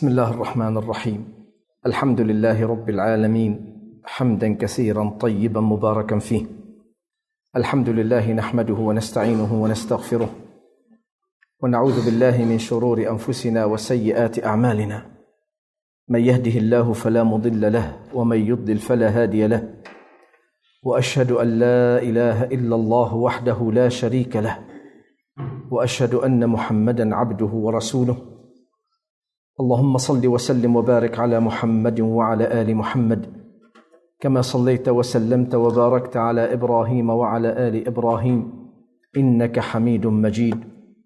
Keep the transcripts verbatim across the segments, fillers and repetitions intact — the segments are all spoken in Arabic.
بسم الله الرحمن الرحيم. الحمد لله رب العالمين، حمدا كثيرا طيبا مباركا فيه. الحمد لله نحمده ونستعينه ونستغفره، ونعوذ بالله من شرور أنفسنا وسيئات أعمالنا. من يهده الله فلا مضل له، ومن يضلل فلا هادي له. وأشهد أن لا إله إلا الله وحده لا شريك له، وأشهد أن محمدا عبده ورسوله. اللهم صل وسلم وبارك على محمد وعلى آل محمد، كما صليت وسلمت وباركت على إبراهيم وعلى آل إبراهيم إنك حميد مجيد.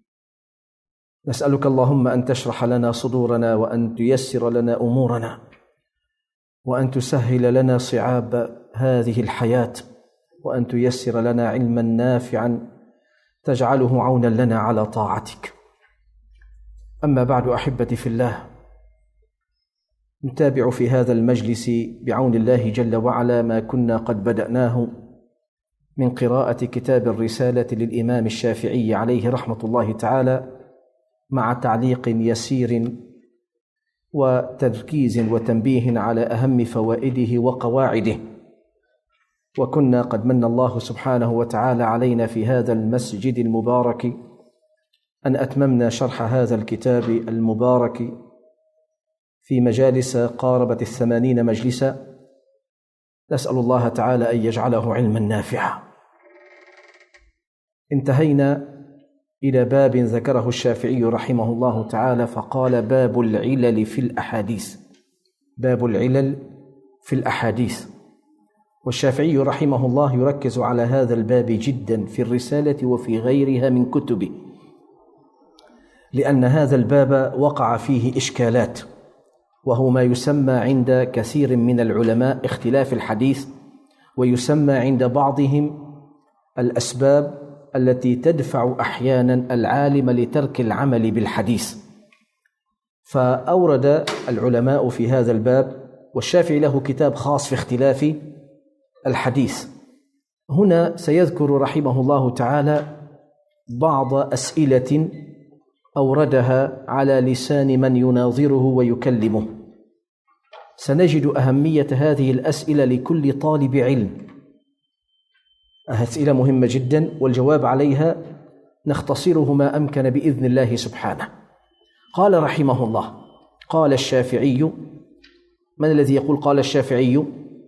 نسألك اللهم أن تشرح لنا صدورنا، وأن تيسر لنا أمورنا، وأن تسهل لنا صعاب هذه الحياة، وأن تيسر لنا علما نافعا تجعله عونا لنا على طاعتك. أما بعد، أحبتي في الله، نتابع في هذا المجلس بعون الله جل وعلا ما كنا قد بدأناه من قراءة كتاب الرسالة للإمام الشافعي عليه رحمة الله تعالى، مع تعليق يسير وتركيز وتنبيه على أهم فوائده وقواعده. وكنا قد من الله سبحانه وتعالى علينا في هذا المسجد المبارك أن أتممنا شرح هذا الكتاب المبارك في مجالس قاربت الثمانين مجلسا. نسأل الله تعالى أن يجعله علما نافعا. انتهينا إلى باب ذكره الشافعي رحمه الله تعالى، فقال: باب العلل في الأحاديث. باب العلل في الأحاديث. والشافعي رحمه الله يركز على هذا الباب جدا في الرسالة وفي غيرها من كتبه، لأن هذا الباب وقع فيه إشكالات، وهو ما يسمى عند كثير من العلماء اختلاف الحديث، ويسمى عند بعضهم الأسباب التي تدفع أحيانا العالم لترك العمل بالحديث. فأورد العلماء في هذا الباب، والشافعي له كتاب خاص في اختلاف الحديث. هنا سيذكر رحمه الله تعالى بعض أسئلة أوردها على لسان من يناظره ويكلمه. سنجد أهمية هذه الأسئلة لكل طالب علم، أسئلة مهمة جدا، والجواب عليها نختصره ما أمكن بإذن الله سبحانه. قال رحمه الله: قال الشافعي. من الذي يقول قال الشافعي؟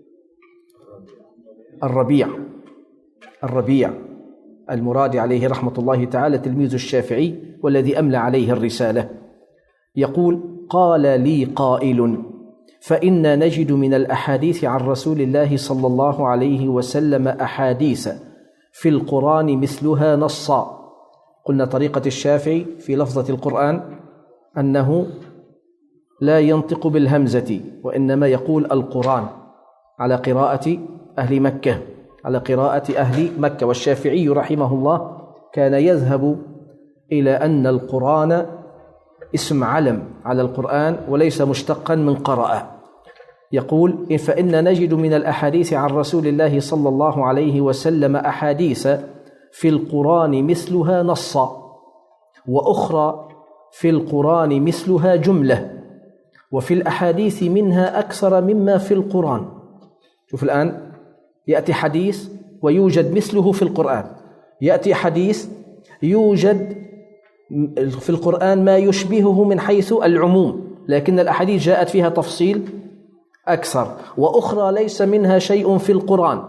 الربيع الربيع المراد عليه رحمة الله تعالى تلميذ الشافعي، والذي أملى عليه الرسالة. يقول: قال لي قائل: فإنا نجد من الأحاديث عن رسول الله صلى الله عليه وسلم أحاديث في القرآن مثلها نصا. قلنا طريقة الشافعي في لفظة القرآن أنه لا ينطق بالهمزة، وإنما يقول القرآن على قراءة أهل مكة على قراءة أهل مكة. والشافعي رحمه الله كان يذهب إلى أن القرآن اسم علم على القرآن وليس مشتقا من قرأ. يقول: فإن نجد من الأحاديث عن رسول الله صلى الله عليه وسلم أحاديث في القرآن مثلها نصا، وأخرى في القرآن مثلها جملة، وفي الأحاديث منها أكثر مما في القرآن. شوف الآن، يأتي حديث ويوجد مثله في القرآن، يأتي حديث يوجد في القرآن ما يشبهه من حيث العموم، لكن الأحاديث جاءت فيها تفصيل أكثر، وأخرى ليس منها شيء في القرآن.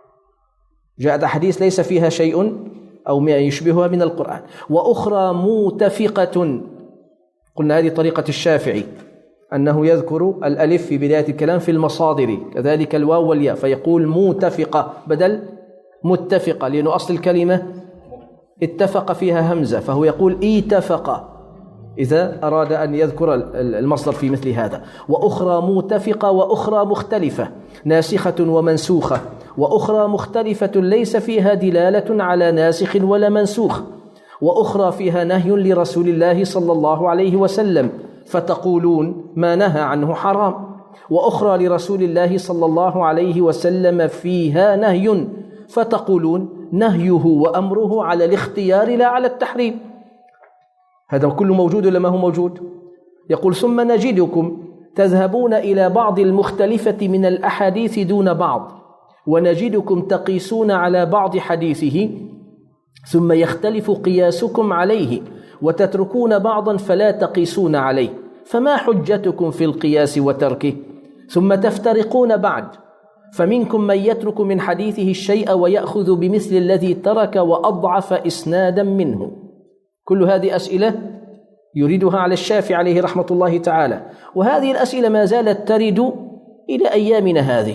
جاءت أحاديث ليس فيها شيء أو ما يشبهها من القرآن، وأخرى متفقة. قلنا هذه طريقة الشافعي، أنه يذكر الألف في بداية الكلام في المصادر، كذلك الواو والياء، فيقول متفقة بدل متفقة، لأنه أصل الكلمة اتفق فيها همزة، فهو يقول اتفق إذا أراد أن يذكر المصدر في مثل هذا. وأخرى متفقة، وأخرى مختلفة، ناسخة ومنسوخة، وأخرى مختلفة ليس فيها دلالة على ناسخ ولا منسوخ، وأخرى فيها نهي لرسول الله صلى الله عليه وسلم فتقولون ما نهى عنه حرام، وأخرى لرسول الله صلى الله عليه وسلم فيها نهي فتقولون نهيه وأمره على الاختيار لا على التحريم. هذا كله موجود ولا ما هو موجود؟ يقول ثم نجدكم تذهبون إلى بعض المختلفة من الأحاديث دون بعض، ونجدكم تقيسون على بعض حديثه ثم يختلف قياسكم عليه، وتتركون بعضا فلا تقيسون عليه، فما حجتكم في القياس وتركه؟ ثم تفترقون بعد، فمنكم من يترك من حديثه الشيء ويأخذ بمثل الذي ترك وأضعف إسنادا منه. كل هذه أسئلة يريدها على الشافعي عليه رحمة الله تعالى، وهذه الأسئلة ما زالت ترد إلى أيامنا هذه،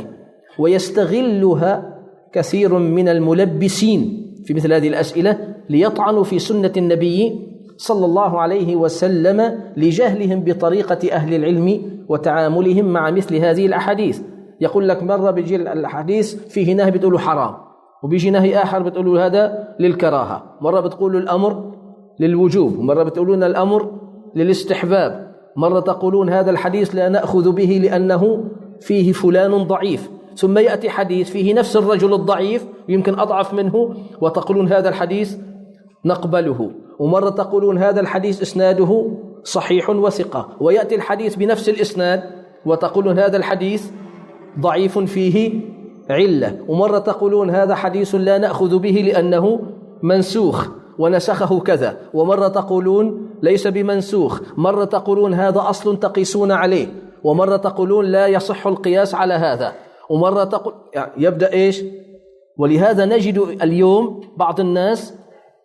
ويستغلها كثير من الملبسين في مثل هذه الأسئلة ليطعنوا في سنة النبي صلى الله عليه وسلم لجهلهم بطريقة أهل العلم وتعاملهم مع مثل هذه الأحاديث. يقول لك مرة بيجي الحديث فيه نهي بتقوله حرام، وبيجي نهي آخر بتقوله هذا للكراهة، مرة بتقولوا الأمر للوجوب، ومرة بتقولون الأمر للاستحباب، مرة تقولون هذا الحديث لا نأخذ به لأنه فيه فلان ضعيف، ثم يأتي حديث فيه نفس الرجل الضعيف يمكن أضعف منه وتقولون هذا الحديث نقبله، ومرة تقولون هذا الحديث إسناده صحيح وثقة، ويأتي الحديث بنفس الإسناد وتقولون هذا الحديث ضعيف فيه علة، ومرة تقولون هذا حديث لا نأخذ به لأنه منسوخ ونسخه كذا، ومرة تقولون ليس بمنسوخ، مرة تقولون هذا أصل تقيسون عليه، ومرة تقولون لا يصح القياس على هذا، ومرة تقول يعني يبدأ إيش؟ ولهذا نجد اليوم بعض الناس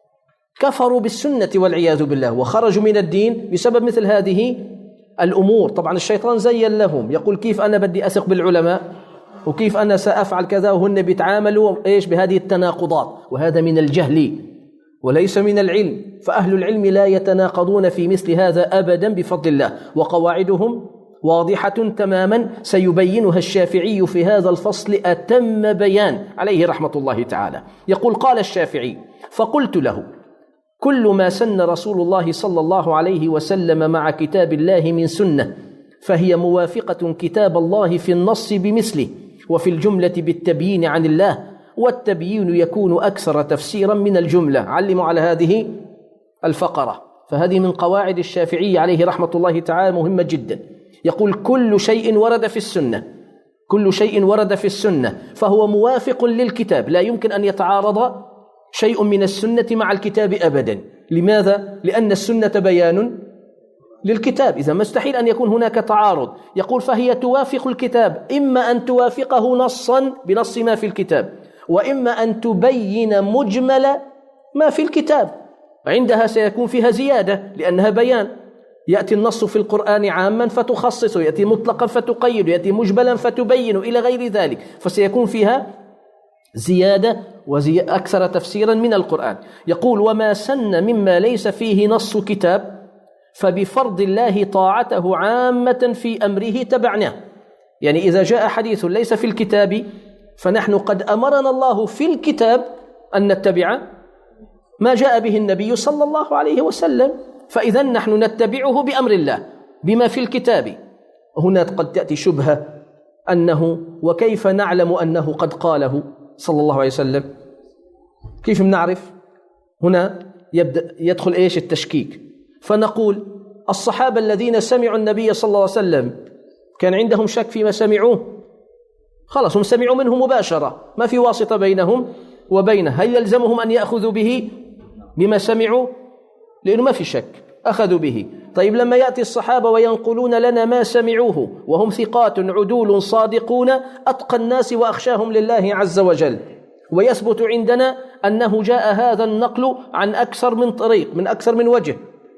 كفروا بالسنة والعياذ بالله وخرجوا من الدين بسبب مثل هذه الأمور. طبعا الشيطان زين لهم، يقول كيف أنا بدي أثق بالعلماء وكيف أنا سأفعل كذا، وهن بيتعاملوا إيش بهذه التناقضات، وهذا من الجهل وليس من العلم، فأهل العلم لا يتناقضون في مثل هذا أبدا بفضل الله، وقواعدهم واضحة تماما سيبينها الشافعي في هذا الفصل أتم بيان عليه رحمة الله تعالى. يقول قال الشافعي: فقلت له: كل ما سن رسول الله صلى الله عليه وسلم مع كتاب الله من سنة فهي موافقة كتاب الله في النص بمثله، وفي الجملة بالتبيين عن الله، والتبيين يكون أكثر تفسيرا من الجملة. علموا على هذه الفقرة، فهذه من قواعد الشافعي عليه رحمة الله تعالى مهمة جدا. يقول كل شيء ورد في السنة، كل شيء ورد في السنة فهو موافق للكتاب، لا يمكن أن يتعارض شيء من السنة مع الكتاب أبدا. لماذا؟ لأن السنة بيان للكتاب، إذا مستحيل أن يكون هناك تعارض. يقول فهي توافق الكتاب، إما أن توافقه نصا بنص ما في الكتاب، وإما أن تبين مجمل ما في الكتاب، عندها سيكون فيها زيادة لأنها بيان. يأتي النص في القرآن عاما فتخصصه، يأتي مطلقا فتقيد، يأتي مجملا فتبين، إلى غير ذلك، فسيكون فيها زيادة وأكثر تفسيرا من القرآن. يقول وما سن مما ليس فيه نص كتاب فبفرض الله طاعته عامة في أمره تبعناه. يعني إذا جاء حديث ليس في الكتاب فنحن قد أمرنا الله في الكتاب أن نتبع ما جاء به النبي صلى الله عليه وسلم، فإذا نحن نتبعه بأمر الله بما في الكتاب. هنا قد تأتي شبهة أنه وكيف نعلم أنه قد قاله صلى الله عليه وسلم؟ كيف نعرف؟ هنا يبدأ يدخل إيش؟ التشكيك. فنقول الصحابة الذين سمعوا النبي صلى الله عليه وسلم كان عندهم شك فيما سمعوه؟ خلاص هم سمعوا منه مباشرة، ما في واسطة بينهم وبينه، هل يلزمهم أن يأخذوا به بما سمعوا؟ لأنه ما في شك، أخذوا به. طيب لما يأتي الصحابة وينقلون لنا ما سمعوه وهم ثقات عدول صادقون أتقى الناس وأخشاهم لله عز وجل، ويثبت عندنا أنه جاء هذا النقل عن أكثر من طريق من أكثر من وجه،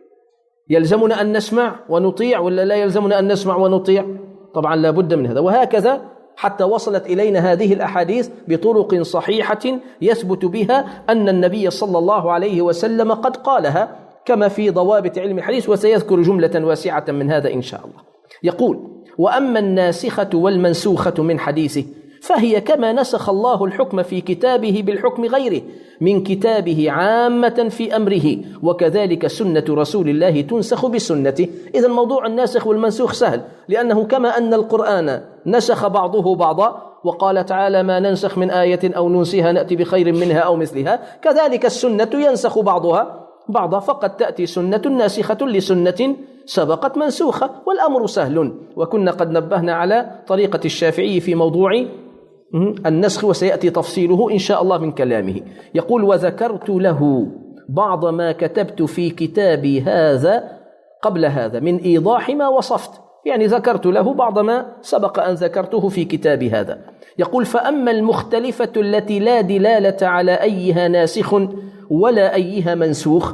يلزمنا أن نسمع ونطيع ولا لا يلزمنا أن نسمع ونطيع؟ طبعا لا بد من هذا. وهكذا حتى وصلت إلينا هذه الأحاديث بطرق صحيحة يثبت بها أن النبي صلى الله عليه وسلم قد قالها كما في ضوابط علم الحديث، وسيذكر جملة واسعة من هذا إن شاء الله. يقول وأما الناسخة والمنسوخة من حديثه فهي كما نسخ الله الحكم في كتابه بالحكم غيره من كتابه عامة في أمره، وكذلك سنة رسول الله تنسخ بسنته. إذا موضوع الناسخ والمنسوخ سهل، لأنه كما أن القرآن نسخ بعضه بعضا وقال تعالى ما ننسخ من آية أو ننسها نأتي بخير منها أو مثلها، كذلك السنة ينسخ بعضها بعضها، فقد تأتي سنة ناسخة لسنة سبقت منسوخة والأمر سهل. وكنا قد نبهنا على طريقة الشافعي في موضوع النسخ وسيأتي تفصيله إن شاء الله من كلامه. يقول: وذكرت له بعض ما كتبت في كتابي هذا قبل هذا من إيضاح ما وصفت، يعني ذكرت له بعض ما سبق أن ذكرته في كتابي هذا. يقول: فأما المختلفة التي لا دلالة على أيها ناسخ ولا أيها منسوخ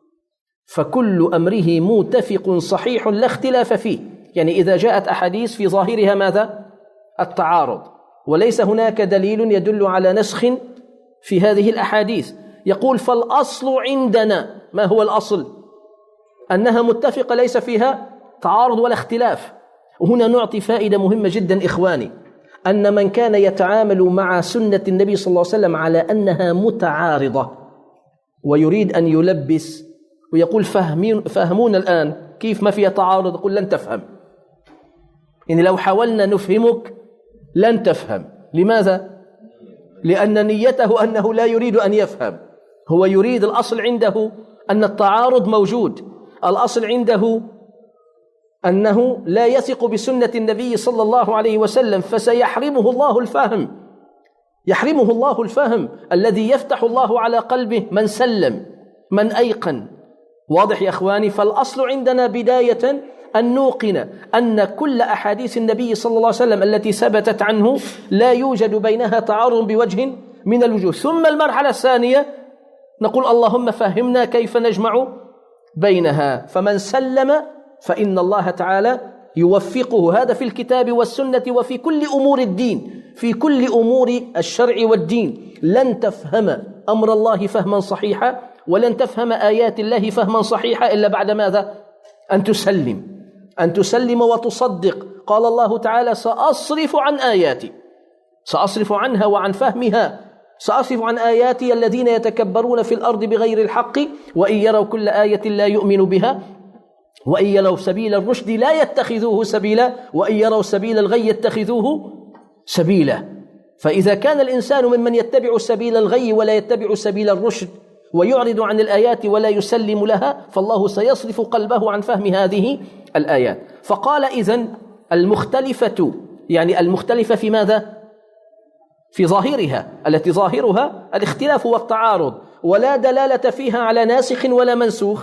فكل أمره متفق صحيح لا اختلاف فيه. يعني إذا جاءت أحاديث في ظاهرها ماذا؟ التعارض، وليس هناك دليل يدل على نسخ في هذه الأحاديث، يقول: فالأصل عندنا، ما هو الأصل؟ أنها متفقة ليس فيها تعارض ولا اختلاف. وهنا نعطي فائدة مهمة جدا إخواني، أن من كان يتعامل مع سنة النبي صلى الله عليه وسلم على أنها متعارضة ويريد أن يلبس ويقول فهمين فهمون الآن كيف ما فيها تعارض، يقول لن تفهم. يعني لو حاولنا نفهمك لن تفهم. لماذا؟ لأن نيته أنه لا يريد أن يفهم، هو يريد الأصل عنده أن التعارض موجود، الأصل عنده أنه لا يثق بسنة النبي صلى الله عليه وسلم، فسيحرمه الله الفهم، يحرمه الله الفهم الذي يفتح الله على قلبه من سلم من أيقن. واضح يا أخواني؟ فالأصل عندنا بداية أن نوقن أن كل أحاديث النبي صلى الله عليه وسلم التي ثبتت عنه لا يوجد بينها تعارض بوجه من الوجوه. ثم المرحلة الثانية نقول اللهم فهمنا كيف نجمع بينها. فمن سلم فإن الله تعالى يوفقه، هذا في الكتاب والسنة وفي كل أمور الدين، في كل أمور الشرع والدين. لن تفهم أمر الله فهما صحيحا ولن تفهم آيات الله فهما صحيحا إلا بعد ماذا؟ أن تسلم، أن تسلم وتصدق. قال الله تعالى: سأصرف عن آياتي، سأصرف عنها وعن فهمها، سأصرف عن آياتي الذين يتكبرون في الأرض بغير الحق وإن يروا كل آية لا يؤمنوا بها وإن يروا سبيل الرشد لا يتخذوه سبيلا وإن يروا سبيل الغي يتخذوه سبيلا. فإذا كان الإنسان ممن يتبع سبيل الغي ولا يتبع سبيل الرشد ويعرض عن الآيات ولا يسلم لها، فالله سيصرف قلبه عن فهم هذه الآيات. فقال: إذن المختلفة، يعني المختلفة في ماذا؟ في ظاهرها، التي ظاهرها الاختلاف والتعارض ولا دلالة فيها على ناسخ ولا منسوخ،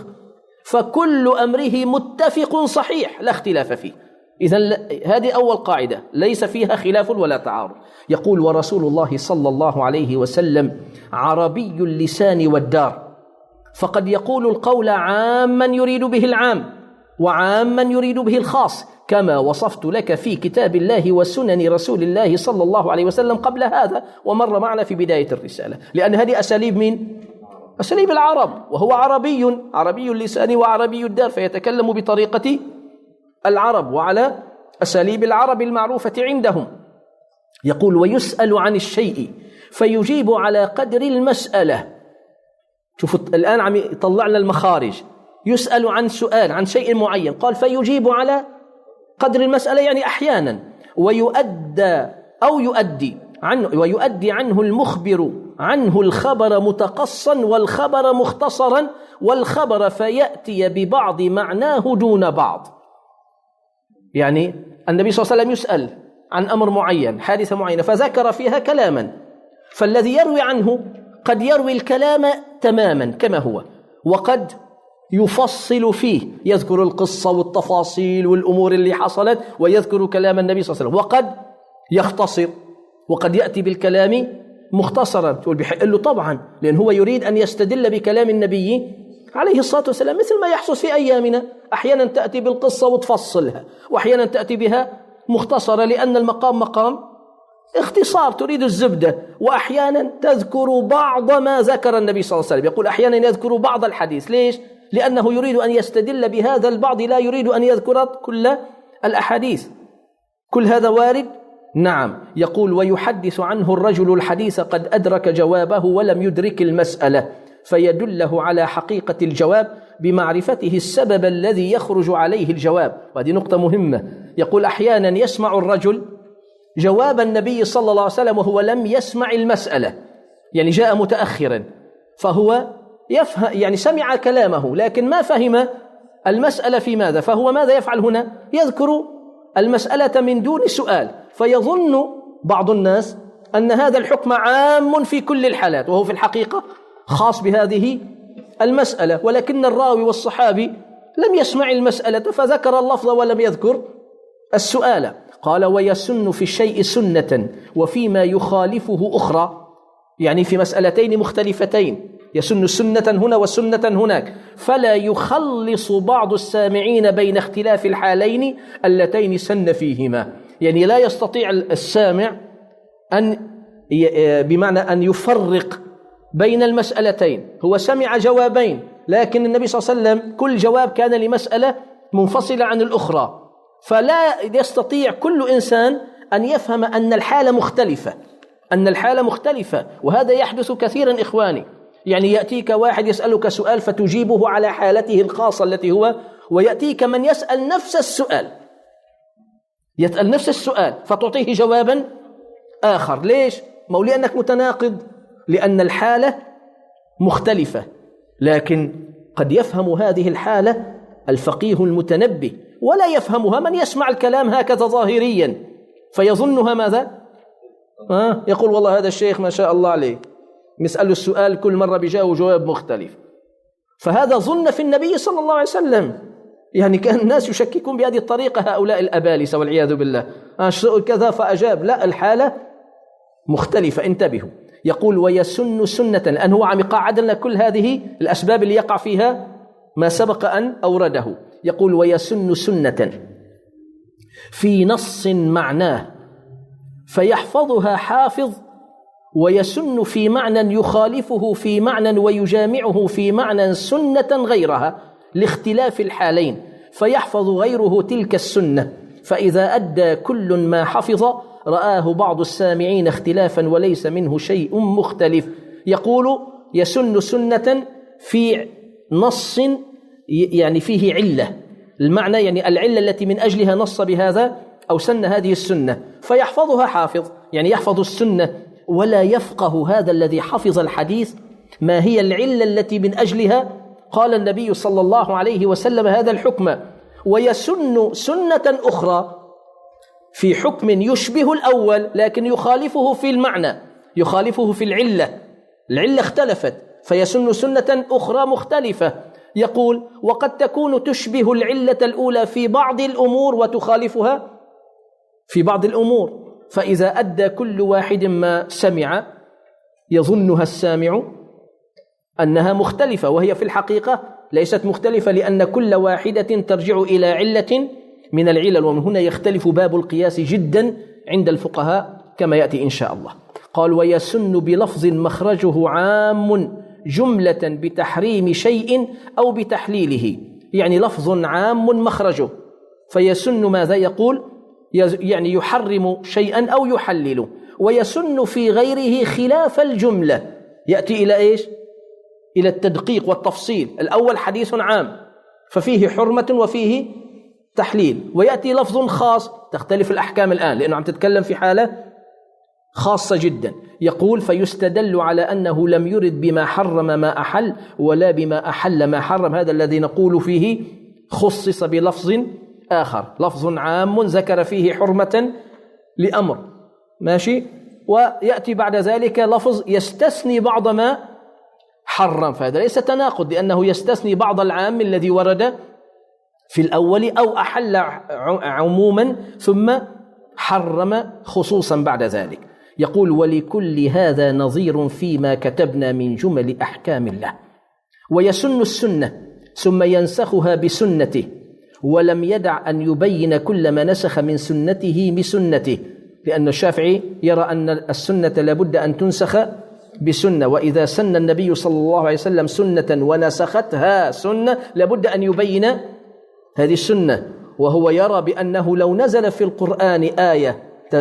فكل أمره متفق صحيح لا اختلاف فيه. إذن هذه أول قاعدة، ليس فيها خلاف ولا تعارض. يقول: ورسول الله صلى الله عليه وسلم عربي اللسان والدار، فقد يقول القول عاما يريد به العام وعاما يريد به الخاص، كما وصفت لك في كتاب الله وسنن رسول الله صلى الله عليه وسلم قبل هذا، ومر معنا في بداية الرسالة. لأن هذه أساليب من أساليب العرب، وهو عربي، عربي اللسان وعربي الدار، فيتكلم بطريقة العرب وعلى أساليب العرب المعروفة عندهم. يقول: ويسأل عن الشيء فيجيب على قدر المسألة. شوفوا الآن عم يطلعنا المخارج. يسأل عن سؤال عن شيء معين، قال فيجيب على قدر المسألة، يعني أحيانا. ويؤدى أو يؤدي عنه ويؤدي عنه المخبر عنه الخبر متقصا والخبر مختصرا والخبر فيأتي ببعض معناه دون بعض. يعني النبي صلى الله عليه وسلم يسأل عن أمر معين، حادثة معينة، فذكر فيها كلاما، فالذي يروي عنه قد يروي الكلام تماما كما هو، وقد يفصل فيه، يذكر القصة والتفاصيل والأمور اللي حصلت ويذكر كلام النبي صلى الله عليه وسلم، وقد يختصر وقد يأتي بالكلام مختصرا. تقول بحق له طبعا، لأن هو يريد أن يستدل بكلام النبي عليه الصلاة والسلام، مثل ما يحصل في أيامنا، أحيانا تأتي بالقصة وتفصلها، وأحيانا تأتي بها مختصرة لأن المقام مقام اختصار، تريد الزبدة. وأحيانا تذكر بعض ما ذكر النبي صلى الله عليه وسلم، يقول أحيانا يذكر بعض الحديث. ليش؟ لأنه يريد أن يستدل بهذا البعض، لا يريد أن يذكر كل الأحاديث. كل هذا وارد؟ نعم. يقول: ويحدث عنه الرجل الحديث قد أدرك جوابه ولم يدرك المسألة، فيدله على حقيقة الجواب بمعرفته السبب الذي يخرج عليه الجواب. وهذه نقطة مهمة. يقول: أحيانا يسمع الرجل جواب النبي صلى الله عليه وسلم وهو لم يسمع المسألة، يعني جاء متأخرا، فهو يفهم يعني سمع كلامه لكن ما فهم المسألة في ماذا، فهو ماذا يفعل هنا؟ يذكر المسألة من دون سؤال، فيظن بعض الناس أن هذا الحكم عام في كل الحالات، وهو في الحقيقة خاص بهذه المسألة، ولكن الراوي والصحابي لم يسمع المسألة فذكر اللفظ ولم يذكر السؤال. قال ويسن في الشيء سنة وفيما يخالفه أخرى، يعني في مسألتين مختلفتين، يسن سنة هنا وسنة هناك، فلا يخلص بعض السامعين بين اختلاف الحالين اللتين سن فيهما. يعني لا يستطيع السامع أن بمعنى أن يفرق بين المسألتين، هو سمع جوابين لكن النبي صلى الله عليه وسلم كل جواب كان لمسألة منفصلة عن الأخرى، فلا يستطيع كل إنسان أن يفهم أن الحالة مختلفة أن الحالة مختلفة وهذا يحدث كثيرا إخواني. يعني يأتيك واحد يسألك سؤال فتجيبه على حالته الخاصة التي هو، ويأتيك من يسأل نفس السؤال يسأل نفس السؤال فتعطيه جوابا آخر. ليش؟ مولي أنك متناقض، لأن الحالة مختلفة. لكن قد يفهم هذه الحالة الفقيه المتنبه ولا يفهمها من يسمع الكلام هكذا ظاهريا فيظنها ماذا؟ آه يقول والله هذا الشيخ ما شاء الله عليه، مسأله السؤال كل مرة بيجاوب جواب مختلف، فهذا ظن في النبي صلى الله عليه وسلم. يعني كان الناس يشككون بهذه الطريقة هؤلاء الأبالسة والعياذ بالله، السؤال كذا فأجاب، لا الحالة مختلفة، انتبهوا. يقول ويسن سنة، لأن هو عم يقعد لنا كل هذه الأسباب اللي يقع فيها ما سبق أن أورده. يقول ويسن سنة في نص معناه فيحفظها حافظ، ويسن في معنى يخالفه في معنى ويجامعه في معنى سنة غيرها لاختلاف الحالين، فيحفظ غيره تلك السنة، فإذا أدى كل ما حفظ رآه بعض السامعين اختلافا وليس منه شيء مختلف. يقول يسن سنة في نص يعني فيه علة، المعنى يعني العلة التي من أجلها نص بهذا أو سن هذه السنة، فيحفظها حافظ، يعني يحفظ السنة ولا يفقه هذا الذي حفظ الحديث ما هي العلة التي من أجلها قال النبي صلى الله عليه وسلم هذا الحكم. ويسن سنة أخرى في حكم يشبه الأول لكن يخالفه في المعنى، يخالفه في العلة، العلة اختلفت فيسن سنة أخرى مختلفة. يقول وقد تكون تشبه العلة الأولى في بعض الأمور وتخالفها في بعض الأمور، فإذا أدى كل واحد ما سمع يظنها السامع أنها مختلفة، وهي في الحقيقة ليست مختلفة، لأن كل واحدة ترجع إلى علة من العلل، ومن هنا يختلف باب القياس جدا عند الفقهاء كما يأتي إن شاء الله. قال ويسن بلفظ مخرجه عام جملة بتحريم شيء أو بتحليله، يعني لفظ عام مخرجه فيسن ماذا؟ يقول يعني يحرم شيئا أو يحلله. ويسن في غيره خلاف الجملة، يأتي إلى إيش؟ إلى التدقيق والتفصيل. الأول حديث عام ففيه حرمة وفيه تحليل، ويأتي لفظ خاص تختلف الأحكام الآن لأنه عم تتكلم في حالة خاصة جدا. يقول فيستدل على أنه لم يرد بما حرم ما أحل ولا بما أحل ما حرم، هذا الذي نقول فيه خصص بلفظ آخر، لفظ عام ذكر فيه حرمة لأمر ماشي، ويأتي بعد ذلك لفظ يستثني بعض ما حرم، فهذا ليس تناقض لأنه يستثني بعض العام الذي ورد في الأول أو أحل عموما ثم حرم خصوصا بعد ذلك. يقول ولكل هذا نظير فيما كتبنا من جمل أحكام الله. ويسن السنة ثم ينسخها بسنته، ولم يدع أن يبين كل ما نسخ من سنته بسنته، لأن الشافعي يرى أن السنة لابد أن تنسخ بسنة، وإذا سن النبي صلى الله عليه وسلم سنة ونسختها سنة لابد أن يبين هذه السنة، وهو يرى بأنه لو نزل في القرآن آية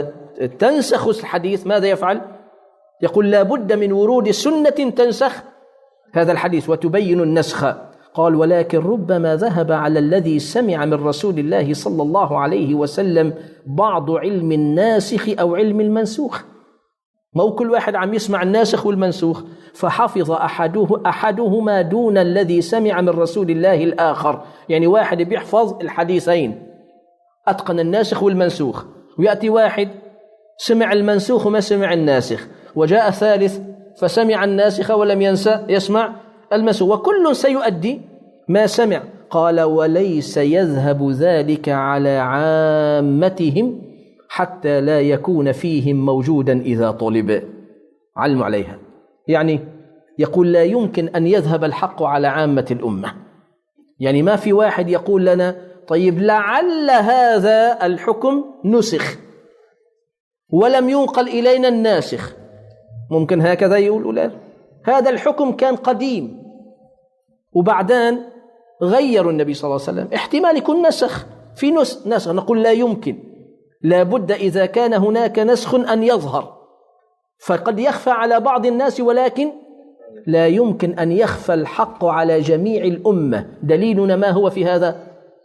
تنسخ الحديث ماذا يفعل؟ يقول لابد من ورود سنة تنسخ هذا الحديث وتبين النسخ. قال ولكن ربما ذهب على الذي سمع من رسول الله صلى الله عليه وسلم بعض علم الناسخ أو علم المنسوخ، ما هو كل واحد عم يسمع الناسخ والمنسوخ، فحفظ أحده أحدهما دون الذي سمع من رسول الله الآخر. يعني واحد بيحفظ الحديثين، أتقن الناسخ والمنسوخ، ويأتي واحد سمع المنسوخ وما سمع الناسخ، وجاء ثالث فسمع الناسخ ولم ينسى يسمع المنسوخ، وكل سيؤدي ما سمع. قال وليس يذهب ذلك على عامتهم حتى لا يكون فيهم موجودا إذا طلب. علموا عليها، يعني يقول لا يمكن أن يذهب الحق على عامة الأمة. يعني ما في واحد يقول لنا طيب لعل هذا الحكم نسخ ولم ينقل إلينا الناسخ، ممكن هكذا يقول لا، هذا الحكم كان قديم وبعدين غيروا النبي صلى الله عليه وسلم، احتمال يكون نسخ في نسخ. نقول لا يمكن، لا بد إذا كان هناك نسخ أن يظهر، فقد يخفى على بعض الناس ولكن لا يمكن أن يخفى الحق على جميع الأمة. دليلنا ما هو في هذا؟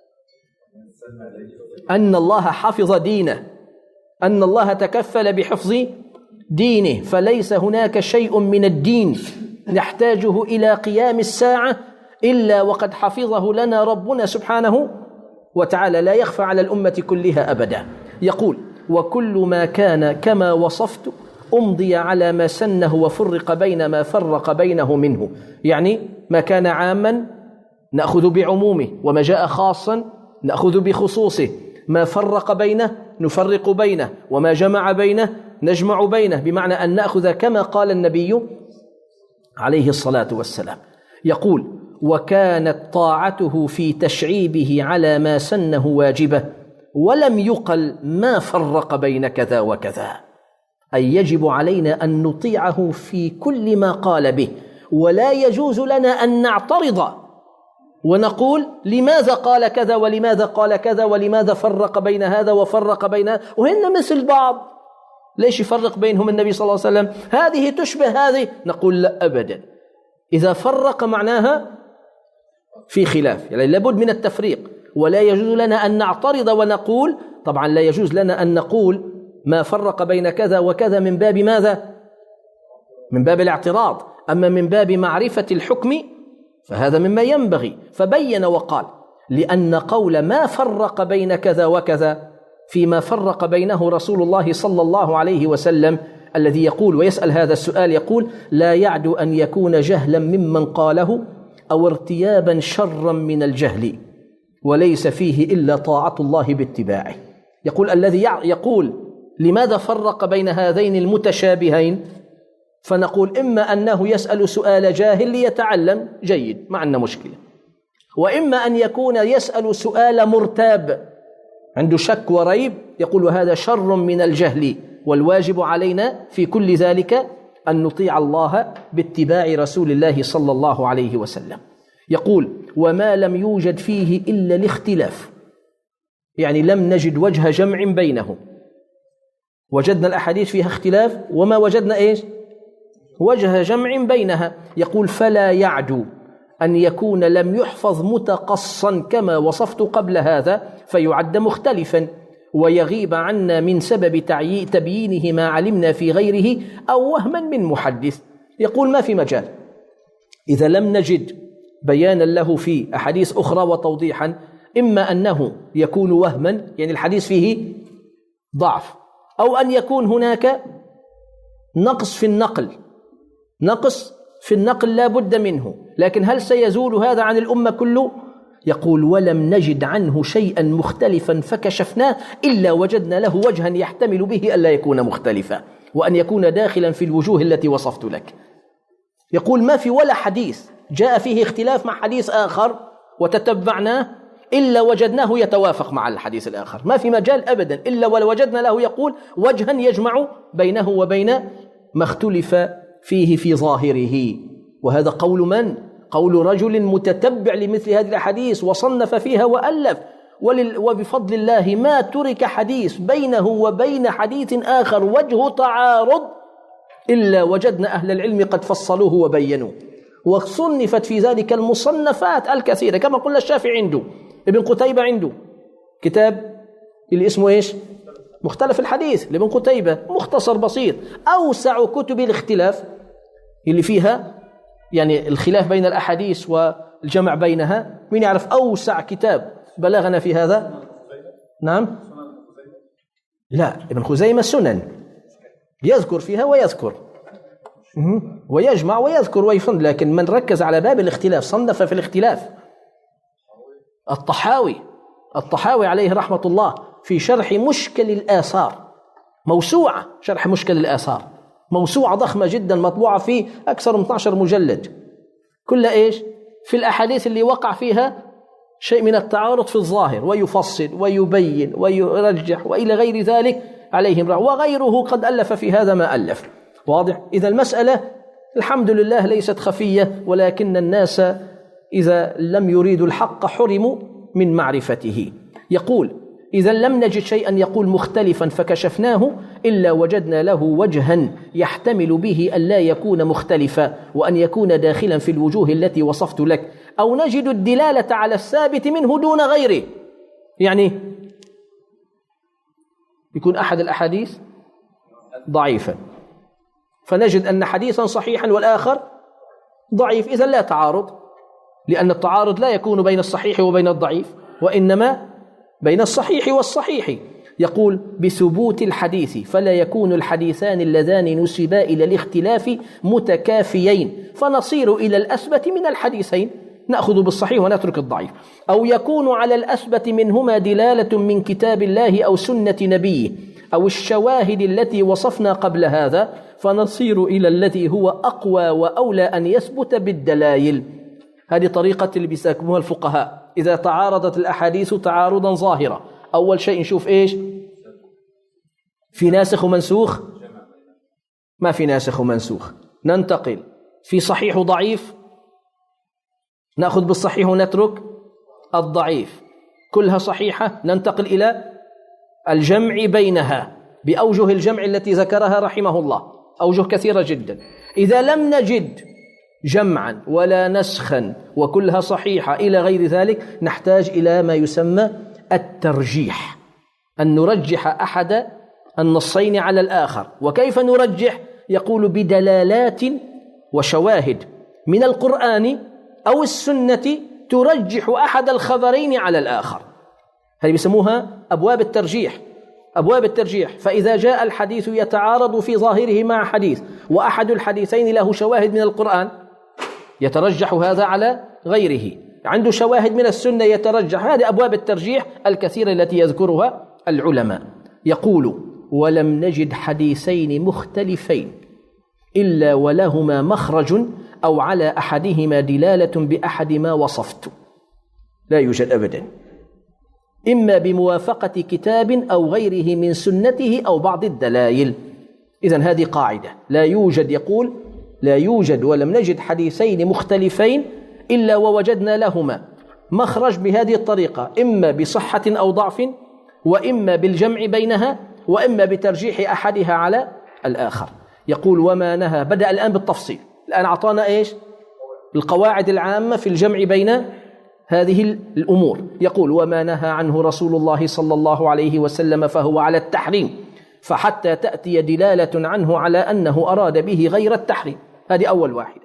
أن الله حفظ دينه، أن الله تكفل بحفظ دينه، فليس هناك شيء من الدين نحتاجه إلى قيام الساعة إلا وقد حفظه لنا ربنا سبحانه وتعالى، لا يخفى على الأمة كلها أبدا. يقول وكل ما كان كما وصفت أمضي على ما سنه وفرق بين ما فرق بينه منه. يعني ما كان عاما نأخذ بعمومه، وما جاء خاصا نأخذ بخصوصه، ما فرق بينه نفرق بينه، وما جمع بينه نجمع بينه، بمعنى أن نأخذ كما قال النبي عليه الصلاة والسلام. يقول وكانت طاعته في تشعيبه على ما سنه واجبة، ولم يقل ما فرق بين كذا وكذا، أي يجب علينا أن نطيعه في كل ما قال به، ولا يجوز لنا أن نعترض ونقول لماذا قال كذا ولماذا قال كذا ولماذا فرق بين هذا وفرق بين هذا، وهن مثل بعض، ليش يفرق بينهم النبي صلى الله عليه وسلم؟ هذه تشبه هذه، نقول لا أبدا، إذا فرق معناها في خلاف، يعني لابد من التفريق، ولا يجوز لنا أن نعترض ونقول، طبعا لا يجوز لنا أن نقول ما فرق بين كذا وكذا من باب ماذا؟ من باب الاعتراض. أما من باب معرفة الحكم فهذا مما ينبغي. فبين وقال لأن قول ما فرق بين كذا وكذا فيما فرق بينه رسول الله صلى الله عليه وسلم، الذي يقول ويسأل هذا السؤال يقول لا يعد أن يكون جهلا ممن قاله أو ارتيابا شرا من الجهل، وليس فيه إلا طاعة الله باتباعه. يقول الذي يقول لماذا فرق بين هذين المتشابهين، فنقول إما أنه يسأل سؤال جاهل ليتعلم جيد، ما عندنا مشكلة، وإما أن يكون يسأل سؤال مرتاب عنده شك وريب، يقول هذا شر من الجهل، والواجب علينا في كل ذلك أن نطيع الله باتباع رسول الله صلى الله عليه وسلم. يقول وما لم يوجد فيه إلا الاختلاف، يعني لم نجد وجه جمع بينهم، وجدنا الأحاديث فيها اختلاف وما وجدنا إيش؟ وجه جمع بينها. يقول فلا يعدو أن يكون لم يحفظ متقصا كما وصفت قبل هذا فيعد مختلفا، ويغيب عنا من سبب تبيينه ما علمنا في غيره أو وهما من محدث. يقول ما في مجال إذا لم نجد بيانا له في أحاديث أخرى وتوضيحا، إما أنه يكون وهما يعني الحديث فيه ضعف، أو أن يكون هناك نقص في النقل، نقص في النقل لا بد منه، لكن هل سيزول هذا عن الأمة كله؟ يقول ولم نجد عنه شيئا مختلفا فكشفناه إلا وجدنا له وجها يحتمل به ألا يكون مختلفا، وأن يكون داخلا في الوجوه التي وصفت لك. يقول ما في ولا حديث جاء فيه اختلاف مع حديث آخر وتتبعناه إلا وجدناه يتوافق مع الحديث الآخر، ما في مجال أبدا إلا وجدنا له يقول وجها يجمع بينه وبين ما اختلف فيه في ظاهره. وهذا قول من؟ قول رجل متتبع لمثل هذه الحديث وصنف فيها وألف، وبفضل الله ما ترك حديث بينه وبين حديث آخر وجه تعارض إلا وجدنا أهل العلم قد فصلوه وبينوه، وصنفت في ذلك المصنفات الكثيرة، كما قلنا الشافعي عنده، ابن قتيبة عنده كتاب اللي اسمه إيش؟ مختلف الحديث لابن قتيبة مختصر بسيط. أوسع كتب الاختلاف اللي فيها يعني الخلاف بين الأحاديث والجمع بينها، من يعرف أوسع كتاب بلغنا في هذا؟ نعم لا، ابن خزيمة سنن يذكر فيها ويذكر ويجمع ويذكر ويفند، لكن من ركز على باب الاختلاف صنف في الاختلاف. الطحاوي الطحاوي عليه رحمة الله في شرح مشكل الآثار، موسوعة شرح مشكل الآثار، موسوعة ضخمة جدا مطبوعة في أكثر من اثني عشر مجلد، كلها إيش؟ في الأحاديث اللي وقع فيها شيء من التعارض في الظاهر، ويفصل ويبين ويرجح وإلى غير ذلك عليهم، وغيره قد ألف في هذا ما ألف. واضح؟ إذا المسألة الحمد لله ليست خفية، ولكن الناس إذا لم يريدوا الحق حرموا من معرفته. يقول إذا لم نجد شيئا يقول مختلفا فكشفناه إلا وجدنا له وجها يحتمل به أن لا يكون مختلفا وأن يكون داخلا في الوجوه التي وصفت لك، أو نجد الدلالة على الثابت منه دون غيره. يعني يكون أحد الأحاديث ضعيفا فنجد أن حديثا صحيحا والآخر ضعيف، إذا لا تعارض، لأن التعارض لا يكون بين الصحيح وبين الضعيف، وإنما بين الصحيح والصحيح. يقول بثبوت الحديث فلا يكون الحديثان اللذان نسبا إلى الاختلاف متكافيين فنصير إلى الأثبت من الحديثين، نأخذ بالصحيح ونترك الضعيف، أو يكون على الأثبت منهما دلالة من كتاب الله أو سنة نبيه أو الشواهد التي وصفنا قبل هذا فنصير إلى الذي هو أقوى وأولى أن يثبت بالدلائل. هذه طريقة اللي بيسموها الفقهاء، إذا تعارضت الأحاديث تعارضا ظاهرا أول شيء نشوف إيش؟ في ناسخ ومنسوخ؟ ما في ناسخ ومنسوخ، ننتقل في صحيح وضعيف، نأخذ بالصحيح ونترك الضعيف، كلها صحيحة، ننتقل إلى الجمع بينها بأوجه الجمع التي ذكرها رحمه الله، أوجه كثيرة جدا. إذا لم نجد جمعا ولا نسخا وكلها صحيحة إلى غير ذلك، نحتاج إلى ما يسمى الترجيح، أن نرجح أحد النصين على الآخر. وكيف نرجح؟ يقول بدلالات وشواهد من القرآن أو السنة ترجح أحد الخبرين على الآخر. هذه بيسموها أبواب الترجيح، أبواب الترجيح. فإذا جاء الحديث يتعارض في ظاهره مع حديث وأحد الحديثين له شواهد من القرآن يترجح هذا على غيره، عنده شواهد من السنة يترجح، هذه أبواب الترجيح الكثيرة التي يذكرها العلماء. يقول ولم نجد حديثين مختلفين إلا ولهما مخرج أو على أحدهما دلالة بأحد ما وصفت، لا يوجد أبدا، إما بموافقة كتاب أو غيره من سنته أو بعض الدلائل. إذن هذه قاعدة، لا يوجد، يقول لا يوجد ولم نجد حديثين مختلفين إلا ووجدنا لهما مخرج بهذه الطريقة، إما بصحة أو ضعف، وإما بالجمع بينها، وإما بترجيح أحدها على الآخر. يقول وما نهى، بدأ الآن بالتفصيل، الآن أعطانا إيش؟ القواعد العامة في الجمع بين هذه الأمور. يقول وما نهى عنه رسول الله صلى الله عليه وسلم فهو على التحريم، فحتى تأتي دلالة عنه على أنه أراد به غير التحريم. هذه أول واحدة.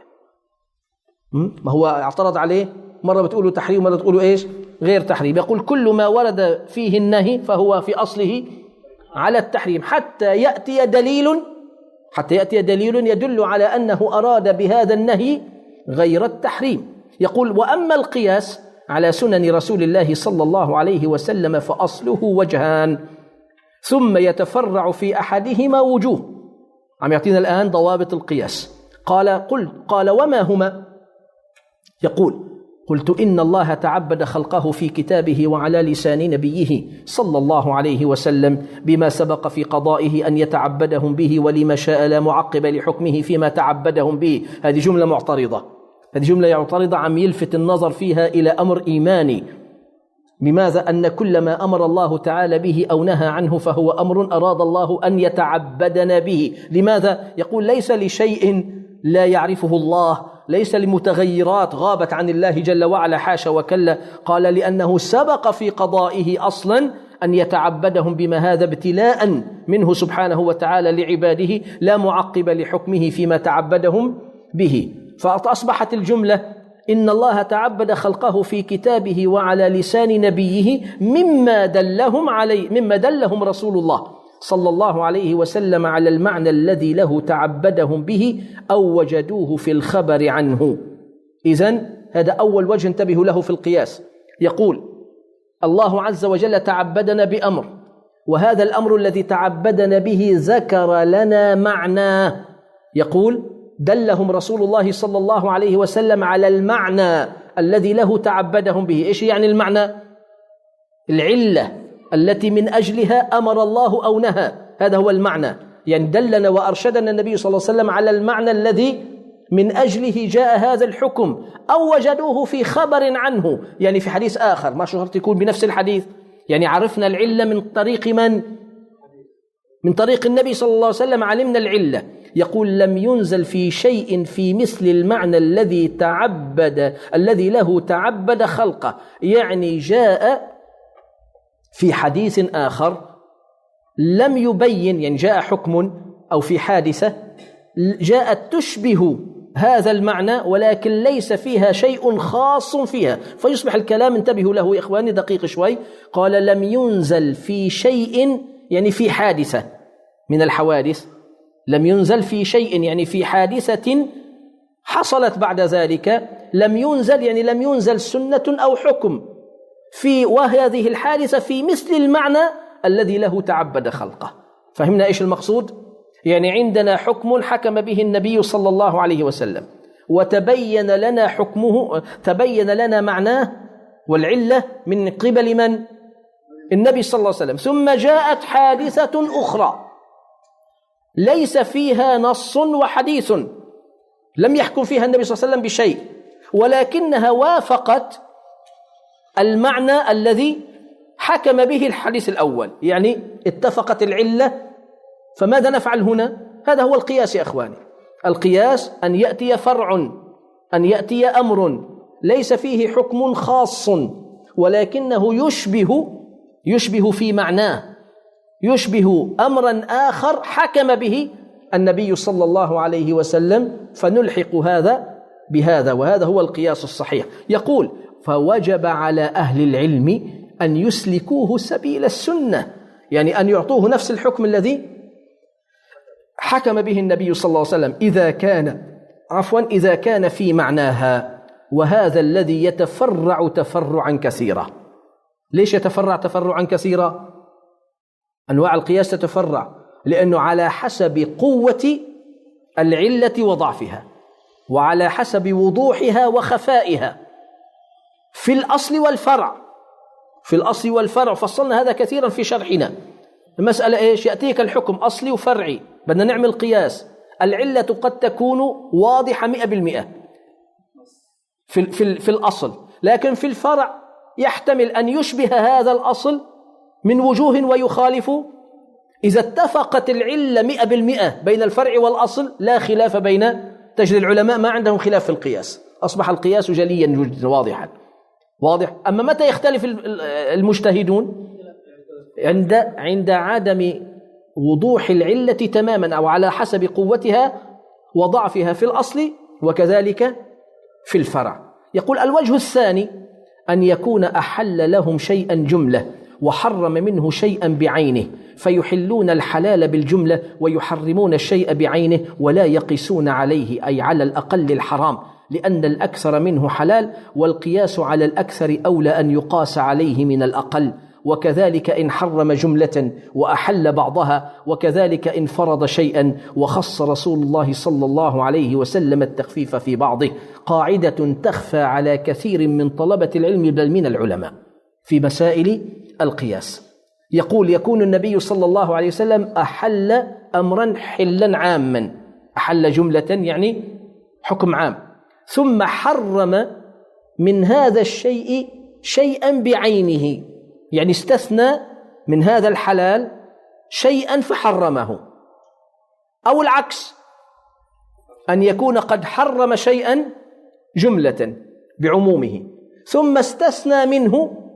ما هو اعترض عليه، مرة بتقولوا تحريم مرة بتقولوا إيش؟ غير تحريم. يقول كل ما ورد فيه النهي فهو في أصله على التحريم حتى يأتي دليل حتى يأتي دليل يدل على أنه أراد بهذا النهي غير التحريم. يقول وأما القياس على سنن رسول الله صلى الله عليه وسلم فأصله وجهان ثم يتفرع في أحدهما وجوه. عم يعطينا الآن ضوابط القياس. قال قل قال وما هما؟ يقول قلت إن الله تعبد خلقه في كتابه وعلى لسان نبيه صلى الله عليه وسلم بما سبق في قضائه أن يتعبدهم به، ولما شاء لا معقب لحكمه فيما تعبدهم به. هذه جملة معترضة، هذه جملة معترضة عم يلفت النظر فيها إلى أمر إيماني. بماذا؟ أن كل ما أمر الله تعالى به أو نهى عنه فهو أمر أراد الله أن يتعبدنا به. لماذا؟ يقول ليس لشيء لا يعرفه الله، ليس لمتغيرات غابت عن الله جل وعلا، حاشا وكلا. قال لأنه سبق في قضائه أصلا أن يتعبدهم بما هذا ابتلاء منه سبحانه وتعالى لعباده لا معقب لحكمه فيما تعبدهم به. فأصبحت الجملة إن الله تعبد خلقه في كتابه وعلى لسان نبيه مما دلهم عليه مما دلهم رسول الله صلى الله عليه وسلم على المعنى الذي له تعبدهم به أو وجدوه في الخبر عنه. إذن هذا أول وجه انتبهوا له في القياس. يقول الله عز وجل تعبدنا بأمر، وهذا الأمر الذي تعبدنا به ذكر لنا معناه. يقول دلهم رسول الله صلى الله عليه وسلم على المعنى الذي له تعبدهم به. إيش يعني المعنى؟ العلة التي من أجلها أمر الله أو نهى، هذا هو المعنى. يعني دلنا وأرشدنا النبي صلى الله عليه وسلم على المعنى الذي من أجله جاء هذا الحكم أو وجدوه في خبر عنه، يعني في حديث آخر، ما شرط يكون بنفس الحديث. يعني عرفنا العلة من طريق من؟ من طريق النبي صلى الله عليه وسلم علمنا العلة. يقول لم ينزل في شيء في مثل المعنى الذي تعبد الذي له تعبد خلقه. يعني جاء في حديث آخر لم يبين، يعني جاء حكم أو في حادثة جاءت تشبه هذا المعنى ولكن ليس فيها شيء خاص فيها، فيصبح الكلام، انتبهوا له يا إخواني دقيق شوي. قال لم ينزل في شيء يعني في حادثة من الحوادث، لم ينزل في شيء يعني في حادثة حصلت بعد ذلك، لم ينزل يعني لم ينزل سنة أو حكم في وهذه الحادثة في مثل المعنى الذي له تعبد خلقه. فهمنا إيش المقصود؟ يعني عندنا حكم حكم به النبي صلى الله عليه وسلم وتبين لنا حكمه، تبين لنا معناه والعلة من قبل من؟ النبي صلى الله عليه وسلم. ثم جاءت حادثة أخرى ليس فيها نص وحديث، لم يحكم فيها النبي صلى الله عليه وسلم بشيء، ولكنها وافقت المعنى الذي حكم به الحديث الأول، يعني اتفقت العلة. فماذا نفعل هنا؟ هذا هو القياس يا أخواني. القياس أن يأتي فرع، أن يأتي أمر ليس فيه حكم خاص ولكنه يشبه يشبه في معناه، يشبه أمرا آخر حكم به النبي صلى الله عليه وسلم، فنلحق هذا بهذا، وهذا هو القياس الصحيح. يقول فوجب على أهل العلم أن يسلكوه سبيل السنة، يعني أن يعطوه نفس الحكم الذي حكم به النبي صلى الله عليه وسلم إذا كان عفوا إذا كان في معناها، وهذا الذي يتفرع تفرعا كثيرا. ليش يتفرع تفرعا كثيرا؟ أنواع القياس تتفرع لأنه على حسب قوة العلة وضعفها، وعلى حسب وضوحها وخفائها في الأصل والفرع. في الأصل والفرع فصلنا هذا كثيرا في شرحنا. المسألة إيش؟ يأتيك الحكم أصلي وفرعي، بدنا نعمل قياس. العلة قد تكون واضحة مئة بالمئة في, في, في الأصل، لكن في الفرع يحتمل أن يشبه هذا الأصل من وجوه ويخالف. إذا اتفقت العلة مئة بالمئة بين الفرع والأصل لا خلاف بين، تجد العلماء ما عندهم خلاف في القياس، أصبح القياس جليا واضحا واضح. أما متى يختلف المجتهدون؟ عند عند عدم وضوح العلة تماما، أو على حسب قوتها وضعفها في الأصل وكذلك في الفرع. يقول الوجه الثاني أن يكون أحل لهم شيئا جملة وحرم منه شيئا بعينه، فيحلون الحلال بالجملة ويحرمون الشيء بعينه ولا يقيسون عليه، أي على الأقل الحرام، لأن الأكثر منه حلال، والقياس على الأكثر أولى أن يقاس عليه من الأقل. وكذلك إن حرم جملة وأحل بعضها، وكذلك إن فرض شيئا وخص رسول الله صلى الله عليه وسلم التخفيف في بعضه، قاعدة تخفى على كثير من طلبة العلم بل من العلماء في مسائل القياس. يقول يكون النبي صلى الله عليه وسلم أحل أمرا حلا عاما، أحل جملة يعني حكم عام، ثم حرم من هذا الشيء شيئا بعينه، يعني استثنى من هذا الحلال شيئا فحرمه. أو العكس، أن يكون قد حرم شيئا جملة بعمومه ثم استثنى منه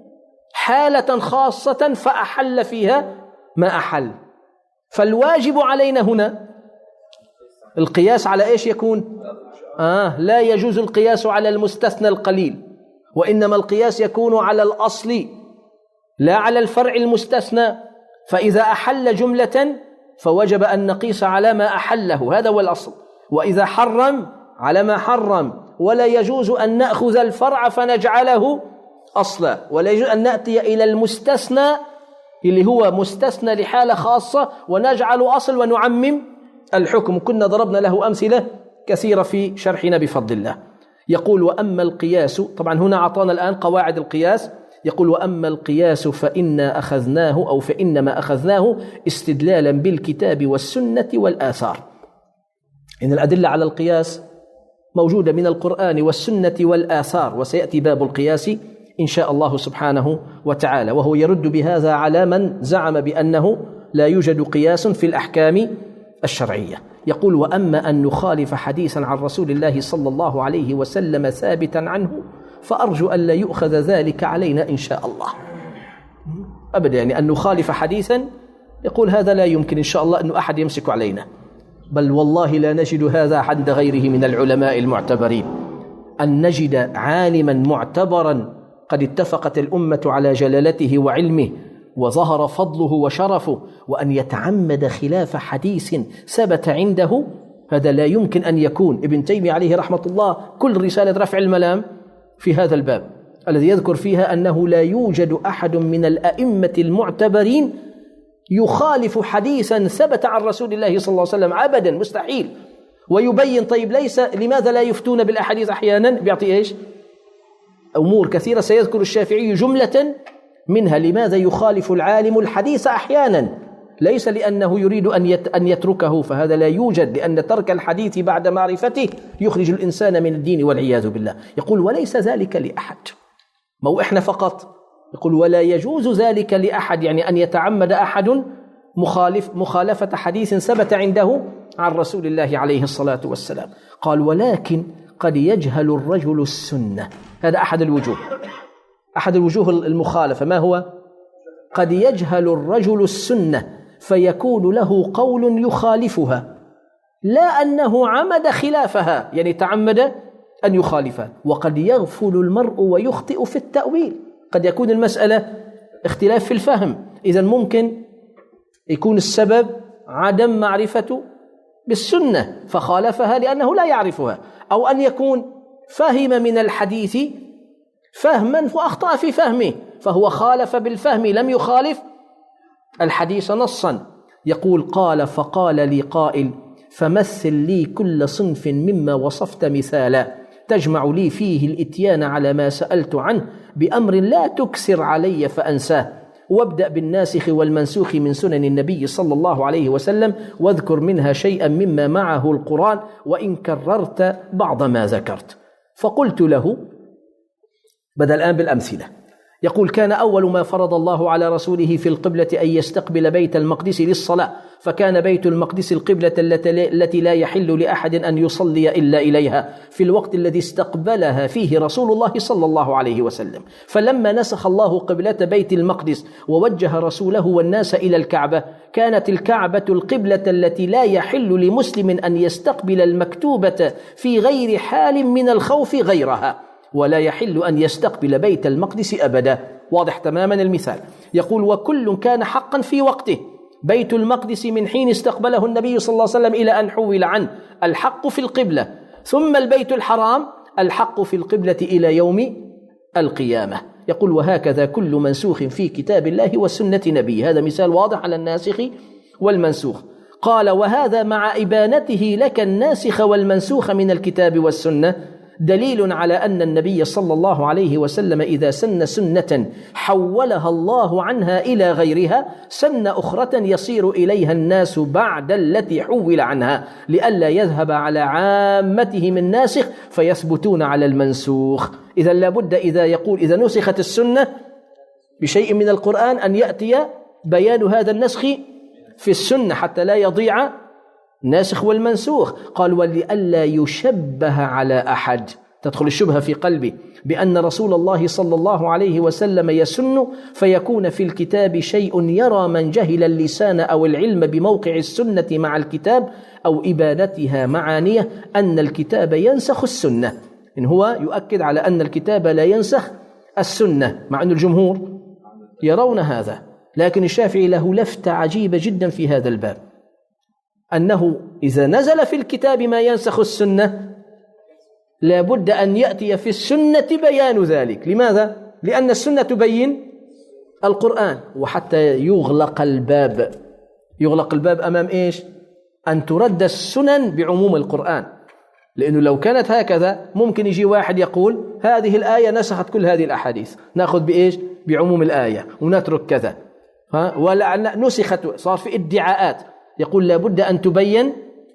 حالة خاصة فأحل فيها ما أحل. فالواجب علينا هنا القياس على إيش يكون؟ آه لا يجوز القياس على المستثنى القليل، وإنما القياس يكون على الأصل لا على الفرع المستثنى. فإذا أحل جملة فوجب أن نقيس على ما أحله، هذا هو الأصل. وإذا حرم على ما حرم. ولا يجوز أن نأخذ الفرع فنجعله أصلا، ولا يجوز أن نأتي إلى المستثنى اللي هو مستثنى لحالة خاصة ونجعله أصل ونعمم الحكم. كنا ضربنا له أمثلة كثيرة في شرحنا بفضل الله. يقول وأما القياس، طبعا هنا أعطانا الآن قواعد القياس. يقول وأما القياس فإنا أخذناه أو فإنما أخذناه استدلالا بالكتاب والسنة والآثار. إن الأدلة على القياس موجودة من القرآن والسنة والآثار، وسيأتي باب القياس إن شاء الله سبحانه وتعالى، وهو يرد بهذا على من زعم بأنه لا يوجد قياس في الأحكام الشرعية. يقول وأما أن نخالف حديثا عن رسول الله صلى الله عليه وسلم ثابتا عنه فأرجو أن لا يؤخذ ذلك علينا إن شاء الله. أبدا، يعني أن نخالف حديثا يقول هذا لا يمكن إن شاء الله أن أحد يمسك علينا، بل والله لا نجد هذا عند غيره من العلماء المعتبرين. أن نجد عالما معتبرا قد اتفقت الأمة على جلالته وعلمه وظهر فضله وشرفه، وأن يتعمد خلاف حديث ثبت عنده، هذا لا يمكن أن يكون. ابن تيمية عليه رحمة الله كل رسالة رفع الملام في هذا الباب الذي يذكر فيها أنه لا يوجد أحد من الأئمة المعتبرين يخالف حديثا ثبت عن رسول الله صلى الله عليه وسلم، أبدا، مستحيل. ويبين طيب ليس لماذا لا يفتون بالأحاديث أحيانا؟ بيعطي إيش؟ أمور كثيرة سيذكر الشافعي جملة منها لماذا يخالف العالم الحديث أحيانا، ليس لأنه يريد أن يتركه، فهذا لا يوجد، لأن ترك الحديث بعد معرفته يخرج الإنسان من الدين والعياذ بالله. يقول وليس ذلك لأحد، مو إحنا فقط. يقول ولا يجوز ذلك لأحد، يعني أن يتعمد أحد مخالف مخالفة حديث ثبت عنده عن رسول الله عليه الصلاة والسلام. قال ولكن قد يجهل الرجل السنة، هذا أحد الوجوه، أحد الوجوه المخالفة. ما هو؟ قد يجهل الرجل السنة فيكون له قول يخالفها، لا أنه عمد خلافها، يعني تعمد أن يخالفها. وقد يغفل المرء ويخطئ في التأويل، قد يكون المسألة اختلاف في الفهم، إذن ممكن يكون السبب عدم معرفة بالسنة فخالفها لأنه لا يعرفها، أو أن يكون فهم من الحديث فهما وأخطأ في فهمه فهو خالف بالفهم لم يخالف الحديث نصا. يقول قال فقال لي قائل فمثل لي كل صنف مما وصفت مثالا تجمع لي فيه الإتيان على ما سألت عنه بأمر لا تكسر علي فأنساه، وابدأ بالناسخ والمنسوخ من سنن النبي صلى الله عليه وسلم واذكر منها شيئا مما معه القرآن وإن كررت بعض ما ذكرت. فقلت له، بدأ الآن بالأمثلة، يقول كان أول ما فرض الله على رسوله في القبلة أن يستقبل بيت المقدس للصلاة، فكان بيت المقدس القبلة التي لا يحل لأحد أن يصلي إلا إليها في الوقت الذي استقبلها فيه رسول الله صلى الله عليه وسلم. فلما نسخ الله قبلة بيت المقدس ووجه رسوله والناس إلى الكعبة، كانت الكعبة القبلة التي لا يحل لمسلم أن يستقبل المكتوبة في غير حال من الخوف غيرها، ولا يحل أن يستقبل بيت المقدس أبدا. واضح تماما المثال. يقول وكل كان حقا في وقته، بيت المقدس من حين استقبله النبي صلى الله عليه وسلم إلى أن حول عنه الحق في القبلة، ثم البيت الحرام الحق في القبلة إلى يوم القيامة. يقول وهكذا كل منسوخ في كتاب الله وسنة نبيه. هذا مثال واضح على الناسخ والمنسوخ. قال وهذا مع إبانته لك الناسخ والمنسوخ من الكتاب والسنة دليل على أن النبي صلى الله عليه وسلم إذا سن سنة حولها الله عنها إلى غيرها سن أخرى يصير إليها الناس بعد التي حول عنها، لئلا يذهب على عامته من ناسخ فيثبتون على المنسوخ. إذا لابد إذا يقول إذا نسخت السنة بشيء من القرآن أن يأتي بيان هذا النسخ في السنة حتى لا يضيع ناسخ والمنسوخ. قال ولئلا يشبه على أحد، تدخل الشبهة في قلبه بأن رسول الله صلى الله عليه وسلم يسن، فيكون في الكتاب شيء يرى من جهل اللسان أو العلم بموقع السنة مع الكتاب أو إبانتها معانيه أن الكتاب ينسخ السنة. إن هو يؤكد على أن الكتاب لا ينسخ السنة، مع أن الجمهور يرون هذا. لكن الشافعي له لفتة عجيبة جدا في هذا الباب، أنه إذا نزل في الكتاب ما ينسخ السنة لا بد أن يأتي في السنة بيان ذلك. لماذا؟ لأن السنة تبين القرآن. وحتى يغلق الباب، يغلق الباب أمام إيش؟ أن ترد السنن بعموم القرآن. لأنه لو كانت هكذا ممكن يجي واحد يقول هذه الآية نسخت كل هذه الأحاديث، نأخذ بإيش؟ بعموم الآية ونترك كذا، ها؟ ولا نسخت، صار في ادعاءات. يقول لا بد أن تبين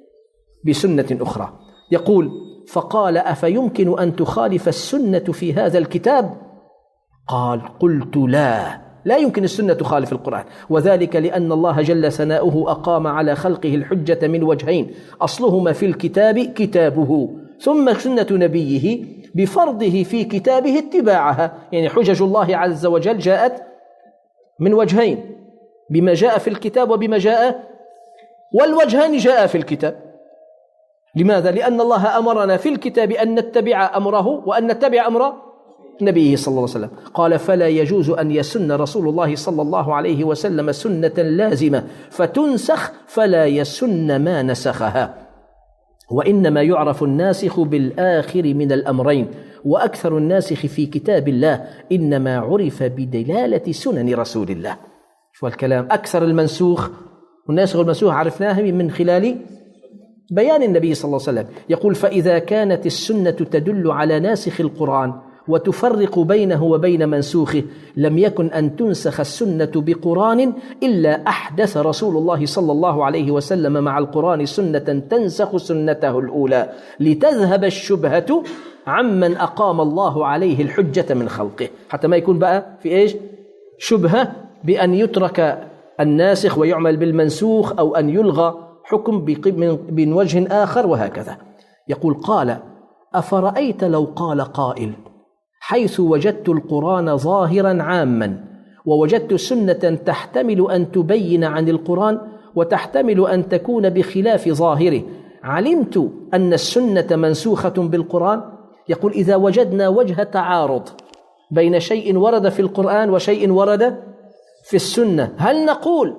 بسنة أخرى. يقول فقال أفيمكن أن تخالف السنة في هذا الكتاب؟ قال قلت لا، لا يمكن السنة تخالف القرآن، وذلك لأن الله جل ثناؤه أقام على خلقه الحجة من وجهين، أصلهما في الكتاب كتابه، ثم سنة نبيه بفرضه في كتابه اتباعها. يعني حجج الله عز وجل جاءت من وجهين، بما جاء في الكتاب وبما جاء، والوجهان جاء في الكتاب. لماذا؟ لأن الله أمرنا في الكتاب أن نتبع أمره وأن نتبع أمر نبيه صلى الله عليه وسلم. قال فلا يجوز أن يسن رسول الله صلى الله عليه وسلم سنة لازمة فتنسخ فلا يسن ما نسخها، وإنما يعرف الناسخ بالآخر من الأمرين، وأكثر الناسخ في كتاب الله إنما عرف بدلالة سنن رسول الله. شو الكلام؟ أكثر المنسوخ والناسخ والمنسوخ عرفناه من خلال بيان النبي صلى الله عليه وسلم. يقول فإذا كانت السنة تدل على ناسخ القرآن وتفرق بينه وبين منسوخه لم يكن أن تنسخ السنة بقرآن إلا أحدث رسول الله صلى الله عليه وسلم مع القرآن سنة تنسخ سنته الأولى لتذهب الشبهة عمن أقام الله عليه الحجة من خلقه، حتى ما يكون بقى في إيش شبهة بأن يترك الناسخ ويعمل بالمنسوخ أو أن يلغى حكم من وجه آخر وهكذا. يقول قال أفرأيت لو قال قائل حيث وجدت القرآن ظاهرا عاما ووجدت سنة تحتمل أن تبين عن القرآن وتحتمل أن تكون بخلاف ظاهره، علمت أن السنة منسوخة بالقرآن؟ يقول إذا وجدنا وجه تعارض بين شيء ورد في القرآن وشيء ورد في السنة، هل نقول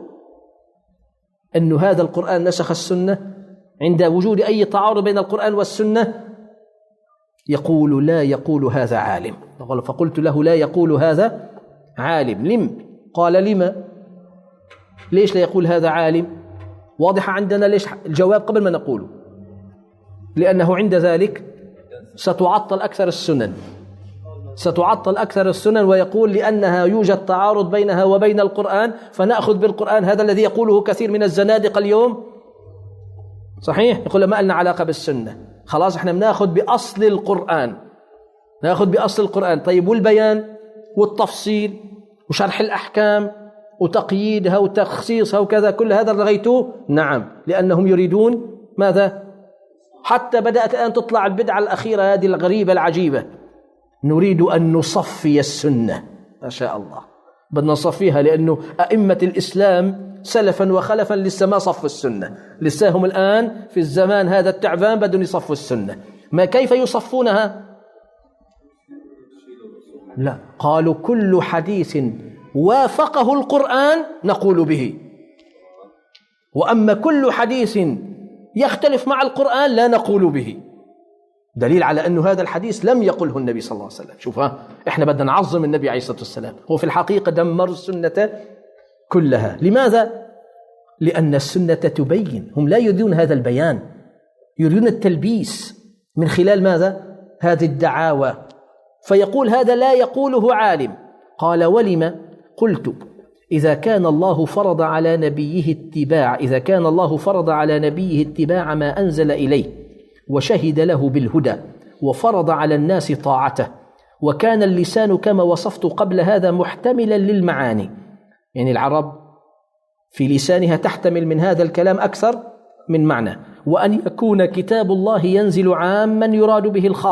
أن هذا القرآن نسخ السنة عند وجود أي تعارض بين القرآن والسنة؟ يقول لا يقول هذا عالم. فقلت له لا يقول هذا عالم. لم؟ قال لما؟ ليش لا يقول هذا عالم؟ واضح عندنا ليش الجواب قبل ما نقوله، لأنه عند ذلك ستعطل أكثر السنن، ستعطل أكثر السنن ويقول لأنها يوجد تعارض بينها وبين القرآن فنأخذ بالقرآن. هذا الذي يقوله كثير من الزنادقة اليوم، صحيح؟ يقول ما لنا علاقة بالسنة، خلاص احنا بناخذ بأصل القرآن، ناخذ بأصل القرآن. طيب والبيان والتفصيل وشرح الأحكام وتقييدها وتخصيصها وكذا كل هذا لغيتوه؟ نعم، لأنهم يريدون ماذا؟ حتى بدأت الآن تطلع البدعة الأخيرة هذه الغريبة العجيبة، نريد أن نصفي السنة. ما شاء الله، بدنا نصفيها، لأنه أئمة الإسلام سلفا وخلفا لسه ما صفوا السنة، لسه هم الآن في الزمان هذا التعبان بدهم يصفوا السنة. ما كيف يصفونها؟ لا، قالوا كل حديث وافقه القرآن نقول به، وأما كل حديث يختلف مع القرآن لا نقول به. دليل على أن هذا الحديث لم يقله النبي صلى الله عليه وسلم. شوفها، إحنا بدنا نعظم النبي عليه الصلاة والسلام، هو في الحقيقة دمر السنة كلها. لماذا؟ لأن السنة تبين، هم لا يريدون هذا البيان، يريدون التلبيس من خلال ماذا؟ هذه الدعاوى. فيقول هذا لا يقوله عالم. قال ولم؟ قلت إذا كان الله فرض على نبيه اتباع إذا كان الله فرض على نبيه اتباع ما أنزل إليه وشهد له بالهدى وفرض على الناس طاعته، وكان اللسان كما وصفت قبل هذا محتملا للمعاني، يعني العرب في لسانها تحتمل من هذا الكلام أكثر من معنى، وأن يكون كتاب الله ينزل عاما يراد به الخاص،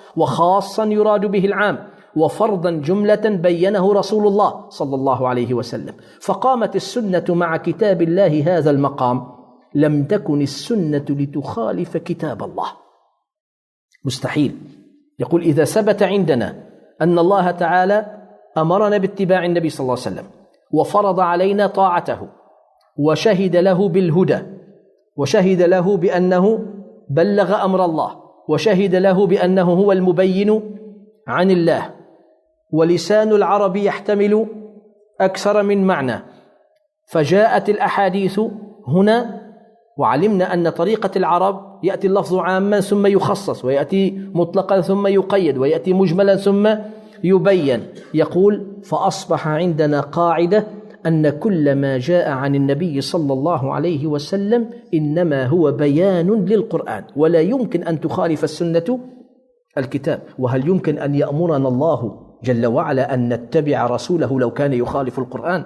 وخاصا يراد به العام، وفرضا جملة بينه رسول الله صلى الله عليه وسلم. فقامت السنة مع كتاب الله هذا المقام. لم تكن السنة لتخالف كتاب الله، مستحيل. يقول إذا ثبت عندنا أن الله تعالى أمرنا باتباع النبي صلى الله عليه وسلم وفرض علينا طاعته وشهد له بالهدى وشهد له بأنه بلغ أمر الله وشهد له بأنه هو المبين عن الله، ولسان العرب يحتمل أكثر من معنى، فجاءت الأحاديث هنا، وعلمنا أن طريقة العرب يأتي اللفظ عاما ثم يخصص، ويأتي مطلقا ثم يقيد، ويأتي مجملا ثم يبين. يقول فأصبح عندنا قاعدة أن كل ما جاء عن النبي صلى الله عليه وسلم إنما هو بيان للقرآن، ولا يمكن أن تخالف السنة الكتاب. وهل يمكن أن يأمرنا الله جل وعلا أن نتبع رسوله لو كان يخالف القرآن؟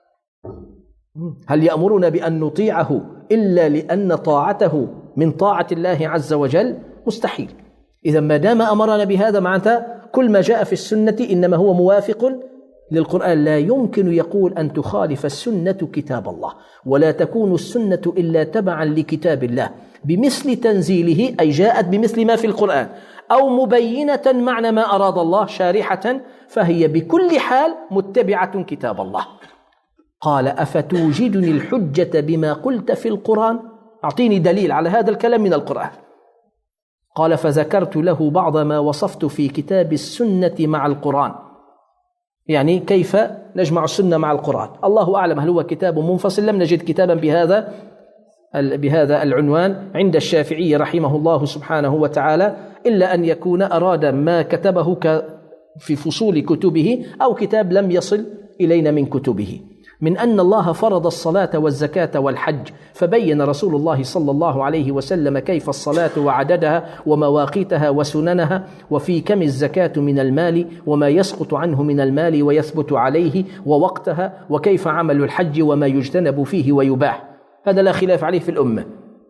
هل يأمرنا بأن نطيعه إلا لأن طاعته من طاعة الله عز وجل؟ مستحيل. إذا ما دام أمرنا بهذا معناته كل ما جاء في السنة إنما هو موافق للقرآن. لا يمكن يقول أن تخالف السنة كتاب الله، ولا تكون السنة إلا تبعا لكتاب الله بمثل تنزيله، أي جاءت بمثل ما في القرآن، أو مبينة معنى ما أراد الله شارحة، فهي بكل حال متبعة كتاب الله. قال أفتوجدني الحجة بما قلت في القرآن؟ أعطيني دليل على هذا الكلام من القرآن. قال فذكرت له بعض ما وصفت في كتاب السنة مع القرآن، يعني كيف نجمع السنة مع القرآن. الله أعلم هل هو كتاب منفصل، لم نجد كتابا بهذا بهذا العنوان عند الشافعي رحمه الله سبحانه وتعالى، إلا أن يكون أراد ما كتبه في فصول كتبه أو كتاب لم يصل إلينا من كتبه، من أن الله فرض الصلاة والزكاة والحج، فبين رسول الله صلى الله عليه وسلم كيف الصلاة وعددها ومواقيتها وسننها، وفي كم الزكاة من المال وما يسقط عنه من المال ويثبت عليه ووقتها، وكيف عمل الحج وما يجتنب فيه ويباح. هذا لا خلاف عليه في الأمة.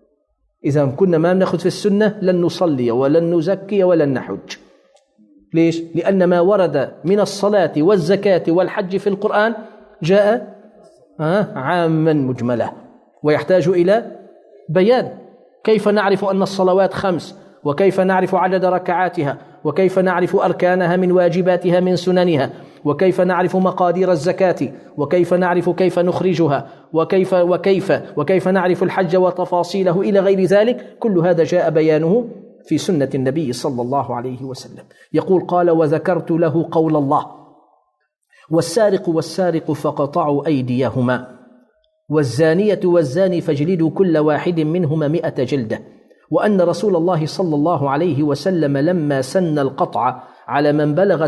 إذا كنا ما نأخذ في السنة لن نصلي ولن نزكي ولن نحج. ليش؟ لأن ما ورد من الصلاة والزكاة والحج في القرآن جاء عاما مجملا، ويحتاج إلى بيان. كيف نعرف أن الصلوات خمس، وكيف نعرف عدد ركعاتها، وكيف نعرف أركانها من واجباتها من سننها، وكيف نعرف مقادير الزكاة، وكيف نعرف كيف نخرجها، وكيف وكيف وكيف نعرف الحج وتفاصيله إلى غير ذلك. كل هذا جاء بيانه في سنة النبي صلى الله عليه وسلم. يقول قال وذكرت له قول الله والسارق والسارق فقطعوا أيديهما والزانية والزاني فاجلدوا كل واحد منهما مئة جلدة، وأن رسول الله صلى الله عليه وسلم لما سن القطع على من بلغت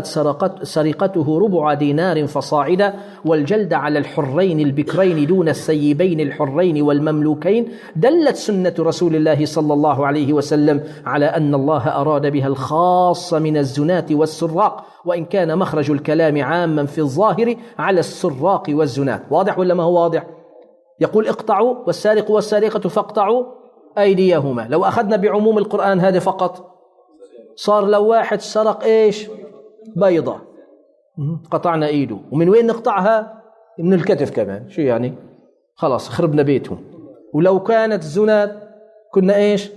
سرقته ربع دينار فصاعدا، والجلد على الحرين البكرين دون السيبين الحرين والمملوكين، دلت سنة رسول الله صلى الله عليه وسلم على أن الله أراد بها الخاص من الزناة والسراق، وإن كان مخرج الكلام عاما في الظاهر على السراق والزناة. واضح ولا ما هو واضح؟ يقول اقطعوا والسارق والسارقة فاقطعوا أيديهما. لو أخذنا بعموم القرآن هذا فقط صار لو واحد سرق إيش بيضة قطعنا إيده. ومن وين نقطعها؟ من الكتف كمان. شو يعني؟ خلاص خربنا بيتهم. ولو كانت زنا كنا إيش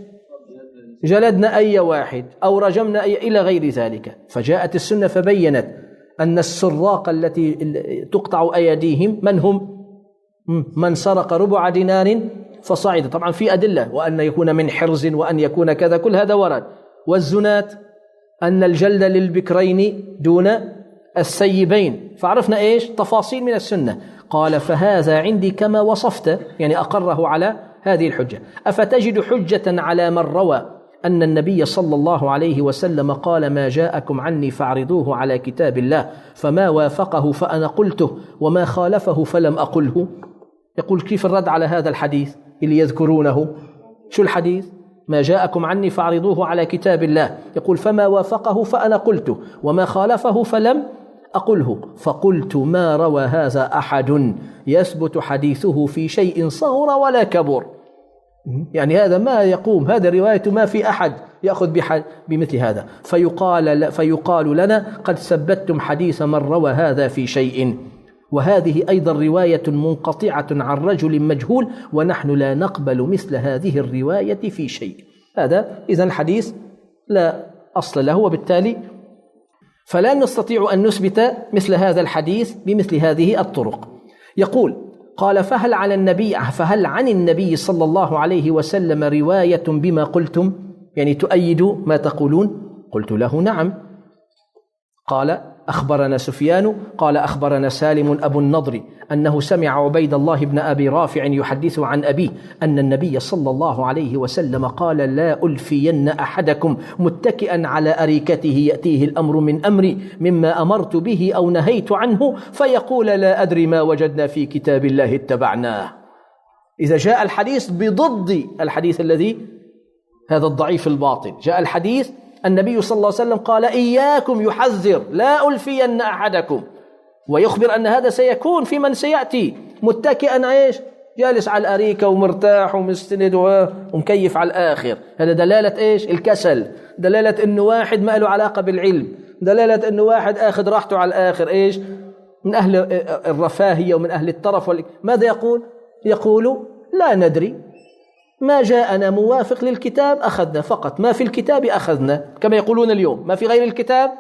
جلدنا أي واحد أو رجمنا أي إلى غير ذلك. فجاءت السنة فبينت أن السراق التي تقطع أيديهم من هم؟ من سرق ربع دينار فصعد. طبعا في أدلة، وأن يكون من حرز وأن يكون كذا، كل هذا ورد. والزنات أن الجلد للبكرين دون السيبين. فعرفنا إيش تفاصيل من السنة. قال فهذا عندي كما وصفت، يعني أقره على هذه الحجة. أفتجد حجة على من روى أن النبي صلى الله عليه وسلم قال ما جاءكم عني فاعرضوه على كتاب الله، فما وافقه فأنا قلته وما خالفه فلم أقله. يقول كيف الرد على هذا الحديث اللي يذكرونه؟ شو الحديث؟ ما جاءكم عني فاعرضوه على كتاب الله. يقول فما وافقه فأنا قلته وما خالفه فلم أقله. فقلت ما روى هذا أحد يثبت حديثه في شيء صغر ولا كبر. يعني هذا ما يقوم، هذا رواية ما في أحد يأخذ بمثل هذا. فيقال, فيقال لنا قد ثبتتم حديث من روى هذا في شيء، وهذه أيضا رواية منقطعة عن رجل مجهول، ونحن لا نقبل مثل هذه الرواية في شيء. هذا إذن الحديث لا أصل له، وبالتالي فلا نستطيع أن نثبت مثل هذا الحديث بمثل هذه الطرق. يقول قال فهل على النبي فهل عن النبي صلى الله عليه وسلم رواية بما قلتم، يعني تؤيد ما تقولون؟ قلت له نعم. قال أخبرنا سفيان قال أخبرنا سالم أبو النضر أنه سمع عبيد الله بن أبي رافع يحدث عن أبيه أن النبي صلى الله عليه وسلم قال لا ألفين أحدكم متكئا على أريكته يأتيه الأمر من أمري مما أمرت به أو نهيت عنه فيقول لا أدري ما وجدنا في كتاب الله اتبعناه. إذا جاء الحديث بضد الحديث الذي هذا الضعيف الباطل، جاء الحديث النبي صلى الله عليه وسلم قال إياكم، يحذر لا ألفين أحدكم، ويخبر أن هذا سيكون في من سيأتي متكئا ايش جالس على الأريكة ومرتاح ومستند ومكيف على الآخر. هذا دلالة ايش؟ الكسل، دلالة انه واحد ما له علاقة بالعلم، دلالة انه واحد اخذ راحته على الآخر، ايش من أهل الرفاهية ومن أهل الترف. ماذا يقول؟ يقول لا ندري، ما جاءنا موافق للكتاب أخذنا فقط، ما في الكتاب أخذنا، كما يقولون اليوم ما في غير الكتاب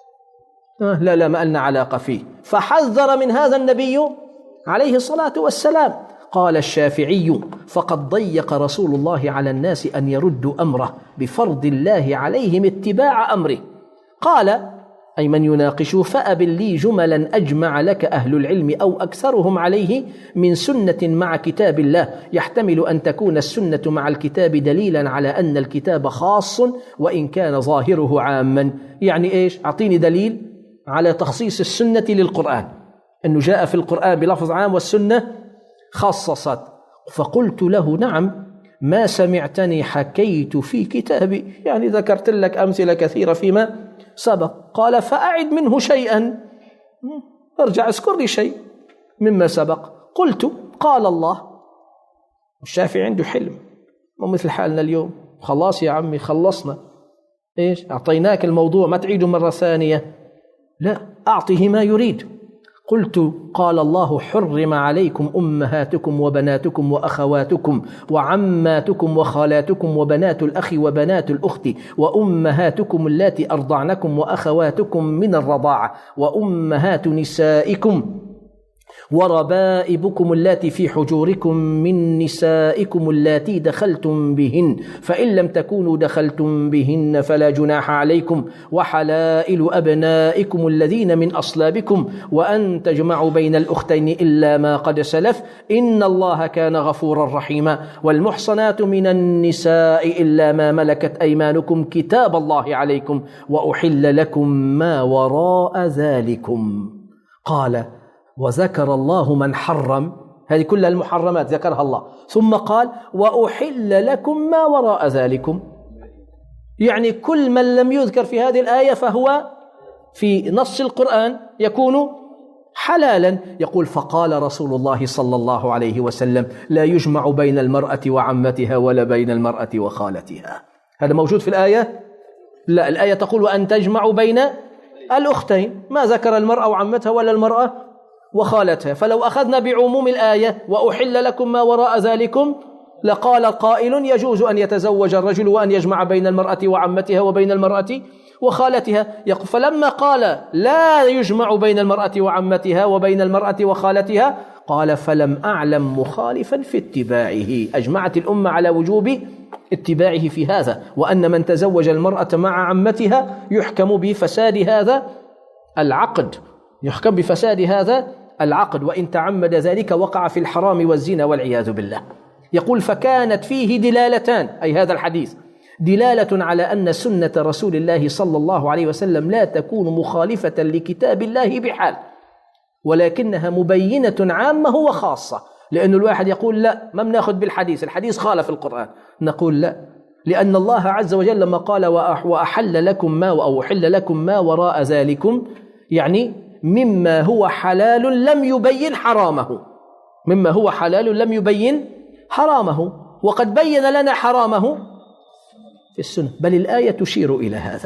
آه لا لا ما لنا علاقة فيه. فحذر من هذا النبي عليه الصلاة والسلام. قال الشافعي فقد ضيق رسول الله على الناس أن يردوا أمره بفرض الله عليهم اتباع أمره. قال أي من يناقشه فأبل لي جملا أجمع لك أهل العلم أو أكثرهم عليه من سنة مع كتاب الله، يحتمل أن تكون السنة مع الكتاب دليلا على أن الكتاب خاص وإن كان ظاهره عاما. يعني إيش؟ أعطيني دليل على تخصيص السنة للقرآن، أنه جاء في القرآن بلفظ عام والسنة خصصت. فقلت له نعم، ما سمعتني حكيت في كتابي، يعني ذكرت لك أمثلة كثيرة فيما سبق. قال فأعد منه شيئا، ارجع اذكر لي شيء مما سبق. قلت قال الله. الشافعي عنده حلم، مو مثل حالنا اليوم، خلاص يا عمي خلصنا، ايش أعطيناك الموضوع ما تعيده مرة ثانية، لا أعطيه ما يريد. قلت قال الله حرم عليكم أمهاتكم وبناتكم وأخواتكم وعماتكم وخالاتكم وبنات الأخ وبنات الأخت وأمهاتكم اللاتي أرضعنكم وأخواتكم من الرضاعة وأمهات نسائكم وربائبكم اللاتي في حجوركم من نسائكم اللاتي دخلتم بهن، فإن لم تكونوا دخلتم بهن فلا جناح عليكم، وحلائل أبنائكم الذين من أصلابكم، وأن تجمعوا بين الأختين إلا ما قد سلف، إن الله كان غفورا رحيما، والمحصنات من النساء إلا ما ملكت أيمانكم كتاب الله عليكم، وأحل لكم ما وراء ذلكم. قال وذكر الله من حرم، هذه كلها المحرمات ذكرها الله، ثم قال وأحل لكم ما وراء ذلكم، يعني كل من لم يذكر في هذه الآية فهو في نص القرآن يكون حلالا. يقول فقال رسول الله صلى الله عليه وسلم لا يجمع بين المرأة وعمتها ولا بين المرأة وخالتها. هذا موجود في الآية؟ لا، الآية تقول وأن تجمعوا بين الأختين، ما ذكر المرأة وعمتها ولا المرأة وخالتها. فلو أخذنا بعموم الآية وأحل لكم ما وراء ذلكم لقال قائل يجوز أن يتزوج الرجل وأن يجمع بين المرأة وعمتها وبين المرأة وخالتها. فلما قال لا يجمع بين المرأة وعمتها وبين المرأة وخالتها قال فلم أعلم مخالفا في اتباعه، أجمعت الأمة على وجوب اتباعه في هذا، وأن من تزوج المرأة مع عمتها يحكم بفساد هذا العقد، يحكم بفساد هذا العقد، وإن تعمد ذلك وقع في الحرام والزنا والعياذ بالله. يقول فكانت فيه دلالتان، أي هذا الحديث دلالة على أن سنة رسول الله صلى الله عليه وسلم لا تكون مخالفة لكتاب الله بحال، ولكنها مبينة عامة وخاصة. لأن الواحد يقول لا ما بناخذ بالحديث، الحديث خالف القرآن، نقول لا، لأن الله عز وجل لما قال وأحل لكم ما أو أحل لكم ما وراء ذلكم، يعني مما هو حلال لم يبين حرامه، مما هو حلال لم يبين حرامه. وقد بين لنا حرامه في السنة، بل الآية تشير إلى هذا.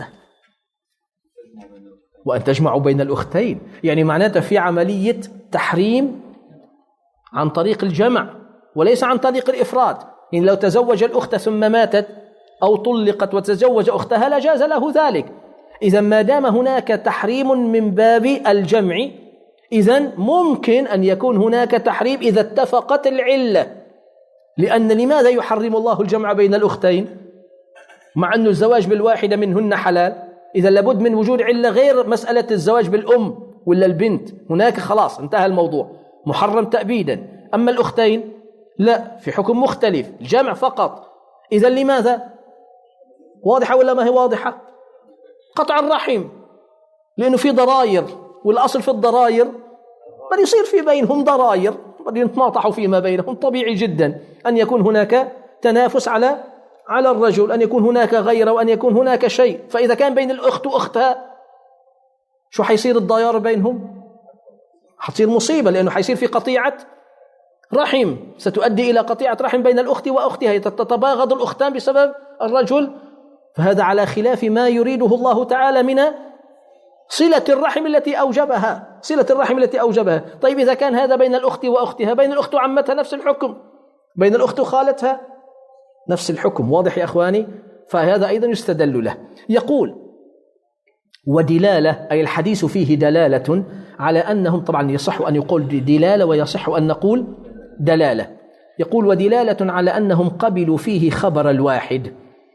وأن تجمعوا بين الأختين، يعني معناته في عملية تحريم عن طريق الجمع وليس عن طريق الإفراد. يعني لو تزوج الأخت ثم ماتت أو طلقت وتزوج أختها لجاز له ذلك. إذا ما دام هناك تحريم من باب الجمع، إذن ممكن أن يكون هناك تحريم إذا اتفقت العلة. لأن لماذا يحرم الله الجمع بين الأختين مع أن الزواج بالواحدة منهن حلال؟ إذا لابد من وجود علة غير مسألة الزواج بالأم ولا البنت، هناك خلاص انتهى الموضوع، محرم تأبيدا. أما الأختين لا، في حكم مختلف، الجمع فقط. إذا لماذا؟ واضحة ولا ما هي واضحة؟ قطع الرحم، لأنه في ضراير، والأصل في الضراير بل يصير في بينهم ضراير، بل يتناطحوا فيما بينهم. طبيعي جدا أن يكون هناك تنافس على على الرجل، أن يكون هناك غيره وأن يكون هناك شيء. فإذا كان بين الأخت وأختها شو حيصير الضيار بينهم؟ حتصير مصيبة، لأنه حيصير في قطيعة رحم، ستؤدي إلى قطيعة رحم بين الأخت وأختها، تتباغض الأختان بسبب الرجل. فهذا على خلاف ما يريده الله تعالى من صلة الرحم التي أوجبها، صلة الرحم التي أوجبها. طيب إذا كان هذا بين الأخت وأختها، بين الأخت وعمتها نفس الحكم، بين الأخت وخالتها نفس الحكم. واضح يا أخواني؟ فهذا أيضا يستدل له. يقول ودلالة، أي الحديث فيه دلالة على أنهم، طبعا يصح أن يقول دلالة ويصح أن نقول دلالة. يقول ودلالة على أنهم قبلوا فيه خبر الواحد،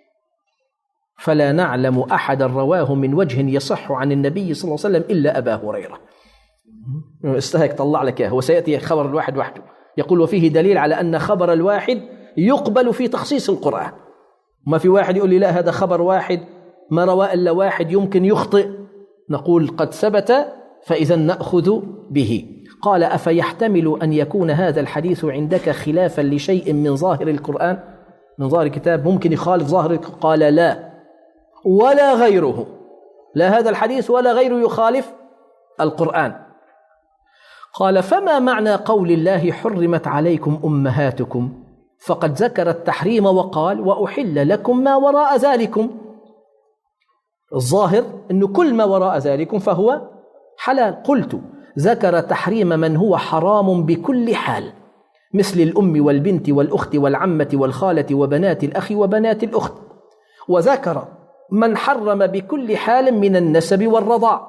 فلا نعلم أحد رواه من وجه يصح عن النبي صلى الله عليه وسلم إلا أبا هريرة. استهك طلع لك، هو سيأتي خبر الواحد وحده. يقول وفيه دليل على أن خبر الواحد يقبل في تخصيص القرآن. ما في واحد يقول لي لا هذا خبر واحد ما رواه إلا واحد يمكن يخطئ، نقول قد ثبت فإذا نأخذ به. قال أفيحتمل أن يكون هذا الحديث عندك خلافا لشيء من ظاهر القرآن، من ظاهر الكتاب، ممكن يخالف ظاهر؟ قال لا ولا غيره، لا هذا الحديث ولا غيره يخالف القرآن. قال فما معنى قول الله حرمت عليكم أمهاتكم؟ فقد ذكر التحريم وقال وأحل لكم ما وراء ذلكم. الظاهر أنه كل ما وراء ذلكم فهو حلال. قلت ذكر تحريم من هو حرام بكل حال، مثل الأم والبنت والأخت والعمة والخالة وبنات الأخ وبنات الأخت، وذكر من حرم بكل حال من النسب والرضاع،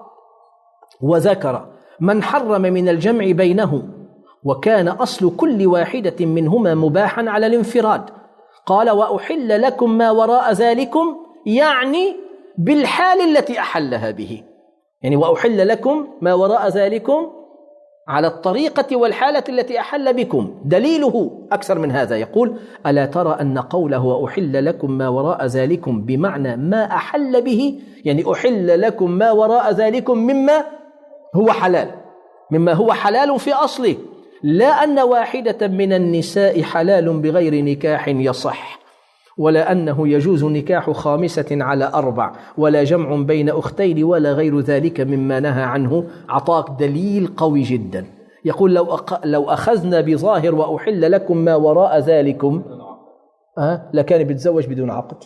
وذكر من حرم من الجمع بينه، وكان أصل كل واحدة منهما مباحا على الانفراد. قال وأحل لكم ما وراء ذلكم، يعني بالحال التي أحلها به، يعني وأحل لكم ما وراء ذلكم على الطريقة والحالة التي أحل بكم. دليله أكثر من هذا، يقول ألا ترى أن قوله وأحل لكم ما وراء ذلكم بمعنى ما أحل به، يعني أحل لكم ما وراء ذلكم مما هو حلال، مما هو حلال في أصله، لا أن واحدة من النساء حلال بغير نكاح يصح، ولا أنه يجوز نكاح خامسة على أربع، ولا جمع بين أختين، ولا غير ذلك مما نهى عنه. عطاك دليل قوي جدا. يقول لو أق... لو أخذنا بظاهر وأحل لكم ما وراء ذلكم أه؟ لكان بيتزوج بدون عقد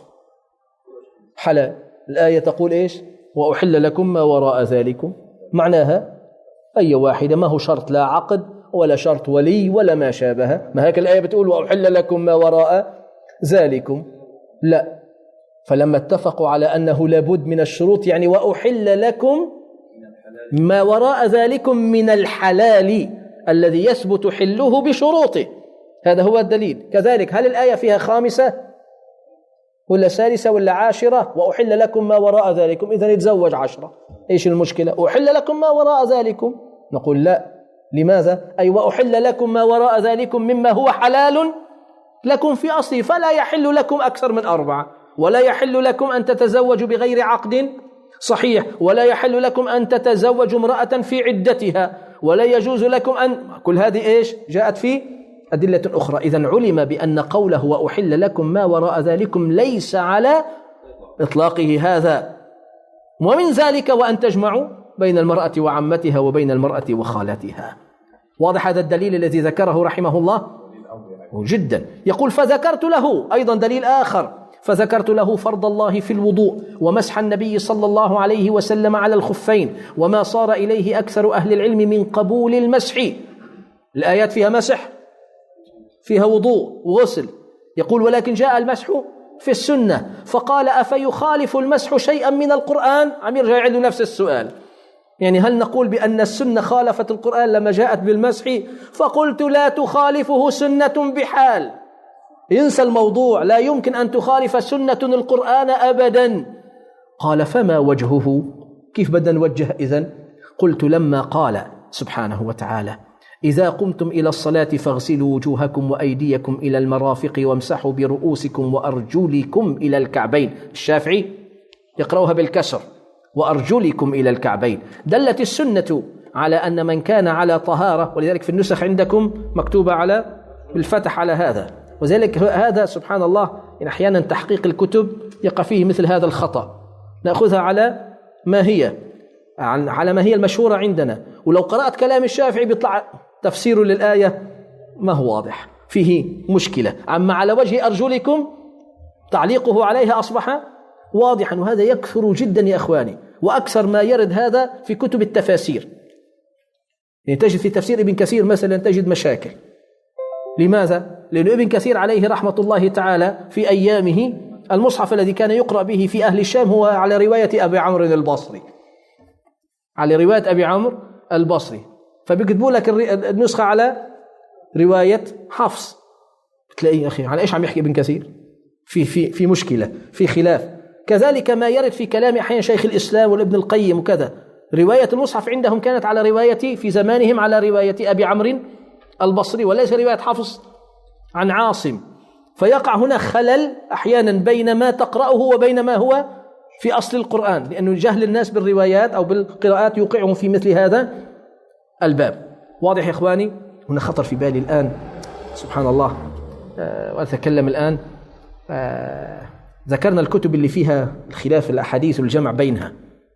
حلال. الآية تقول إيش؟ وأحل لكم ما وراء ذلكم، معناها أي واحدة، ما هو شرط لا عقد ولا شرط ولي ولا ما شابه. ما هيك الآية بتقول وأحل لكم ما وراء ذلكم؟ لا. فلما اتفقوا على أنه لابد من الشروط، يعني وأحل لكم ما وراء ذلكم من الحلال الذي يثبت حله بشروطه، هذا هو الدليل. كذلك هل الآية فيها خامسة ولا سادسة ولا عاشرة؟ وأحل لكم ما وراء ذلكم، إذن يتزوج عشرة، إيش المشكلة؟ أحل لكم ما وراء ذلكم، نقول لا. لماذا؟ أي وأحل لكم ما وراء ذلكم مما هو حلال لكم في أصله، فلا يحل لكم أكثر من أربعة، ولا يحل لكم أن تتزوجوا بغير عقد صحيح، ولا يحل لكم أن تتزوجوا امرأة في عدتها، ولا يجوز لكم أن، كل هذه إيش جاءت في أدلة أخرى. إذن علم بأن قوله وأحل لكم ما وراء ذلكم ليس على إطلاقه هذا. ومن ذلك وأن تجمعوا بين المرأة وعمتها وبين المرأة وخالتها. واضح هذا الدليل الذي ذكره رحمه الله؟ جدا. يقول فذكرت له أيضا دليل آخر، فذكرت له فرض الله في الوضوء ومسح النبي صلى الله عليه وسلم على الخفين وما صار إليه أكثر أهل العلم من قبول المسح. الآيات فيها مسح، فيها وضوء وغسل. يقول ولكن جاء المسح في السنة، فقال أفيخالف المسح شيئا من القرآن؟ عم يرجع يعيد نفس السؤال، يعني هل نقول بأن السنة خالفت القرآن لما جاءت بالمسح؟ فقلت لا تخالفه سنة بحال. ينسى الموضوع، لا يمكن أن تخالف سنة القرآن أبدا. قال فما وجهه؟ كيف بدنا نوجه إذن؟ قلت لما قال سبحانه وتعالى إذا قمتم إلى الصلاة فاغسلوا وجوهكم وأيديكم إلى المرافق وامسحوا برؤوسكم وأرجلكم إلى الكعبين. الشافعي يقرأها بالكسر وأرجلكم إلى الكعبين. دلت السنة على أن من كان على طهارة، ولذلك في النسخ عندكم مكتوبة على بالفتح على هذا، وذلك هذا سبحان الله إن أحيانا تحقيق الكتب يقع فيه مثل هذا الخطأ. نأخذها على ما هي على ما هي المشهورة عندنا، ولو قرأت كلام الشافعي بيطلع تفسيره للآية ما هو واضح، فيه مشكلة. أما على وجه أرجلكم تعليقه عليها أصبح واضحا، وهذا يكثر جدا يا أخواني، وأكثر ما يرد هذا في كتب التفاسير. يعني تجد في تفسير ابن كثير مثلا تجد مشاكل. لماذا؟ لأن ابن كثير عليه رحمة الله تعالى في أيامه المصحف الذي كان يقرأ به في أهل الشام هو على رواية أبي عمرو البصري، على رواية أبي عمرو البصري، فبيكتبوا لك النسخة على رواية حفص. بتلاقي يا أخي على إيش عم يحكي ابن كثير؟ في في في مشكلة، في خلاف. كذلك ما يرد في كلام أحيانا شيخ الإسلام والابن القيم وكذا. رواية المصحف عندهم كانت على رواية في زمانهم على رواية أبي عمرو البصري، وليس رواية حفص عن عاصم، فيقع هنا خلل أحيانا بين ما تقرأه وبين ما هو في أصل القرآن، لأنه جهل الناس بالروايات أو بالقراءات يوقعهم في مثل هذا الباب. واضح يا إخواني؟ هنا خطر في بالي الآن سبحان الله أه وأتكلم الآن أه ذكرنا الكتب اللي فيها الخلاف الأحاديث والجمع بينها،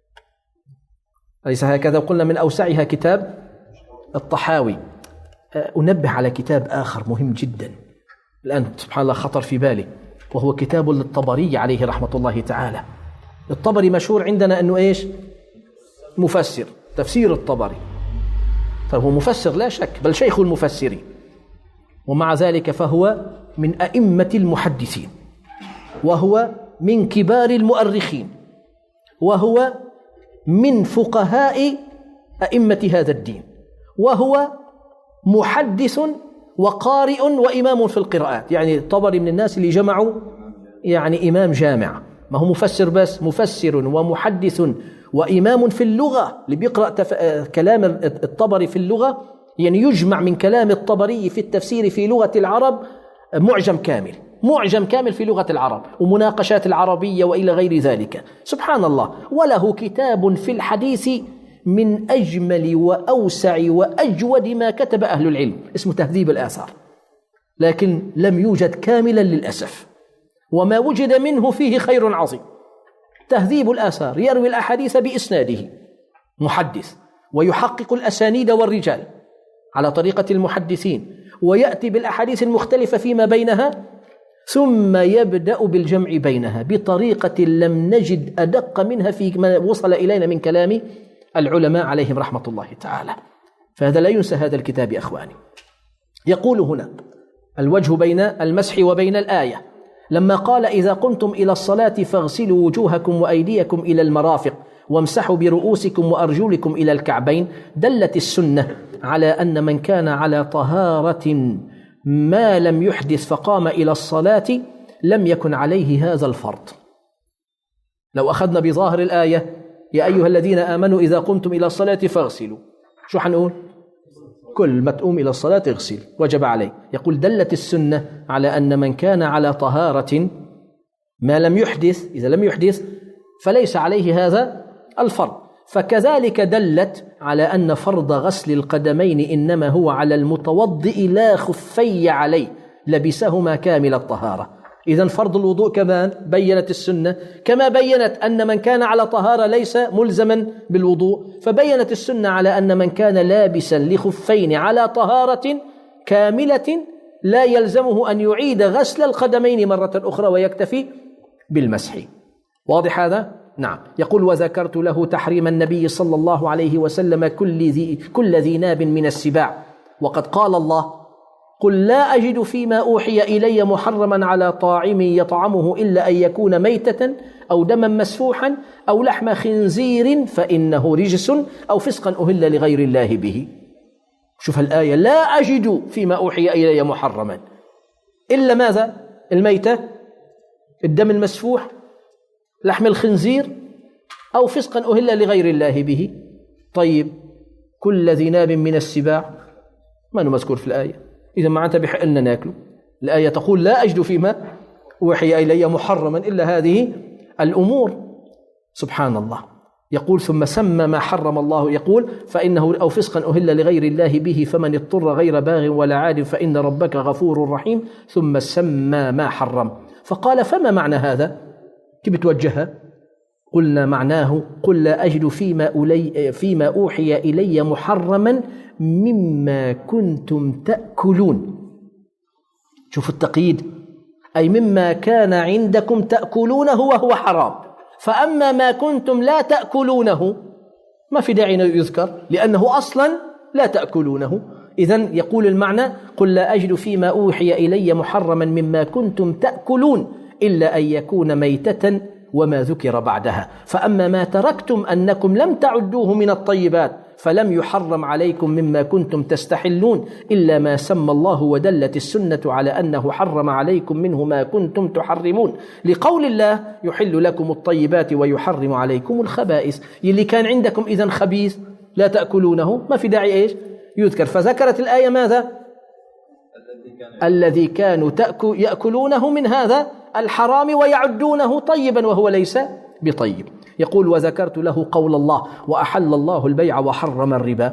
أليس هكذا؟ قلنا من أوسعها كتاب الطحاوي. أه أنبه على كتاب آخر مهم جدا الآن سبحان الله خطر في بالي، وهو كتاب للطبري عليه رحمة الله تعالى. الطبري مشهور عندنا أنه إيش؟ مفسر، تفسير الطبري، فهو مفسر لا شك، بل شيخ المفسرين، ومع ذلك فهو من أئمة المحدثين، وهو من كبار المؤرخين، وهو من فقهاء أئمة هذا الدين، وهو محدث وقارئ وإمام في القراءات. يعني الطبري من الناس اللي جمعوا يعني إمام جامع، ما هو مفسر بس، مفسر ومحدث وإمام في اللغة. اللي بيقرأ تف... كلام الطبري في اللغة يعني يجمع من كلام الطبري في التفسير في لغة العرب معجم كامل، معجم كامل في لغة العرب ومناقشات العربية وإلى غير ذلك. سبحان الله. وله كتاب في الحديث من أجمل وأوسع وأجود ما كتب أهل العلم، اسمه تهذيب الآثار، لكن لم يوجد كاملا للأسف، وما وجد منه فيه خير عظيم. تهذيب الآثار يروي الأحاديث بإسناده، محدث، ويحقق الأسانيد والرجال على طريقة المحدثين، ويأتي بالأحاديث المختلفة فيما بينها، ثم يبدأ بالجمع بينها بطريقة لم نجد أدق منها في ما وصل إلينا من كلام العلماء عليهم رحمة الله تعالى. فهذا لا ينسى هذا الكتاب يا أخواني. يقول هنا الوجه بين المسح وبين الآية، لما قال إذا قمتم إلى الصلاة فاغسلوا وجوهكم وأيديكم إلى المرافق وامسحوا برؤوسكم وأرجلكم إلى الكعبين، دلت السنة على أن من كان على طهارة ما لم يحدث فقام إلى الصلاة لم يكن عليه هذا الفرض. لو أخذنا بظاهر الآية يا أيها الذين آمنوا إذا قمتم إلى الصلاة فاغسلوا، شو حنقول؟ كل ما تقوم إلى الصلاة اغسل، وجب عليه. يقول دلت السنة على أن من كان على طهارة ما لم يحدث، إذا لم يحدث فليس عليه هذا الفرض. فكذلك دلت على أن فرض غسل القدمين إنما هو على المتوضئ لا خفي عليه لبسهما كامل الطهارة. إذن فرض الوضوء كمان بيّنت السنة، كما بيّنت أن من كان على طهارة ليس ملزما بالوضوء، فبيّنت السنة على أن من كان لابسا لخفين على طهارة كاملة لا يلزمه أن يعيد غسل القدمين مرة أخرى ويكتفي بالمسح. واضح هذا؟ نعم. يقول وذكرت له تحريم النبي صلى الله عليه وسلم كل ذي, كل ذي ناب من السباع، وقد قال الله قل لا أجد فيما أوحي إلي محرما على طاعم يطعمه إلا أن يكون ميتة أو دما مسفوحا أو لحم خنزير فإنه رجس أو فسقا أهل لغير الله به. شوف الآية، لا أجد فيما أوحي إلي محرما إلا ماذا؟ الميتة، الدم المسفوح، لحم الخنزير، أو فسقا أهل لغير الله به. طيب كل ذي ناب من السباع ما مذكور في الآية، إذا معناتها بحق لنا ناكله. الآية تقول لا أجد فيما أوحي إلي محرما إلا هذه الأمور. سبحان الله. يقول ثم سمى ما حرم الله، يقول فإنه أو فسقا أهل لغير الله به فمن اضطر غير باغ ولا عاد فإن ربك غفور رحيم. ثم سمى ما حرم، فقال فما معنى هذا؟ كيف توجهها؟ قلنا معناه قل لا أجد فيما, أولي فيما أوحي إلي محرما مما كنتم تأكلون. شوف التقييد، أي مما كان عندكم تأكلونه وهو حرام، فأما ما كنتم لا تأكلونه ما في داعي يذكر لأنه أصلا لا تأكلونه. إذن يقول المعنى قل لا أجد فيما أوحي إلي محرما مما كنتم تأكلون إلا أن يكون ميتة وما ذكر بعدها، فأما ما تركتم أنكم لم تعدوه من الطيبات فلم يحرم عليكم مما كنتم تستحلون إلا ما سمى الله ودلت السنة على أنه حرم عليكم منه ما كنتم تحرمون، لقول الله يحل لكم الطيبات ويحرم عليكم الخبائث. اللي كان عندكم إذن خبيث لا تأكلونه ما في داعي إيش يذكر. فذكرت الآية ماذا؟ الذي كانوا يأكلونه من هذا الحرام ويعدونه طيبا وهو ليس بطيب. يقول وذكرت له قول الله وأحل الله البيع وحرم الربا.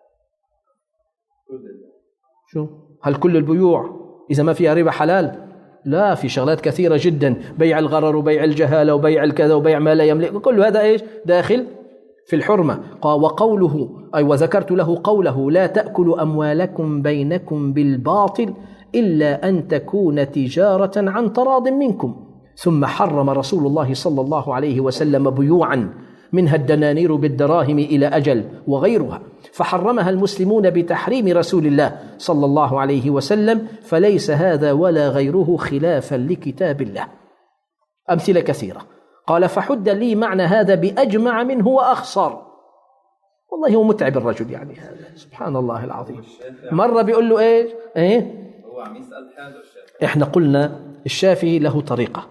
شو؟ هل كل البيوع إذا ما فيها ربا حلال؟ لا، في شغلات كثيرة جدا، بيع الغرر وبيع الجهالة وبيع الكذا وبيع ما لا يملك، كل هذا إيش داخل في الحرمة. وقوله أي وذكرت له قوله لا تأكلوا أموالكم بينكم بالباطل إلا أن تكون تجارة عن تراض منكم. ثم حرم رسول الله صلى الله عليه وسلم بيوعا منها الدنانير بالدراهم إلى أجل وغيرها، فحرمها المسلمون بتحريم رسول الله صلى الله عليه وسلم، فليس هذا ولا غيره خلافا لكتاب الله. أمثلة كثيرة. قال فحد لي معنى هذا بأجمع منه وأخصر. والله هو متعب الرجل يعني هذا، سبحان الله العظيم. مرة بيقول له إيش إيه هو عم يسأل حاله الشافعي. إحنا قلنا الشافعي له طريقة.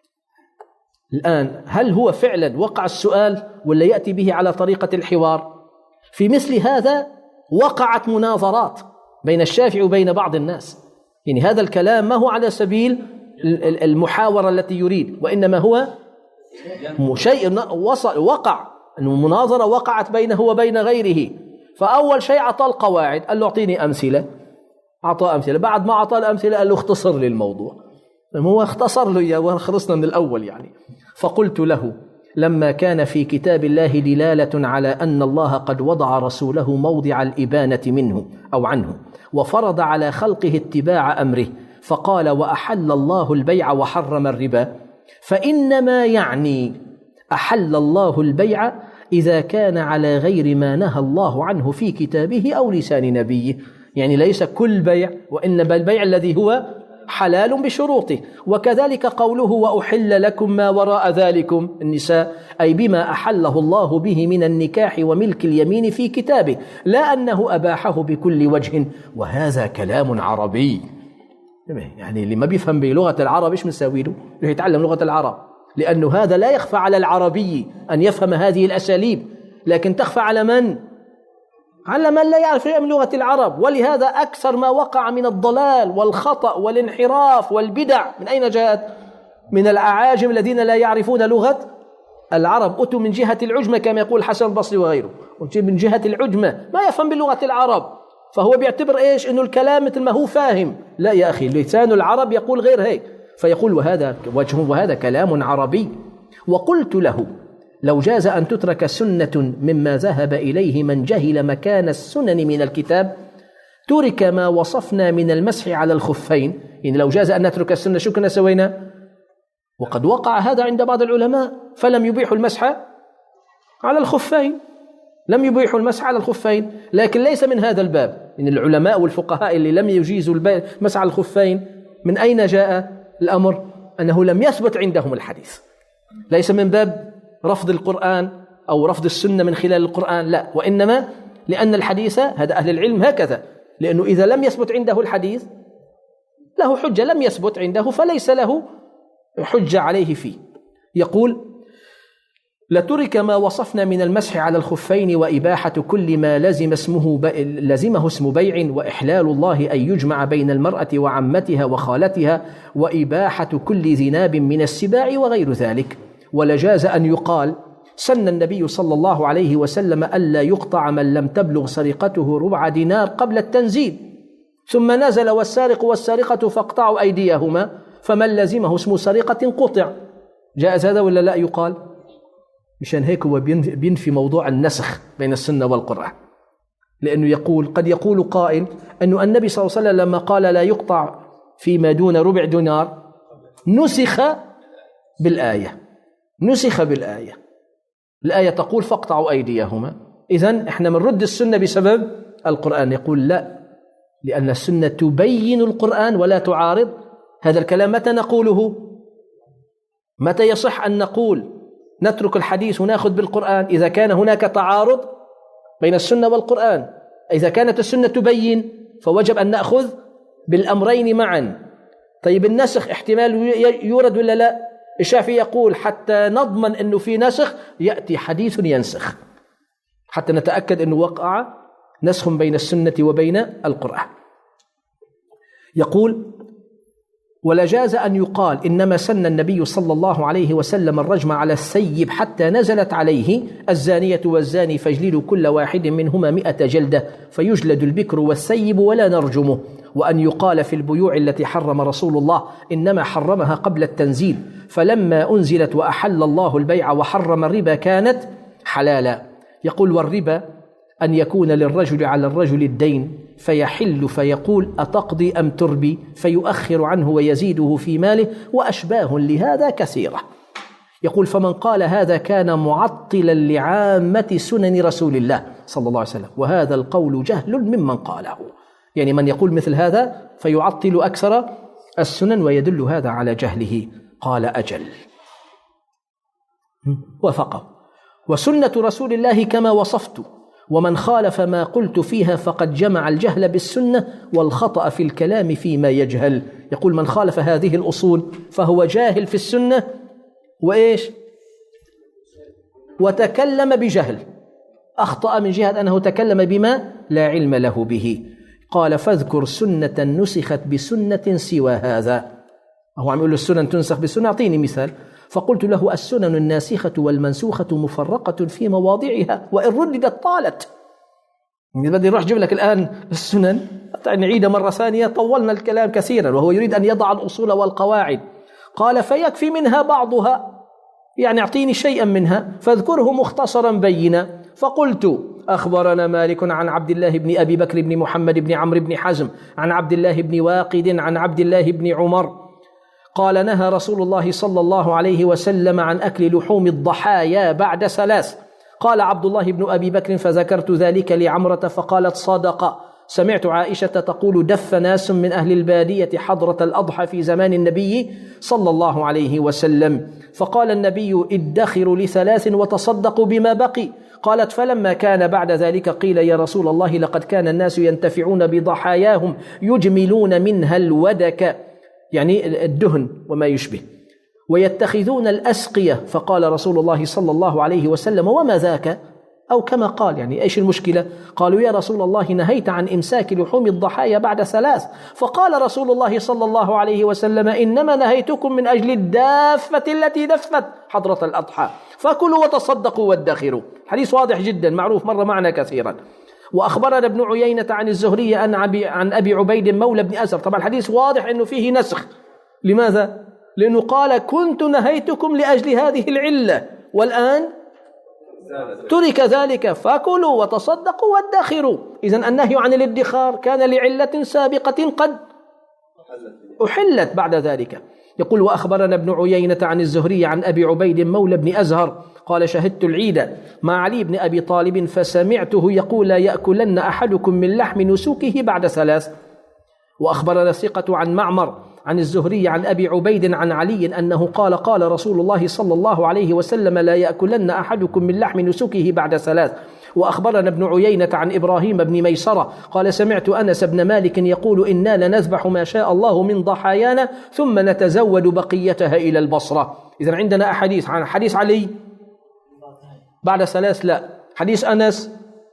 الآن هل هو فعلا وقع السؤال ولا يأتي به على طريقة الحوار؟ في مثل هذا وقعت مناظرات بين الشافعي وبين بعض الناس، يعني هذا الكلام ما هو على سبيل المحاورة التي يريد، وإنما هو شيء وصل وقع المناظرة وقعت بينه وبين غيره. فأول شيء أعطى القواعد، قال له أعطيني أمثلة، أعطى أمثلة. بعد ما أعطى الأمثلة قال له اختصر لي الموضوع، هو اختصر له إياه وخلصنا من الأول يعني. فقلت له لما كان في كتاب الله دلالة على أن الله قد وضع رسوله موضع الإبانة منه أو عنه وفرض على خلقه اتباع أمره، فقال وأحل الله البيع وحرم الربا، فإنما يعني أحل الله البيع إذا كان على غير ما نهى الله عنه في كتابه أو لسان نبيه، يعني ليس كل بيع، وإنما البيع الذي هو حلال بشروطه. وكذلك قوله وأحل لكم ما وراء ذلكم النساء، أي بما أحله الله به من النكاح وملك اليمين في كتابه، لا أنه أباحه بكل وجه. وهذا كلام عربي، يعني اللي ما بيفهم بلغة العرب إيش مساوي له يتعلم لغة العرب، لأنه هذا لا يخفى على العربي أن يفهم هذه الأساليب، لكن تخفى على من؟ على من لا يعرف من لغة العرب. ولهذا أكثر ما وقع من الضلال والخطأ والانحراف والبدع من أين جاءت؟ من الأعاجم الذين لا يعرفون لغة العرب، أتوا من جهة العجمة كما يقول حسن البصري وغيره، من جهة العجمة ما يفهم بلغة العرب، فهو بيعتبر إيش إنه الكلام مثل ما هو فاهم. لا يا أخي، لسان العرب يقول غير هيك، فيقول وهذا وجه وهذا كلام عربي. وقلت له لو جاز أن تترك سنة مما ذهب إليه من جهل مكان السنن من الكتاب ترك ما وصفنا من المسح على الخفين، يعني لو جاز أن نترك السنة شو كنا سوينا؟ وقد وقع هذا عند بعض العلماء فلم يبيحوا المسح على الخفين، لم يبيحوا المسح على الخفين، لكن ليس من هذا الباب. إن العلماء والفقهاء اللي لم يجيزوا المسح على الخفين من أين جاء الأمر؟ أنه لم يثبت عندهم الحديث، ليس من باب رفض القرآن أو رفض السنة من خلال القرآن، لا، وإنما لأن الحديث، هذا أهل العلم هكذا، لأنه إذا لم يثبت عنده الحديث له حجة، لم يثبت عنده فليس له حجة عليه فيه. يقول: لترك ما وصفنا من المسح على الخفين وإباحة كل ما لزم اسمه ب... لزمه اسم بيع، وإحلال الله أن يجمع بين المرأة وعمتها وخالتها، وإباحة كل ذناب من السباع وغير ذلك. ولجاز أن يقال: سن النبي صلى الله عليه وسلم ألا يقطع من لم تبلغ سرقته ربع دينار قبل التنزيل، ثم نزل: والسارق والسارقة فاقطعوا أيديهما، فمن لزمه اسم سرقة قطع. جائز هذا ولا لا يقال؟ مشان هيك هو بينفي موضوع النسخ بين السنة والقرآن، لأنه يقول، قد يقول قائل أنه النبي صلى الله عليه وسلم لما قال لا يقطع فيما دون ربع دينار نسخ بالآية، نسخ بالآية، الآية تقول فاقطعوا أيديهما، إذن إحنا منرد السنة بسبب القرآن. يقول لا، لأن السنة تبين القرآن ولا تعارض. هذا الكلام متى نقوله؟ متى يصح أن نقول نترك الحديث ونأخذ بالقرآن؟ إذا كان هناك تعارض بين السنة والقرآن. إذا كانت السنة تبين فوجب أن نأخذ بالأمرين معا. طيب النسخ احتمال يورد ولا لا؟ الشافعي يقول حتى نضمن أنه في نسخ يأتي حديث ينسخ، حتى نتأكد أنه وقع نسخ بين السنة وبين القرآن. يقول: ولجاز أن يقال إنما سن النبي صلى الله عليه وسلم الرجم على السيب حتى نزلت عليه: الزانية والزاني فاجلدوا كل واحد منهما مئة جلدة، فيجلد البكر والسيب ولا نرجمه. وأن يقال في البيوع التي حرم رسول الله إنما حرمها قبل التنزيل، فلما أنزلت وأحل الله البيع وحرم الربا كانت حلالا. يقول: والربا أن يكون للرجل على الرجل الدين فيحل فيقول أتقضي أم تربي، فيؤخر عنه ويزيده في ماله، وأشباه لهذا كثيرة. يقول: فمن قال هذا كان معطلا لعامة سنن رسول الله صلى الله عليه وسلم، وهذا القول جهل ممن قاله. يعني من يقول مثل هذا فيعطل أكثر السنن، ويدل هذا على جهله. قال: أجل، وفقه. وسنة رسول الله كما وصفت، ومن خالف ما قلت فيها فقد جمع الجهل بالسنة والخطأ في الكلام فيما يجهل. يقول: من خالف هذه الأصول فهو جاهل في السنة وإيش؟ وتكلم بجهل، أخطأ من جهة أنه تكلم بما لا علم له به. قال: فاذكر سنة نسخت بسنة سوى هذا. هو عم يقول له السنن تنسخ بسنة، أعطيني مثال. فقلت له: السنن الناسخة والمنسوخة مفرقة في مواضعها، وإن رددت طالت. بدي نروح جيب لك الآن السنن نعيدها مرة ثانية، طولنا الكلام كثيرا، وهو يريد أن يضع الأصول والقواعد. قال: فيكفي منها بعضها، يعني أعطيني شيئا منها، فاذكره مختصرا بينا. فقلت: أخبرنا مالك عن عبد الله بن أبي بكر بن محمد بن عمرو بن حزم عن عبد الله بن واقد عن عبد الله بن عمر قال: نهى رسول الله صلى الله عليه وسلم عن أكل لحوم الضحايا بعد ثلاث. قال عبد الله بن أبي بكر: فذكرت ذلك لعمرة فقالت: صدق. سمعت عائشة تقول: دف ناس من أهل البادية حضرة الأضحى في زمان النبي صلى الله عليه وسلم، فقال النبي: ادخروا لثلاث وتصدقوا بما بقي. قالت: فلما كان بعد ذلك قيل: يا رسول الله، لقد كان الناس ينتفعون بضحاياهم يجملون منها الودك، يعني الدهن وما يشبه، ويتخذون الأسقية. فقال رسول الله صلى الله عليه وسلم: وما ذاك؟ أو كما قال، يعني إيش المشكلة؟ قالوا: يا رسول الله، نهيت عن إمساك لحوم الضحايا بعد ثلاث. فقال رسول الله صلى الله عليه وسلم: إنما نهيتكم من أجل الدافة التي دفت حضرة الأضحى، فكلوا وتصدقوا وادخروا. حديث واضح جدا معروف، مر معنا كثيرا. وأخبرنا ابن عيينة عن الزهري عن أبي عبيد مولى بن أسر. طبعا الحديث واضح أنه فيه نسخ. لماذا؟ لأنه قال: كنت نهيتكم لأجل هذه العلة، والآن ترك ذلك فكلوا وتصدقوا وادخروا. إذن النهي عن الادخار كان لعلة سابقة قد أحلت بعد ذلك. يقول وأخبرنا ابن عيينة عن الزهري عن أبي عبيد مولى بن أزهر قال شهدت العيد مع علي بن أبي طالب فسمعته يقول لا يأكلن أحدكم من لحم نسوكه بعد ثلاث. وأخبرنا الثقة عن معمر عن الزهري عن أبي عبيد عن علي أنه قال قال رسول الله صلى الله عليه وسلم لا يأكلن أحدكم من لحم نسوكه بعد ثلاث. وأخبرنا ابن عيينة عن إبراهيم بن ميسرة قال سمعت أنس بن مالك يقول إنا لنذبح ما شاء الله من ضحايانا ثم نتزود بقيتها إلى البصرة. إذن عندنا أحاديث عن حديث علي بعد ثلاث لا، حديث أنس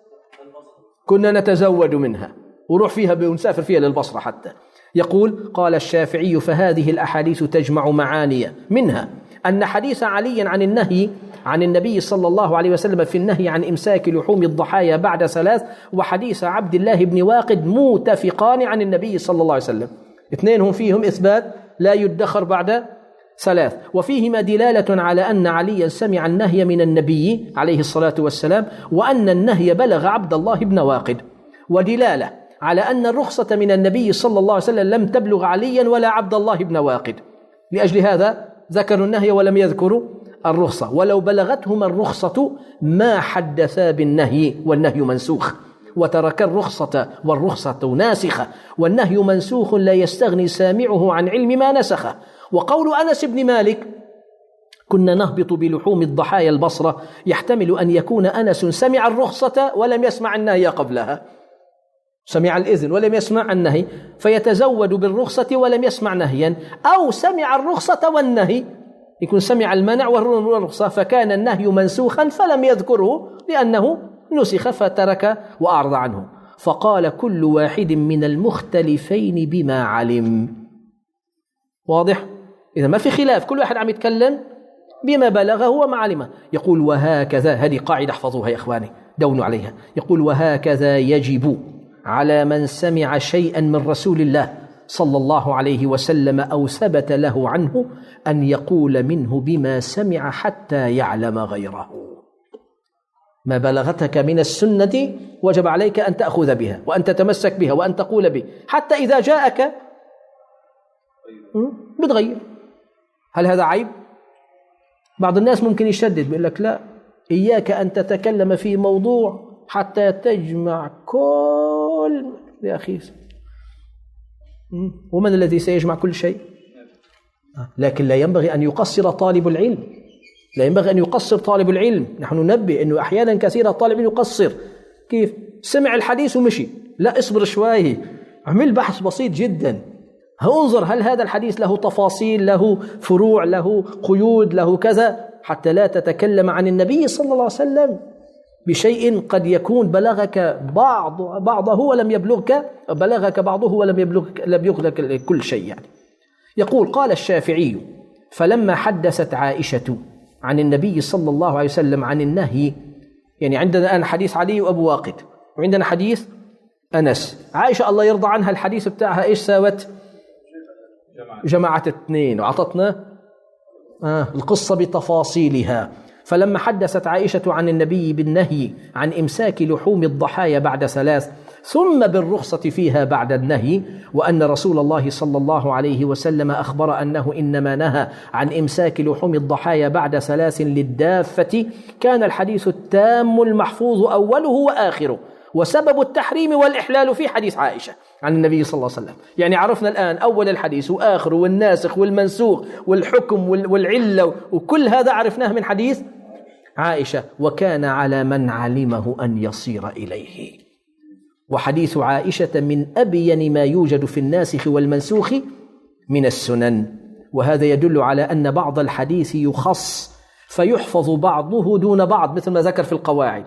كنا نتزود منها وروح فيها ونسافر فيها للبصرة حتى. يقول قال الشافعي فهذه الأحاديث تجمع معاني منها أن حديث علي عن النهي عن النبي صلى الله عليه وسلم في النهي عن إمساك لحوم الضحايا بعد ثلاث وحديث عبد الله بن واقد متفقان عن النبي صلى الله عليه وسلم، اثنينهم فيهم إثبات لا يدخر بعد ثلاث، وفيهما دلالة على أن عليا سمع النهي من النبي عليه الصلاة والسلام وأن النهي بلغ عبد الله بن واقد، ودلالة على أن الرخصة من النبي صلى الله عليه وسلم لم تبلغ عليا ولا عبد الله بن واقد. لأجل هذا ذكروا النهي ولم يذكروا الرخصة، ولو بلغتهما الرخصة ما حدثا بالنهي والنهي منسوخ، وترك الرخصة والرخصة ناسخة، والنهي منسوخ لا يستغني سامعه عن علم ما نسخه. وقول أنس بن مالك كنا نهبط بلحوم الضحايا البصرة يحتمل أن يكون أنس سمع الرخصة ولم يسمع النهي قبلها، سمع الإذن ولم يسمع النهي فيتزود بالرخصة ولم يسمع نهيا، أو سمع الرخصة والنهي يكون سمع المنع والرخصة فكان النهي منسوخا فلم يذكره لأنه نسخ فترك وأعرض عنه. فقال كل واحد من المختلفين بما علم. واضح؟ إذا ما في خلاف، كل واحد عم يتكلم بما بلغه وما علمه. يقول وهكذا، هذه قاعدة احفظوها يا إخواني دونوا عليها، يقول وهكذا يجب على من سمع شيئا من رسول الله صلى الله عليه وسلم أو ثبت له عنه أن يقول منه بما سمع حتى يعلم غيره. ما بلغتك من السنة وجب عليك أن تأخذ بها وأن تتمسك بها وأن تقول به، حتى إذا جاءك بتغير. هل هذا عيب؟ بعض الناس ممكن يشدد بيقول لك لا، إياك أن تتكلم في موضوع حتى تجمع كل يا أخي. ومن الذي سيجمع كل شيء؟ لكن لا ينبغي أن يقصر طالب العلم، لا ينبغي أن يقصر طالب العلم. نحن ننبه أنه أحيانا كثيرا طالب يقصر. كيف؟ سمع الحديث ومشي، لا اصبر شوي، اعمل بحث بسيط جدا، انظر هل هذا الحديث له تفاصيل، له فروع، له قيود، له كذا، حتى لا تتكلم عن النبي صلى الله عليه وسلم بشيء قد يكون بلغك بعض بعضه ولم يبلغك، بلغك بعضه ولم يبلغك لم يبلغك كل شيء يعني. يقول قال الشافعي فلما حدثت عائشة عن النبي صلى الله عليه وسلم عن النهي، يعني عندنا الآن حديث علي وأبو واقد وعندنا حديث أنس، عائشة الله يرضى عنها الحديث بتاعها إيش ساوت؟ جمعت اثنين وعطتنا آه القصة بتفاصيلها. فلما حدثت عائشة عن النبي بالنهي عن إمساك لحوم الضحايا بعد ثلاث ثم بالرخصة فيها بعد النهي، وأن رسول الله صلى الله عليه وسلم أخبر أنه إنما نهى عن إمساك لحوم الضحايا بعد ثلاث للدافة، كان الحديث التام المحفوظ أوله وآخره، وسبب التحريم والإحلال في حديث عائشة عن النبي صلى الله عليه وسلم. يعني عرفنا الآن أول الحديث وآخره والناسخ والمنسوخ والحكم والعلة وكل هذا عرفناه من حديث عائشة، وكان على من علمه أن يصير إليه. وحديث عائشة من أبين ما يوجد في الناسخ والمنسوخ من السنن، وهذا يدل على أن بعض الحديث يخص فيحفظ بعضه دون بعض مثل ما ذكر في القواعد،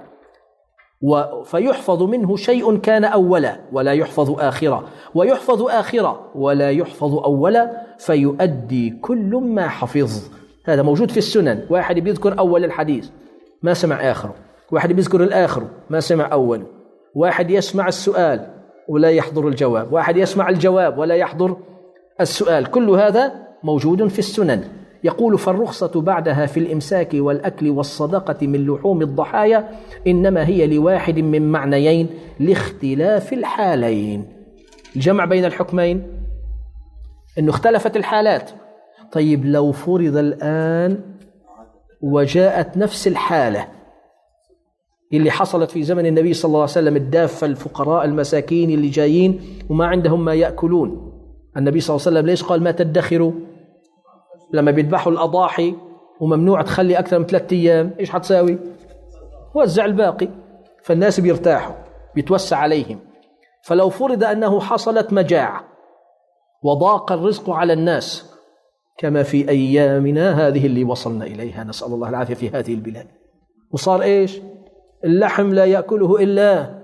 فيحفظ منه شيء كان أولا ولا يحفظ آخرا، ويحفظ آخرا ولا يحفظ أولا، فيؤدي كل ما حفظ. هذا موجود في السنن، واحد بيذكر أول الحديث ما سمع آخره، واحد بيذكر الآخر ما سمع أوله، واحد يسمع السؤال ولا يحضر الجواب، واحد يسمع الجواب ولا يحضر السؤال، كل هذا موجود في السنن. يقول فالرخصة بعدها في الإمساك والأكل والصدقة من لحوم الضحايا إنما هي لواحد من معنيين لاختلاف الحالين. الجمع بين الحكمين إنه اختلفت الحالات. طيب لو فرض الآن وجاءت نفس الحالة اللي حصلت في زمن النبي صلى الله عليه وسلم، الدافة الفقراء المساكين اللي جايين وما عندهم ما يأكلون، النبي صلى الله عليه وسلم ليش قال ما تدخروا؟ لما بيذبحوا الأضاحي وممنوع تخلي أكثر من ثلاثة أيام، إيش حتساوي؟ وزع الباقي، فالناس بيرتاحوا بيتوسع عليهم. فلو فرض أنه حصلت مجاعة وضاق الرزق على الناس كما في أيامنا هذه اللي وصلنا إليها، نسأل الله العافية، في هذه البلاد، وصار إيش؟ اللحم لا يأكله إلا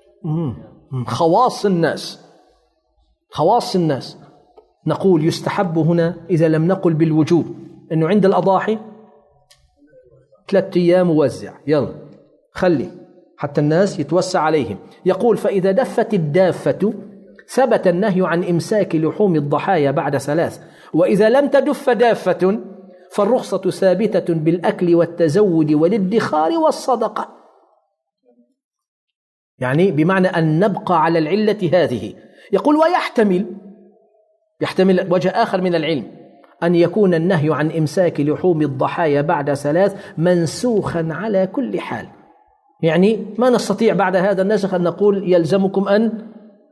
خواص الناس، خواص الناس. نقول يستحب هنا إذا لم نقل بالوجوب أنه عند الأضاحي ثلاثة أيام موزع، يلا خلي حتى الناس يتوسع عليهم. يقول فإذا دفت الدافة ثبت النهي عن إمساك لحوم الضحايا بعد ثلاث، وإذا لم تدف دافة فالرخصة ثابتة بالأكل والتزود والادخار والصدقة. يعني بمعنى أن نبقى على العلة هذه. يقول ويحتمل يحتمل وجه آخر من العلم أن يكون النهي عن إمساك لحوم الضحايا بعد ثلاث منسوخا على كل حال. يعني ما نستطيع بعد هذا النسخ أن نقول يلزمكم أن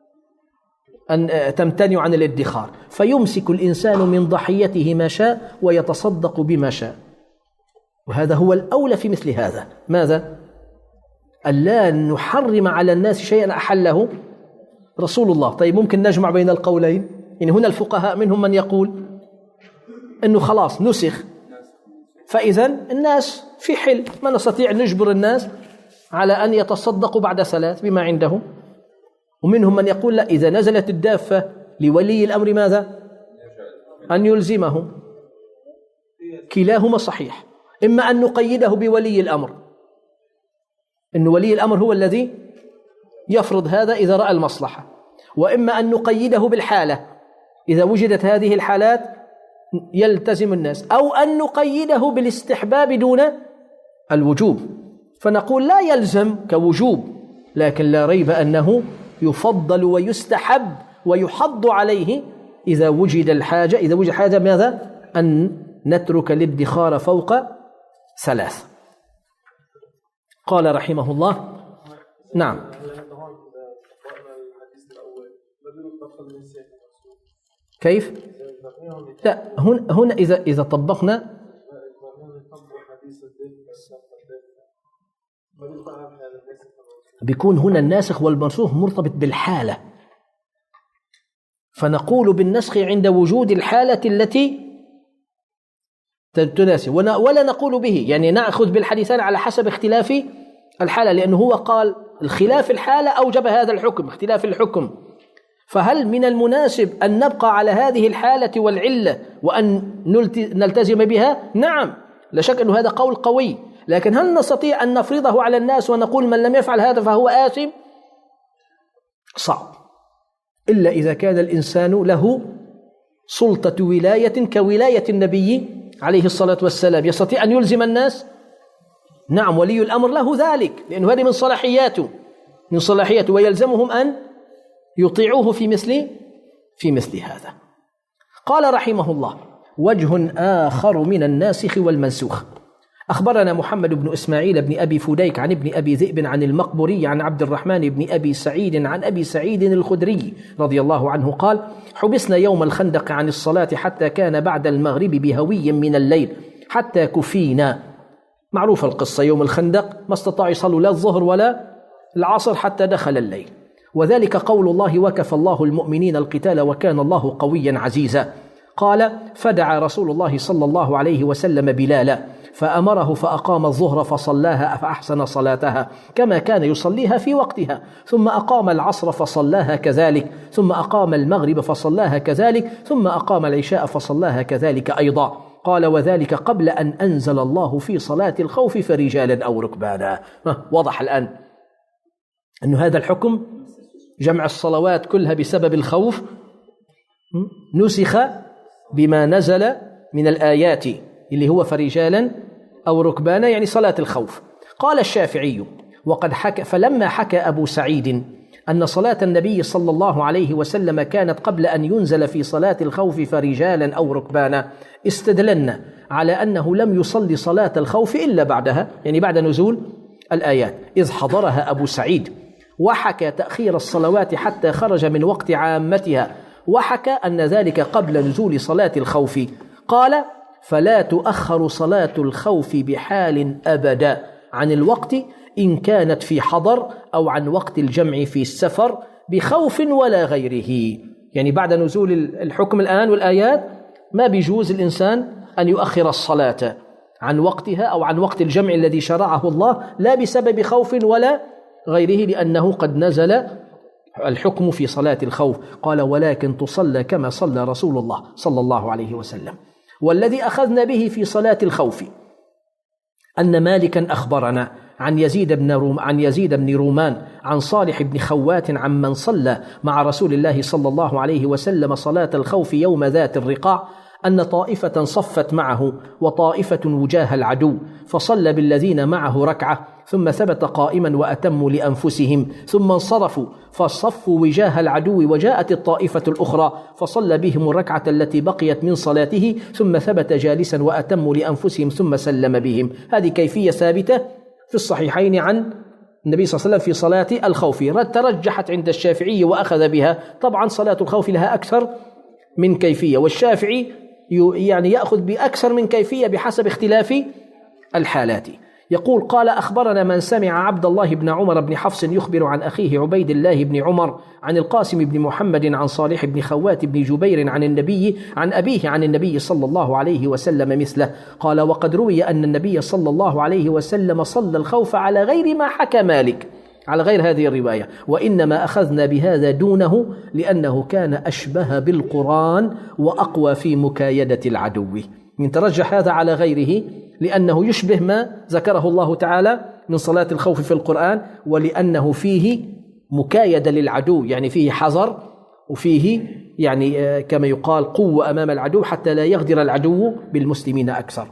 أن تمتنعوا عن الادخار، فيمسك الإنسان من ضحيته ما شاء ويتصدق بما شاء. وهذا هو الأولى في مثل هذا. ماذا؟ ألا نحرم على الناس شيئا أحله رسول الله. طيب ممكن نجمع بين القولين. يعني هنا الفقهاء منهم من يقول أنه خلاص نسخ، فإذا الناس في حل، ما نستطيع نجبر الناس على أن يتصدقوا بعد ثلاث بما عندهم. ومنهم من يقول لا، إذا نزلت الدافة لولي الأمر ماذا؟ أن يلزمهم. كلاهما صحيح. إما أن نقيده بولي الأمر، إن ولي الأمر هو الذي يفرض هذا إذا رأى المصلحة، وإما أن نقيده بالحالة، إذا وجدت هذه الحالات يلتزم الناس، أو أن نقيده بالاستحباب دون الوجوب، فنقول لا يلزم كوجوب، لكن لا ريب أنه يفضل ويستحب ويحض عليه إذا وجد الحاجة. إذا وجد حاجة ماذا؟ أن نترك الادخار فوق ثلاث. قال رحمه الله نعم. كيف؟ لا، هنا هنا إذا إذا طبقنا بيكون هنا الناسخ والمنسوخ مرتبط بالحالة، فنقول بالنسخ عند وجود الحالة التي تناسب، ولا نقول به، يعني نأخذ بالحديثان على حسب اختلاف الحالة، لأنه هو قال الخلاف الحالة أوجب هذا الحكم، اختلاف الحكم. فهل من المناسب أن نبقى على هذه الحالة والعلة وأن نلتزم بها؟ نعم، لا شك أن هذا قول قوي، لكن هل نستطيع أن نفرضه على الناس ونقول من لم يفعل هذا فهو آثم؟ صعب، إلا إذا كان الإنسان له سلطة ولاية كولاية النبي عليه الصلاة والسلام، يستطيع أن يلزم الناس. نعم، ولي الأمر له ذلك، لأنه هذه من صلاحياته من صلاحياته ويلزمهم أن يطيعوه في مثل في مثل هذا. قال رحمه الله وجه آخر من الناسخ والمنسوخ. أخبرنا محمد بن إسماعيل بن أبي فديك عن ابن أبي ذئب عن المقبري عن عبد الرحمن بن أبي سعيد عن أبي سعيد الخدري رضي الله عنه قال حبسنا يوم الخندق عن الصلاة حتى كان بعد المغرب بهوي من الليل حتى كفينا. معروف القصة، يوم الخندق ما استطاعوا يصلوا لا الظهر ولا العصر حتى دخل الليل، وذلك قول الله وكفى الله المؤمنين القتال وكان الله قويا عزيزا. قال فدعا رسول الله صلى الله عليه وسلم بلالا فأمره فأقام الظهر فصلاها فأحسن صلاتها كما كان يصليها في وقتها، ثم أقام العصر فصلاها كذلك، ثم أقام المغرب فصلاها كذلك، ثم أقام العشاء فصلاها كذلك أيضا. قال وذلك قبل أن أنزل الله في صلاة الخوف فرجالا أو ركبانا. وضح الآن أن هذا الحكم جمع الصلوات كلها بسبب الخوف نسخ بما نزل من الآيات اللي هو فرجالا أو ركبانا يعني صلاة الخوف. قال الشافعي وقد حكى فلما حكى أبو سعيد أن صلاة النبي صلى الله عليه وسلم كانت قبل أن ينزل في صلاة الخوف فرجالا أو ركبانا استدللنا على أنه لم يصلي صلاة الخوف إلا بعدها، يعني بعد نزول الآيات، إذ حضرها أبو سعيد وحكى تأخير الصلوات حتى خرج من وقت عامتها، وحكى أن ذلك قبل نزول صلاة الخوف. قال فلا تؤخر صلاة الخوف بحال أبدا عن الوقت إن كانت في حضر أو عن وقت الجمع في السفر بخوف ولا غيره. يعني بعد نزول الحكم الآن والآيات ما بيجوز الإنسان أن يؤخر الصلاة عن وقتها أو عن وقت الجمع الذي شرعه الله، لا بسبب خوف ولا غيره، لأنه قد نزل الحكم في صلاة الخوف. قال ولكن تصلى كما صلى رسول الله صلى الله عليه وسلم. والذي أخذنا به في صلاة الخوف أن مالكا أخبرنا عن يزيد بن روم عن يزيد بن رومان عن صالح بن خوات عن من صلى مع رسول الله صلى الله عليه وسلم صلاة الخوف يوم ذات الرقاع أن طائفة صفت معه وطائفة وجاه العدو، فصلى بالذين معه ركعة ثم ثبت قائما وأتموا لأنفسهم، ثم انصرفوا فصفوا وجاه العدو وجاءت الطائفة الأخرى فصلى بهم الركعة التي بقيت من صلاته ثم ثبت جالسا وأتموا لأنفسهم ثم سلم بهم. هذه كيفية ثابتة في الصحيحين عن النبي صلى الله عليه وسلم في صلاة الخوف، ترجحت عند الشافعي وأخذ بها. طبعا صلاة الخوف لها أكثر من كيفية، والشافعي يعني يأخذ بأكثر من كيفية بحسب اختلاف الحالات. يقول قال أخبرنا من سمع عبد الله بن عمر بن حفص يخبر عن أخيه عبيد الله بن عمر عن القاسم بن محمد عن صالح بن خوات بن جبير عن النبي عن أبيه عن النبي صلى الله عليه وسلم مثله. قال وقد روي أن النبي صلى الله عليه وسلم صلى الخوف على غير ما حكى مالك، على غير هذه الرواية، وإنما أخذنا بهذا دونه لأنه كان أشبه بالقرآن وأقوى في مكايدة العدو. من ترجح هذا على غيره لأنه يشبه ما ذكره الله تعالى من صلاة الخوف في القرآن، ولأنه فيه مكايدة للعدو، يعني فيه حذر وفيه يعني كما يقال قوة أمام العدو حتى لا يغدر العدو بالمسلمين أكثر.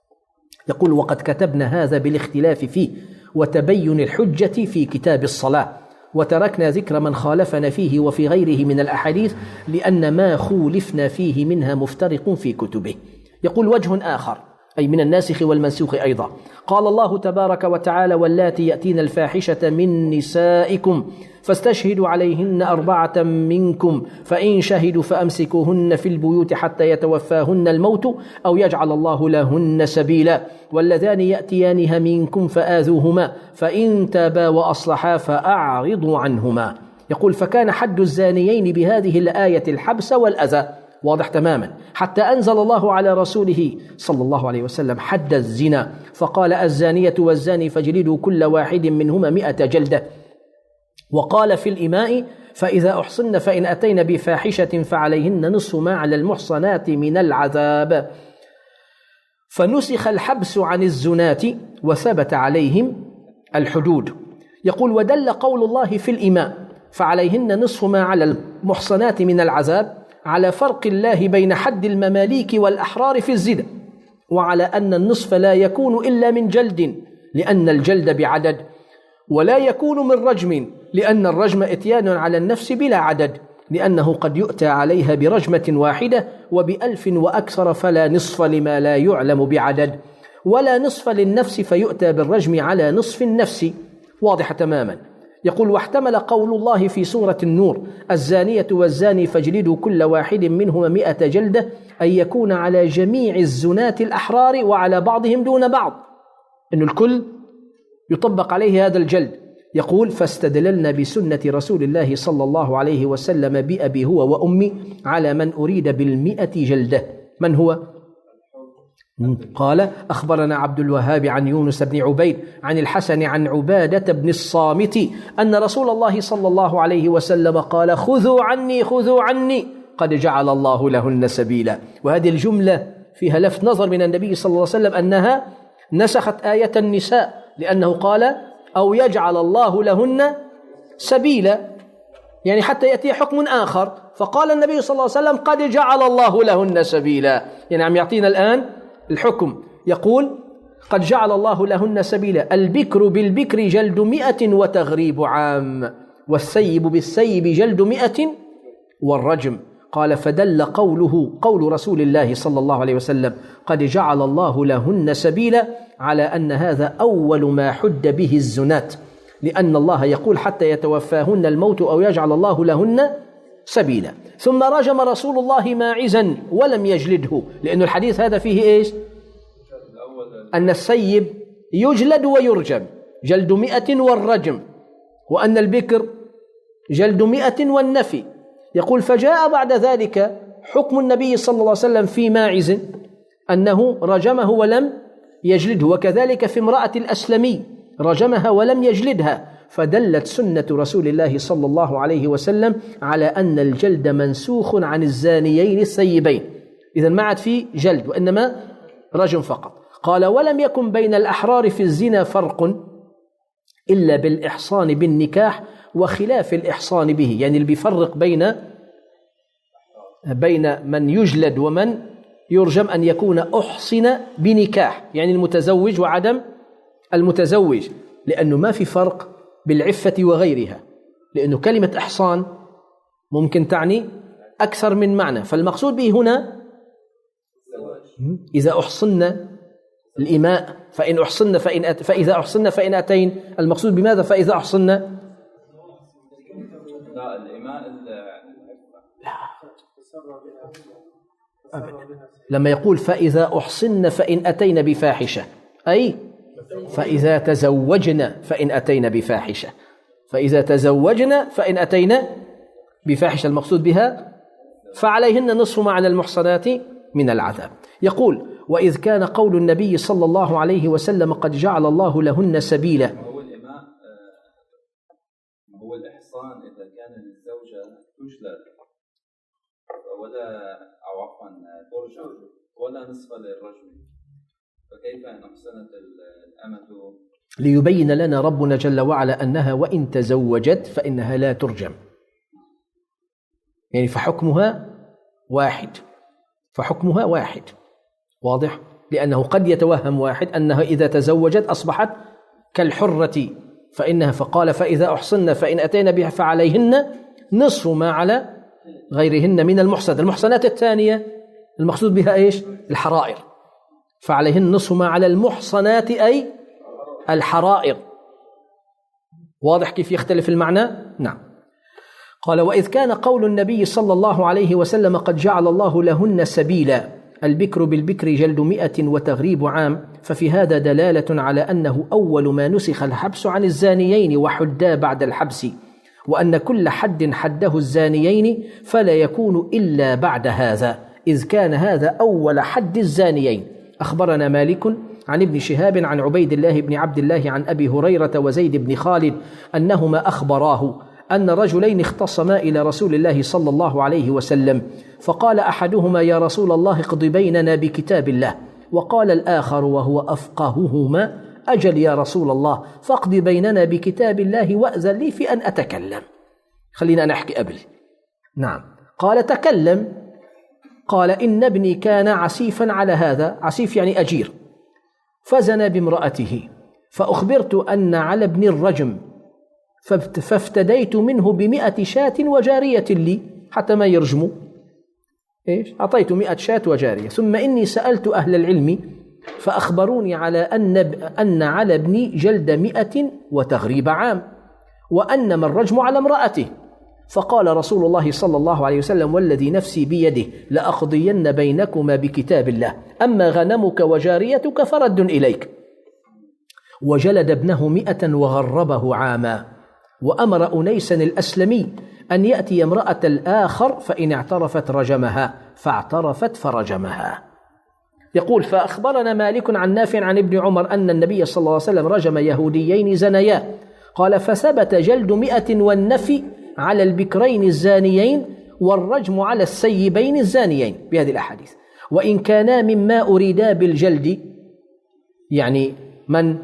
يقول وقد كتبنا هذا بالاختلاف فيه وتبين الحجة في كتاب الصلاة، وتركنا ذكر من خالفنا فيه وفي غيره من الأحاديث لأن ما خولفنا فيه منها مفترق في كتبه. يقول وجه آخر أي من الناسخ والمنسوخ أيضا، قال الله تبارك وتعالى واللاتي يأتين الفاحشة من نسائكم فاستشهدوا عليهن أربعة منكم فإن شهدوا فأمسكوهن في البيوت حتى يتوفاهن الموت أو يجعل الله لهن سبيلا واللذان يأتيانها منكم فآذوهما فإن تابا وأصلحا فأعرضوا عنهما. يقول فكان حد الزانيين بهذه الآية الحبس والأذى، واضح تماما، حتى أنزل الله على رسوله صلى الله عليه وسلم حد الزنا فقال الزانية والزاني فاجلدوا كل واحد منهما مئة جلدة، وقال في الإماء فإذا أحصن فإن أتين بفاحشة فعليهن نصف ما على المحصنات من العذاب. فنسخ الحبس عن الزنات وثبت عليهم الحدود. يقول ودل قول الله في الإماء فعليهن نصف ما على المحصنات من العذاب على فرق الله بين حد المماليك والأحرار في الزنا، وعلى أن النصف لا يكون إلا من جلد لأن الجلد بعدد، ولا يكون من رجم لأن الرجم إتيان على النفس بلا عدد، لأنه قد يؤتى عليها برجمة واحدة وبألف وأكثر فلا نصف لما لا يعلم بعدد، ولا نصف للنفس فيؤتى بالرجم على نصف النفس، واضح تماما. يقول واحتمل قول الله في سورة النور الزانية والزاني فاجلدوا كل واحد منهما مئة جلدة أن يكون على جميع الزنات الأحرار وعلى بعضهم دون بعض، إن الكل يطبق عليه هذا الجلد. يقول فاستدللنا بسنة رسول الله صلى الله عليه وسلم بأبي هو وأمي على من أريد بالمئة جلدة. من هو؟ قال أخبرنا عبد الوهاب عن يونس بن عبيد عن الحسن عن عبادة بن الصامت أن رسول الله صلى الله عليه وسلم قال خذوا عني خذوا عني قد جعل الله لهن سبيلا. وهذه الجملة فيها لفت نظر من النبي صلى الله عليه وسلم أنها نسخت آية النساء، لأنه قال أو يجعل الله لهن سبيلا، يعني حتى يأتي حكم آخر، فقال النبي صلى الله عليه وسلم قد جعل الله لهن سبيلا، يعني عم يعطينا الآن الحكم. يقول قد جعل الله لهن سبيلا البكر بالبكر جلد مئة وتغريب عام والسيب بالسيب جلد مئة والرجم. قال فدل قوله قول رسول الله صلى الله عليه وسلم قد جعل الله لهن سبيلا على أن هذا أول ما حد به الزنات، لأن الله يقول حتى يتوفاهن الموت أو يجعل الله لهن سبيلا. ثم رجم رسول الله ماعزا ولم يجلده، لأن الحديث هذا فيه إيش؟ أن السيب يجلد ويرجم جلد مئة والرجم، وأن البكر جلد مئة والنفي. يقول فجاء بعد ذلك حكم النبي صلى الله عليه وسلم في ماعز أنه رجمه ولم يجلده، وكذلك في امرأة الأسلمي رجمها ولم يجلدها. فدلت سنة رسول الله صلى الله عليه وسلم على أن الجلد منسوخ عن الزانيين السيبين، إذن ما عاد في جلد وإنما رجم فقط. قال ولم يكن بين الأحرار في الزنا فرق إلا بالإحصان بالنكاح وخلاف الإحصان به، يعني اللي بيفرق بين بين من يجلد ومن يرجم أن يكون أحصن بنكاح، يعني المتزوج وعدم المتزوج، لأنه ما في فرق بالعفة وغيرها، لأنه كلمة إحصان ممكن تعني أكثر من معنى. فالمقصود به هنا إذا أحصن الإماء فإن أحصن فإن أت... فإذا أحصن فإن أتين، المقصود بماذا فإذا أحصن؟ لا الإماء لا أبدا. لما يقول فإذا أحصن فإن أتين بفاحشة أي فإذا تزوجنا فإن أتين بفاحشة، فإذا تزوجنا فإن أتينا بفاحشة المقصود بها فعليهن نصف ما على المحصنات من العذاب. يقول وإذ كان قول النبي صلى الله عليه وسلم قد جعل الله لهن سبيلا. هو الإماء هو الإحصان إذا كان الزوجة تجلد ولا أو عفوا ترجم ولا نصف للرجل، فكيف إن أحسنت الأمة؟ ليبين لنا ربنا جل وعلا أنها وإن تزوجت فإنها لا ترجم، يعني فحكمها واحد، فحكمها واحد واضح، لأنه قد يتوهم واحد أنها إذا تزوجت أصبحت كالحرة فإنها فقال فإذا أحصن فإن أتينا بها فعليهن نصف ما على غيرهن من المحصنات. المحصنات الثانية المقصود بها إيش؟ الحرائر، فعليهن نصف ما على المحصنات أي الحرائر. واضح كيف يختلف المعنى؟ نعم. قال وإذ كان قول النبي صلى الله عليه وسلم قد جعل الله لهن سبيلا البكر بالبكر جلد مئة وتغريب عام، ففي هذا دلالة على أنه أول ما نسخ الحبس عن الزانيين وحدا بعد الحبس، وأن كل حد حده الزانيين فلا يكون إلا بعد هذا، إذ كان هذا أول حد الزانيين. أخبرنا مالك عن ابن شهاب عن عبيد الله بن عبد الله عن أبي هريرة وزيد بن خالد أنهما أخبراه أن رجلين اختصما إلى رسول الله صلى الله عليه وسلم، فقال أحدهما يا رسول الله اقض بيننا بكتاب الله، وقال الآخر وهو أفقههما أجل يا رسول الله فاقض بيننا بكتاب الله وأذن لي في أن أتكلم. خلينا نحكي قبل. نعم. قال تكلم. قال إن ابني كان عسيفا على هذا، عسيف يعني أجير، فزنى بامرأته، فأخبرت أن على ابن الرجم، فافتديت منه بمئة شاة وجارية لي حتى ما يرجموا. إيش؟ أعطيت مئة شاة وجارية. ثم إني سألت أهل العلم فأخبروني على أن أن على ابني جلد مئة وتغريب عام، وأنما الرجم على امرأته. فقال رسول الله صلى الله عليه وسلم والذي نفسي بيده لأقضين بينكما بكتاب الله، أما غنمك وجاريتك فرد إليك. وجلد ابنه مئة وغربه عاما، وأمر أنيسا الأسلمي أن يأتي امرأة الآخر فإن اعترفت رجمها، فاعترفت فرجمها. يقول فأخبرنا مالك عن نافع عن ابن عمر أن النبي صلى الله عليه وسلم رجم يهوديين زنيا. قال فثبت جلد مئة والنفي على البكرين الزانيين والرجم على السيبين الزانيين بهذه الأحاديث، وإن كانا مما أريدا بالجلد، يعني من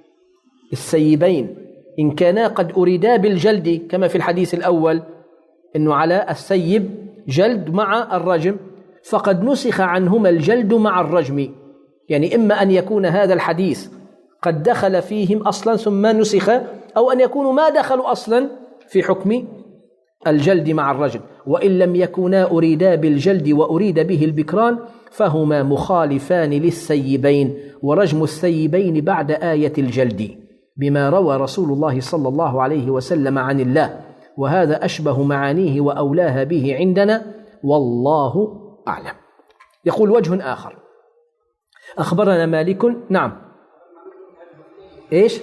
السيبين إن كانا قد أريدا بالجلد كما في الحديث الأول إنه على السيب جلد مع الرجم، فقد نسخ عنهما الجلد مع الرجم. يعني إما أن يكون هذا الحديث قد دخل فيهم أصلا ثم نسخ، أو أن يكونوا ما دخلوا أصلا في حكم الجلد مع الرجم. وإن لم يكونا أريدا بالجلد وأريد به البكران فهما مخالفان للثيبين، ورجم الثيبين بعد آية الجلد بما روى رسول الله صلى الله عليه وسلم عن الله، وهذا أشبه معانيه وأولاها به عندنا، والله أعلم. يقول وجه آخر: أخبرنا مالك. نعم. إيش؟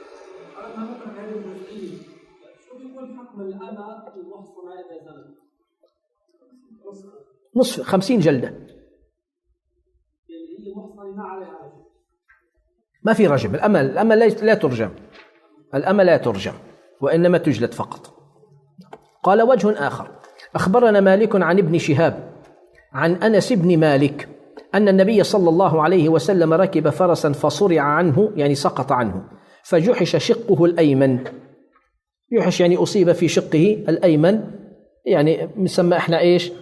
نصف خمسين جلدة، ما في رجم. الأمل الأمل لا ترجم، الأمل لا ترجم وإنما تجلد فقط. قال وجه آخر: أخبرنا مالك عن ابن شهاب عن أنس بن مالك أن النبي صلى الله عليه وسلم ركب فرسا فصرع عنه، يعني سقط عنه، فجحش شقه الأيمن. يحش يعني أصيب في شقه الأيمن، يعني نسمى إحنا إيش؟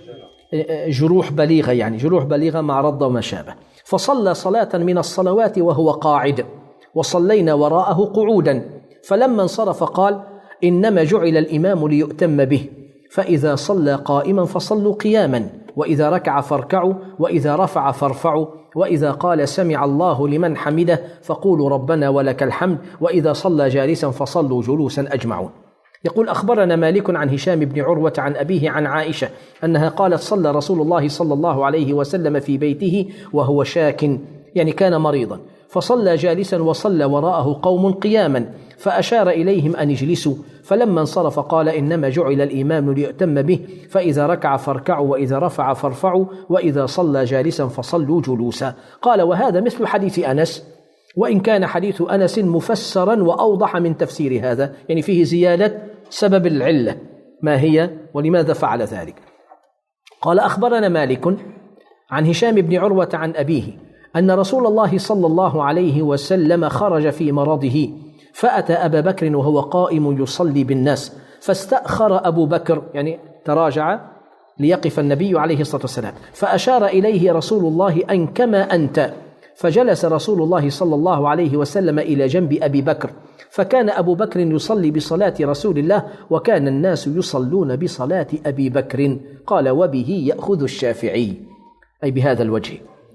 جروح بليغة، يعني جروح بليغة مع رض وما شابه. فصلى صلاة من الصلوات وهو قاعد، وصلينا وراءه قعودا، فلما انصرف قال: إنما جعل الإمام ليؤتم به، فإذا صلى قائما فصلوا قياما، وإذا ركع فاركعوا، وإذا رفع فارفعوا، وإذا قال سمع الله لمن حمده فقولوا ربنا ولك الحمد، وإذا صلى جالسا فصلوا جلوسا أجمعون. يقول: أخبرنا مالك عن هشام بن عروة عن أبيه عن عائشة أنها قالت: صلى رسول الله صلى الله عليه وسلم في بيته وهو شاك، يعني كان مريضا، فصلى جالسا وصلى وراءه قوم قياما، فأشار إليهم أن اجلسوا، فلما انصرف قال: إنما جعل الإمام ليؤتم به، فإذا ركع فاركعوا، وإذا رفع فارفعوا، وإذا صلى جالسا فصلوا جلوسا. قال: وهذا مثل حديث أنس، وإن كان حديث أنس مفسرا وأوضح من تفسير هذا، يعني فيه زيادة سبب العلة ما هي ولماذا فعل ذلك. قال: أخبرنا مالك عن هشام بن عروة عن أبيه أن رسول الله صلى الله عليه وسلم خرج في مرضه، فأتى أبا بكر وهو قائم يصلي بالناس، فاستأخر أبو بكر، يعني تراجع ليقف النبي عليه الصلاة والسلام، فأشار إليه رسول الله أن كما أنت، فجلس رسول الله صلى الله عليه وسلم إلى جنب أبي بكر، فكان أبو بكر يصلي بصلاة رسول الله، وكان الناس يصلون بصلاة أبي بكر. قال: وبه يأخذ الشافعي، أي بهذا الوجه.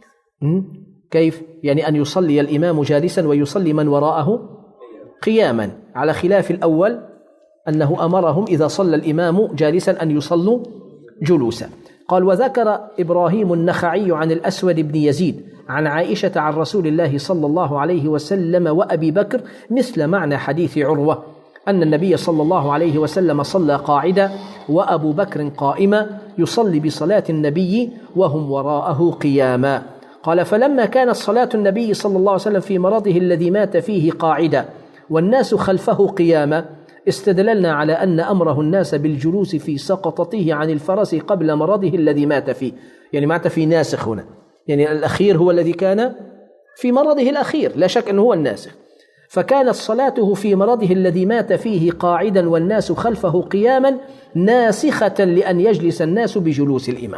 كيف؟ يعني أن يصلي الإمام جالسا ويصلي من وراءه قياما، على خلاف الأول أنه أمرهم إذا صلى الإمام جالسا أن يصلوا جلوسا. قال: وذكر إبراهيم النخعي عن الأسود بن يزيد عن عائشة عن رسول الله صلى الله عليه وسلم وأبي بكر مثل معنى حديث عروة، أن النبي صلى الله عليه وسلم صلى قاعدا وأبو بكر قائما يصلي بصلاة النبي وهم وراءه قياما. قال: فلما كانت صلاة النبي صلى الله عليه وسلم في مرضه الذي مات فيه قاعدا والناس خلفه قياما، استدللنا على أن أمره الناس بالجلوس في سقطته عن الفرس قبل مرضه الذي مات فيه، يعني مات في ناسخ هنا، يعني الأخير هو الذي كان في مرضه الأخير، لا شك أنه هو الناسخ. فكانت صلاته في مرضه الذي مات فيه قاعدا والناس خلفه قياما ناسخة لأن يجلس الناس بجلوس الإمام.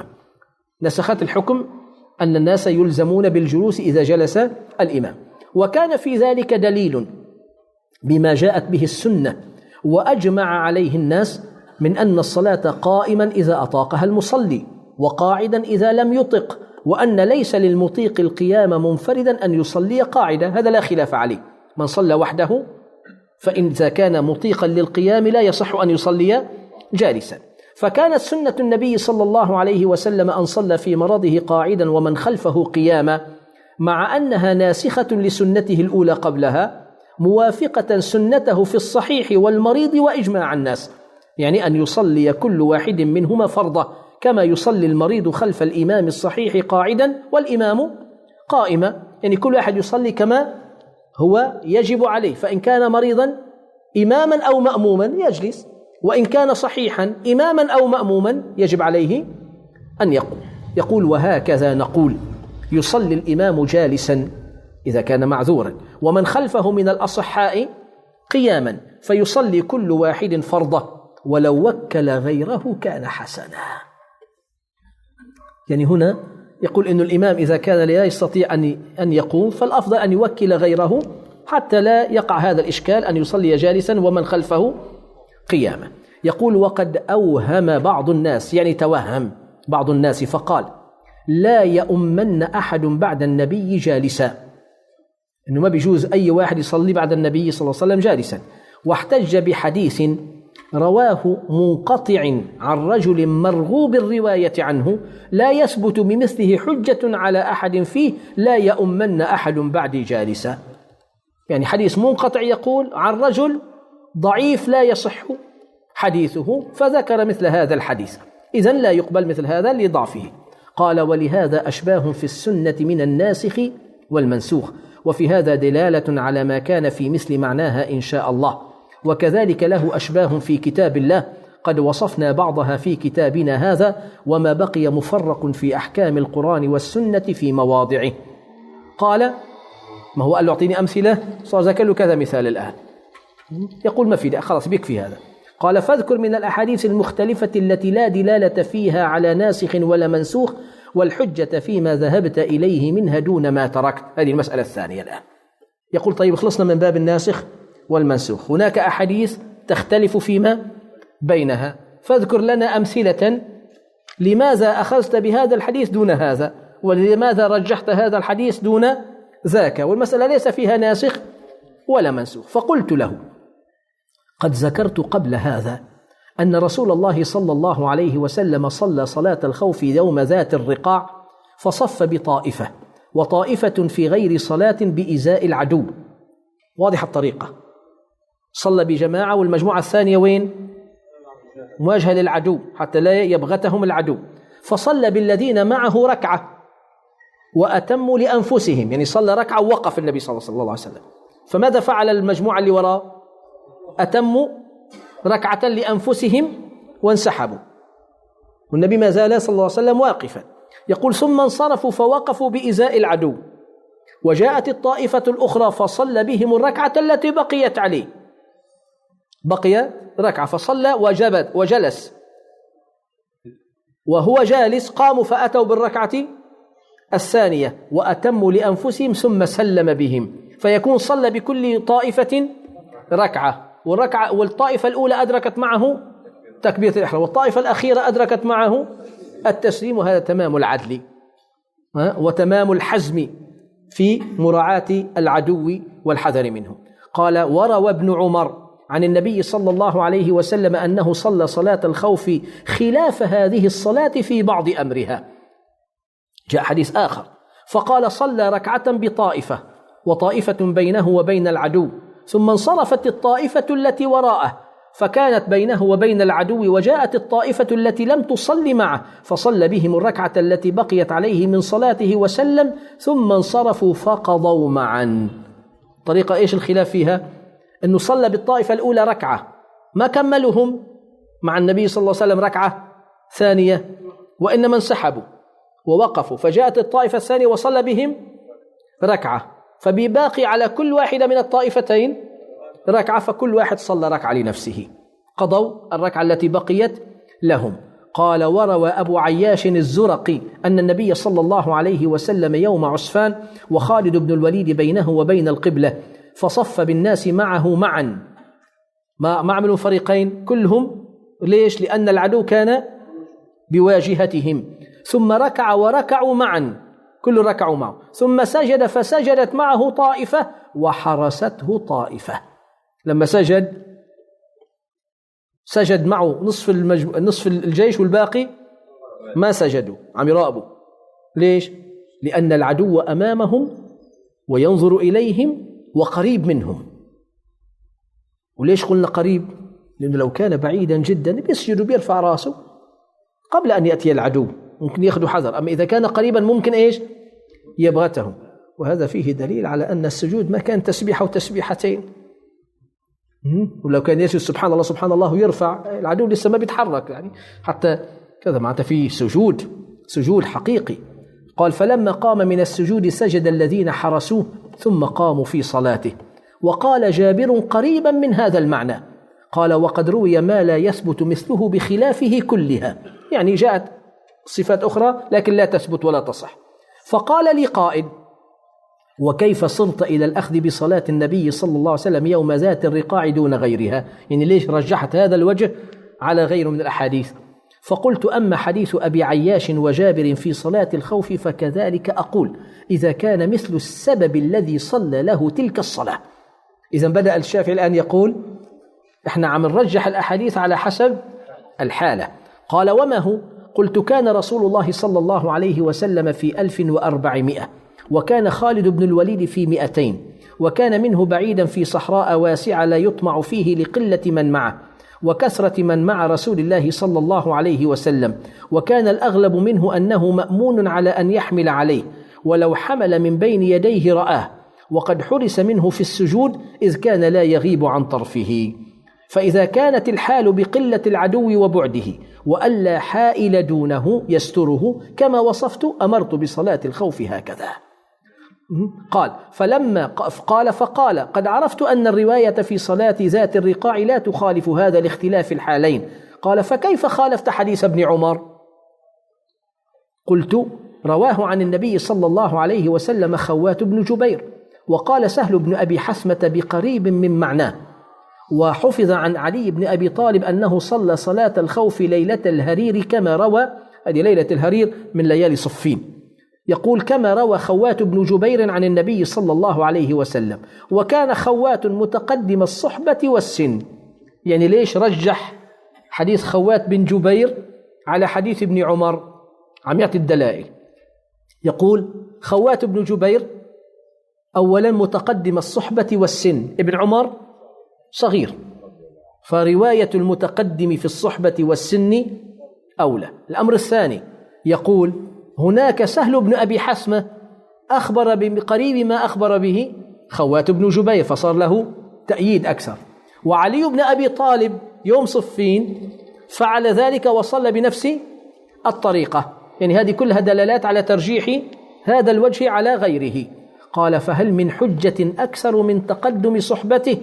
نسخت الحكم أن الناس يلزمون بالجلوس إذا جلس الإمام، وكان في ذلك دليل بما جاءت به السنة وأجمع عليه الناس من أن الصلاة قائما إذا أطاقها المصلي، وقاعدا إذا لم يطق، وأن ليس للمطيق القيام منفردا أن يصلي قاعدا، هذا لا خلاف عليه. من صلى وحده فإن إذا كان مطيقا للقيام لا يصح أن يصلي جالسا. فكانت سنة النبي صلى الله عليه وسلم أن صلى في مرضه قاعدا ومن خلفه قياما، مع أنها ناسخة لسنته الأولى قبلها، موافقة سنته في الصحيح والمريض وإجماع الناس، يعني أن يصلي كل واحد منهما فرضه، كما يصلي المريض خلف الإمام الصحيح قاعدا والإمام قائما، يعني كل واحد يصلي كما هو يجب عليه، فإن كان مريضا إماما أو مأموما يجلس، وإن كان صحيحا إماما أو مأموما يجب عليه أن يقوم. يقول: وهكذا نقول يصلي الإمام جالسا إذا كان معذورا، ومن خلفه من الأصحاء قياما، فيصلي كل واحد فرضه، ولو وكل غيره كان حسنا. يعني هنا يقول إن الإمام إذا كان لا يستطيع أن يقوم فالأفضل أن يوكل غيره حتى لا يقع هذا الإشكال أن يصلي جالسا ومن خلفه قياما. يقول وقد أوهم بعض الناس، يعني توهم بعض الناس فقال لا يؤمن أحد بعد النبي جالسا، إنه ما بيجوز أي واحد يصلي بعد النبي صلى الله عليه وسلم جالسا. واحتج بحديث رواه منقطع عن رجل مرغوب الرواية عنه لا يثبت بمثله حجة على أحد فيه لا يؤمن أحد بعد جالسا. يعني حديث منقطع يقول عن رجل ضعيف لا يصح حديثه، فذكر مثل هذا الحديث، إذن لا يقبل مثل هذا لضعفه. قال ولهذا أشباه في السنة من الناسخ والمنسوخ، وفي هذا دلالة على ما كان في مثل معناها إن شاء الله. وكذلك له أشباه في كتاب الله قد وصفنا بعضها في كتابنا هذا، وما بقي مفرق في أحكام القرآن والسنة في مواضعه. قال ما هو قال له أعطيني أمثلة، صار ذكر له كذا مثال الآن، يقول ما في، خلاص بيكفي هذا. قال فاذكر من الأحاديث المختلفة التي لا دلالة فيها على ناسخ ولا منسوخ والحجة فيما ذهبت إليه منها دون ما تركت. هذه المسألة الثانية الآن. يقول طيب خلصنا من باب الناسخ والمنسوخ، هناك أحاديث تختلف فيما بينها، فاذكر لنا أمثلة لماذا أخذت بهذا الحديث دون هذا، ولماذا رجحت هذا الحديث دون ذاك، والمسألة ليس فيها ناسخ ولا منسوخ. فقلت له قد ذكرت قبل هذا أن رسول الله صلى الله عليه وسلم صلى صلاة الخوف يوم ذات الرقاع فصف بطائفة وطائفة في غير صلاة بإزاء العدو، واضح الطريقة، صلى بجماعة والمجموعة الثانية وين؟ مواجهة للعدو حتى لا يبغتهم العدو. فصلى بالذين معه ركعة وأتموا لأنفسهم، يعني صلى ركعة ووقف النبي صلى الله عليه وسلم. فماذا فعل المجموعة اللي وراء؟ أتموا ركعة لأنفسهم وانسحبوا، والنبي ما زال صلى الله عليه وسلم واقفا. يقول ثم انصرفوا فوقفوا بإزاء العدو، وجاءت الطائفة الأخرى فصلى بهم الركعة التي بقيت عليه، بقي ركعة فصلى وجبت وجلس، وهو جالس قاموا فأتوا بالركعة الثانية وأتموا لأنفسهم ثم سلم بهم، فيكون صلى بكل طائفة ركعة، والركعة والطائفة الأولى أدركت معه تكبيرة الإحرام، والطائفة الأخيرة أدركت معه التسليم، وهذا تمام العدل وتمام الحزم في مراعاة العدو والحذر منه. قال وروى ابن عمر عن النبي صلى الله عليه وسلم أنه صلى صلاة الخوف خلاف هذه الصلاة في بعض أمرها. جاء حديث آخر فقال صلى ركعة بطائفة وطائفة بينه وبين العدو، ثم انصرفت الطائفة التي وراءه فكانت بينه وبين العدو، وجاءت الطائفة التي لم تصلي معه فصلى بهم الركعة التي بقيت عليه من صلاته وسلم، ثم انصرفوا فقضوا معا. طريقة إيش الخلاف فيها؟ أنه صلى بالطائفة الأولى ركعة ما كملهم مع النبي صلى الله عليه وسلم ركعة ثانية، وإنما انسحبوا ووقفوا، فجاءت الطائفة الثانية وصلى بهم ركعة، فبيباقي على كل واحدة من الطائفتين ركعة، فكل واحد صلى ركعة لنفسه، قضوا الركعة التي بقيت لهم. قال وروى أبو عياش الزرقي أن النبي صلى الله عليه وسلم يوم عسفان وخالد بن الوليد بينه وبين القبلة فصف بالناس معه معا، ما ما عملوا فريقين كلهم، ليش؟ لأن العدو كان بواجهتهم، ثم ركع وركعوا معا، كل ركعوا معه، ثم سجد فسجدت معه طائفة وحرسته طائفة. لما سجد سجد معه نصف المجم... نصف الجيش والباقي ما سجدوا، عم يراقبوا. ليش؟ لأن العدو أمامهم وينظر إليهم وقريب منهم. وليش قلنا قريب؟ لأنه لو كان بعيدا جدا بيسجد وبيرفع راسه قبل أن يأتي العدو، ممكن يأخذوا حذر، أما إذا كان قريبا ممكن إيش؟ يبغتهم. وهذا فيه دليل على أن السجود ما كان تسبيحة وتسبيحتين، ولو كان يسجد سبحان الله سبحان الله يرفع العدو لسه ما بيتحرك، يعني حتى كذا معناته فيه سجود سجود حقيقي. قال فلما قام من السجود سجد الذين حرسوه ثم قاموا في صلاته. وقال جابر قريبا من هذا المعنى، قال وقد روي ما لا يثبت مثله بخلافه كلها، يعني جاءت صفات أخرى لكن لا تثبت ولا تصح. فقال لي قائل: وكيف صرت إلى الأخذ بصلاة النبي صلى الله عليه وسلم يوم ذات الرقاع دون غيرها؟ يعني ليش رجحت هذا الوجه على غيره من الأحاديث؟ فقلت: أما حديث أبي عياش وجابر في صلاة الخوف فكذلك أقول إذا كان مثل السبب الذي صلى له تلك الصلاة. إذن بدأ الشافعي الآن يقول إحنا عم نرجح الأحاديث على حسب الحالة. قال: وما هو؟ قلت: كان رسول الله صلى الله عليه وسلم في ألف وأربعمائة، وكان خالد بن الوليد في مئتين، وكان منه بعيدا في صحراء واسعة لا يطمع فيه لقلة من معه وكثرة من مع رسول الله صلى الله عليه وسلم، وكان الأغلب منه أنه مأمون على أن يحمل عليه، ولو حمل من بين يديه رآه، وقد حرس منه في السجود إذ كان لا يغيب عن طرفه. فإذا كانت الحال بقلة العدو وبعده وألا حائل دونه يستره كما وصفت أمرت بصلاة الخوف هكذا. قال: فلما قال فقال: قد عرفت أن الرواية في صلاة ذات الرقاع لا تخالف هذا الاختلاف الحالين. قال: فكيف خالفت حديث ابن عمر؟ قلت: رواه عن النبي صلى الله عليه وسلم خوات بن جبير، وقال سهل بن أبي حثمة بقريب من معناه، وحفظ عن علي بن أبي طالب أنه صلى صلاة الخوف ليلة الهرير كما روى، هذه ليلة الهرير من ليالي صفين، يقول كما روى خوات بن جبير عن النبي صلى الله عليه وسلم، وكان خوات متقدم الصحبة والسن. يعني ليش رجح حديث خوات بن جبير على حديث ابن عمر؟ عم يعطي الدلائل. يقول خوات بن جبير أولا متقدم الصحبة والسن، ابن عمر صغير، فرواية المتقدم في الصحبة والسن أولى. الأمر الثاني يقول هناك سهل بن أبي حثمة أخبر بقريب ما أخبر به خوات بن جبير فصار له تأييد أكثر، وعلي بن أبي طالب يوم صفين فعل ذلك وصلى بنفس الطريقة. يعني هذه كلها دلالات على ترجيح هذا الوجه على غيره. قال: فهل من حجة أكثر من تقدم صحبته؟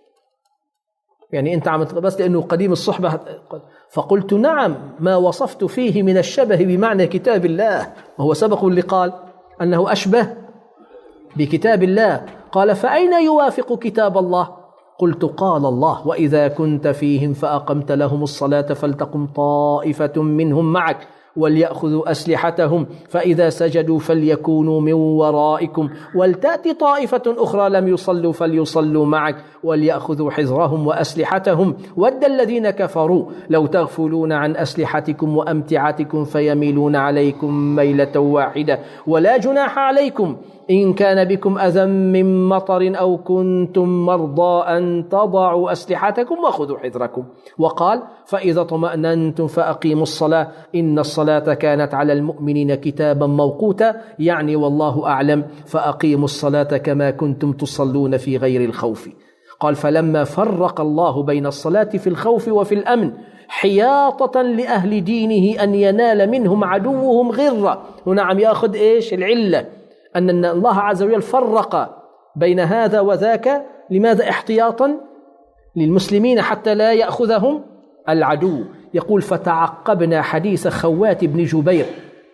يعني أنت عم بس لأنه قديم الصحبة. فقلت: نعم، ما وصفت فيه من الشبه بمعنى كتاب الله، وهو سبق اللي قال أنه أشبه بكتاب الله. قال: فأين يوافق كتاب الله؟ قلت: قال الله: وإذا كنت فيهم فأقمت لهم الصلاة فلتقم طائفة منهم معك وليأخذوا أسلحتهم فإذا سجدوا فليكونوا من ورائكم ولتأتي طائفة أخرى لم يصلوا فليصلوا معك وليأخذوا حذرهم وأسلحتهم ود الذين كفروا لو تغفلون عن أسلحتكم وأمتعتكم فيميلون عليكم ميلة واحدة ولا جناح عليكم إن كان بكم أذى من مطر أو كنتم مرضى أن تضعوا أسلحتكم وخذوا حذركم. وقال: فإذا طمأننتم فأقيموا الصلاة إن الصلاة كانت على المؤمنين كتابا موقوتا، يعني والله أعلم، فأقيموا الصلاة كما كنتم تصلون في غير الخوف. قال: فلما فرق الله بين الصلاة في الخوف وفي الأمن حياطة لأهل دينه أن ينال منهم عدوهم غرة، هنا عم يأخذ إيش العلة؟ أن الله عز وجل فرق بين هذا وذاك. لماذا؟ احتياطا للمسلمين حتى لا يأخذهم العدو. يقول: فتعقبنا حديث خوات بن جبير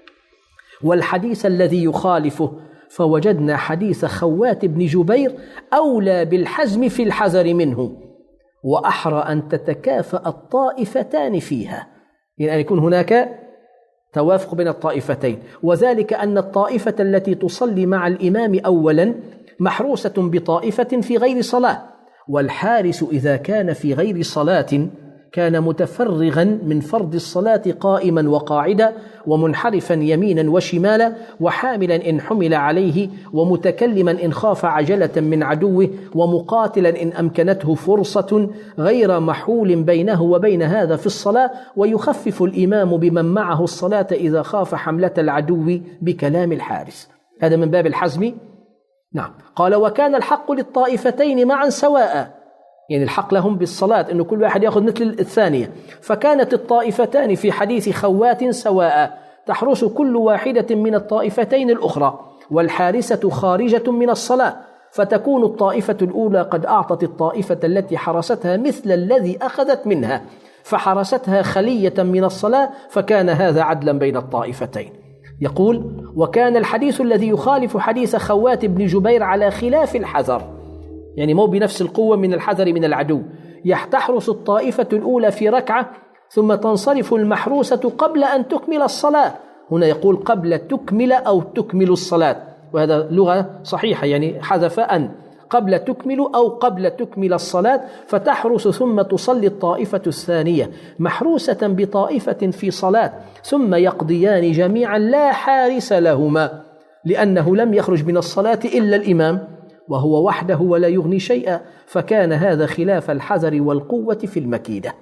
والحديث الذي يخالفه فوجدنا حديث خوات بن جبير أولى بالحزم في الحذر منه وأحرى أن تتكافأ الطائفتان فيها، يعني أن يكون هناك توافق بين الطائفتين، وذلك أن الطائفة التي تصلي مع الإمام أولا محروسة بطائفة في غير صلاة، والحارس إذا كان في غير صلاة كان متفرغا من فرض الصلاة قائما وقاعدا ومنحرفا يمينا وشمالا وحاملا إن حمل عليه ومتكلما إن خاف عجلة من عدوه ومقاتلا إن أمكنته فرصة غير محول بينه وبين هذا في الصلاة، ويخفف الإمام بمن معه الصلاة إذا خاف حملة العدو بكلام الحارس. هذا من باب الحزم. نعم. قال: وكان الحق للطائفتين معا سواء، يعني الحق لهم بالصلاة أنه كل واحد يأخذ مثل الثانية، فكانت الطائفتان في حديث خوات سواء تحرس كل واحدة من الطائفتين الأخرى والحارسة خارجة من الصلاة، فتكون الطائفة الأولى قد أعطت الطائفة التي حرستها مثل الذي أخذت منها، فحرستها خلية من الصلاة، فكان هذا عدلا بين الطائفتين. يقول: وكان الحديث الذي يخالف حديث خوات بن جبير على خلاف الحذر، يعني مو بنفس القوة من الحذر من العدو، تحرس الطائفة الأولى في ركعة ثم تنصرف المحروسة قبل أن تكمل الصلاة. هنا يقول قبل تكمل أو تكمل الصلاة، وهذا لغة صحيحة، يعني حذف أن، قبل تكمل أو قبل تكمل الصلاة، فتحرس ثم تصلي الطائفة الثانية محروسة بطائفة في صلاة، ثم يقضيان جميعا لا حارس لهما، لأنه لم يخرج من الصلاة إلا الإمام وهو وحده ولا يغني شيئا، فكان هذا خلاف الحذر والقوة في المكيدة.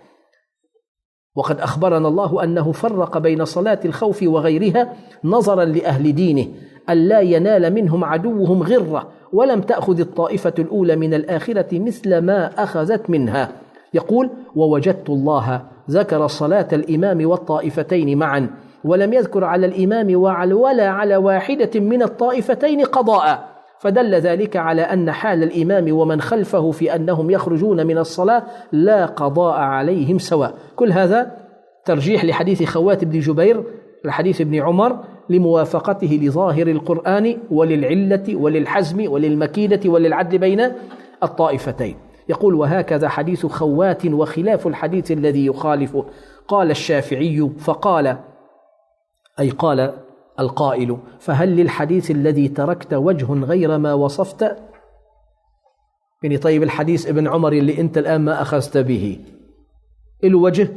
وقد أخبرنا الله أنه فرق بين صلاة الخوف وغيرها نظرا لأهل دينه ألا ينال منهم عدوهم غرة، ولم تأخذ الطائفة الأولى من الآخرة مثل ما أخذت منها. يقول: ووجدت الله ذكر صلاة الإمام والطائفتين معا، ولم يذكر على الإمام ولا على واحدة من الطائفتين قضاء، فدل ذلك على أن حال الإمام ومن خلفه في أنهم يخرجون من الصلاة لا قضاء عليهم سواء. كل هذا ترجيح لحديث خوات بن جبير لحديث ابن عمر لموافقته لظاهر القرآن وللعلة وللحزم وللمكيدة وللعدل بين الطائفتين. يقول: وهكذا حديث خوات وخلاف الحديث الذي يخالفه. قال الشافعي: فقال، أي قال القائل: فهل للحديث الذي تركت وجه غير ما وصفت؟ يعني طيب الحديث ابن عمر اللي أنت الآن ما أخذت به له وجه؟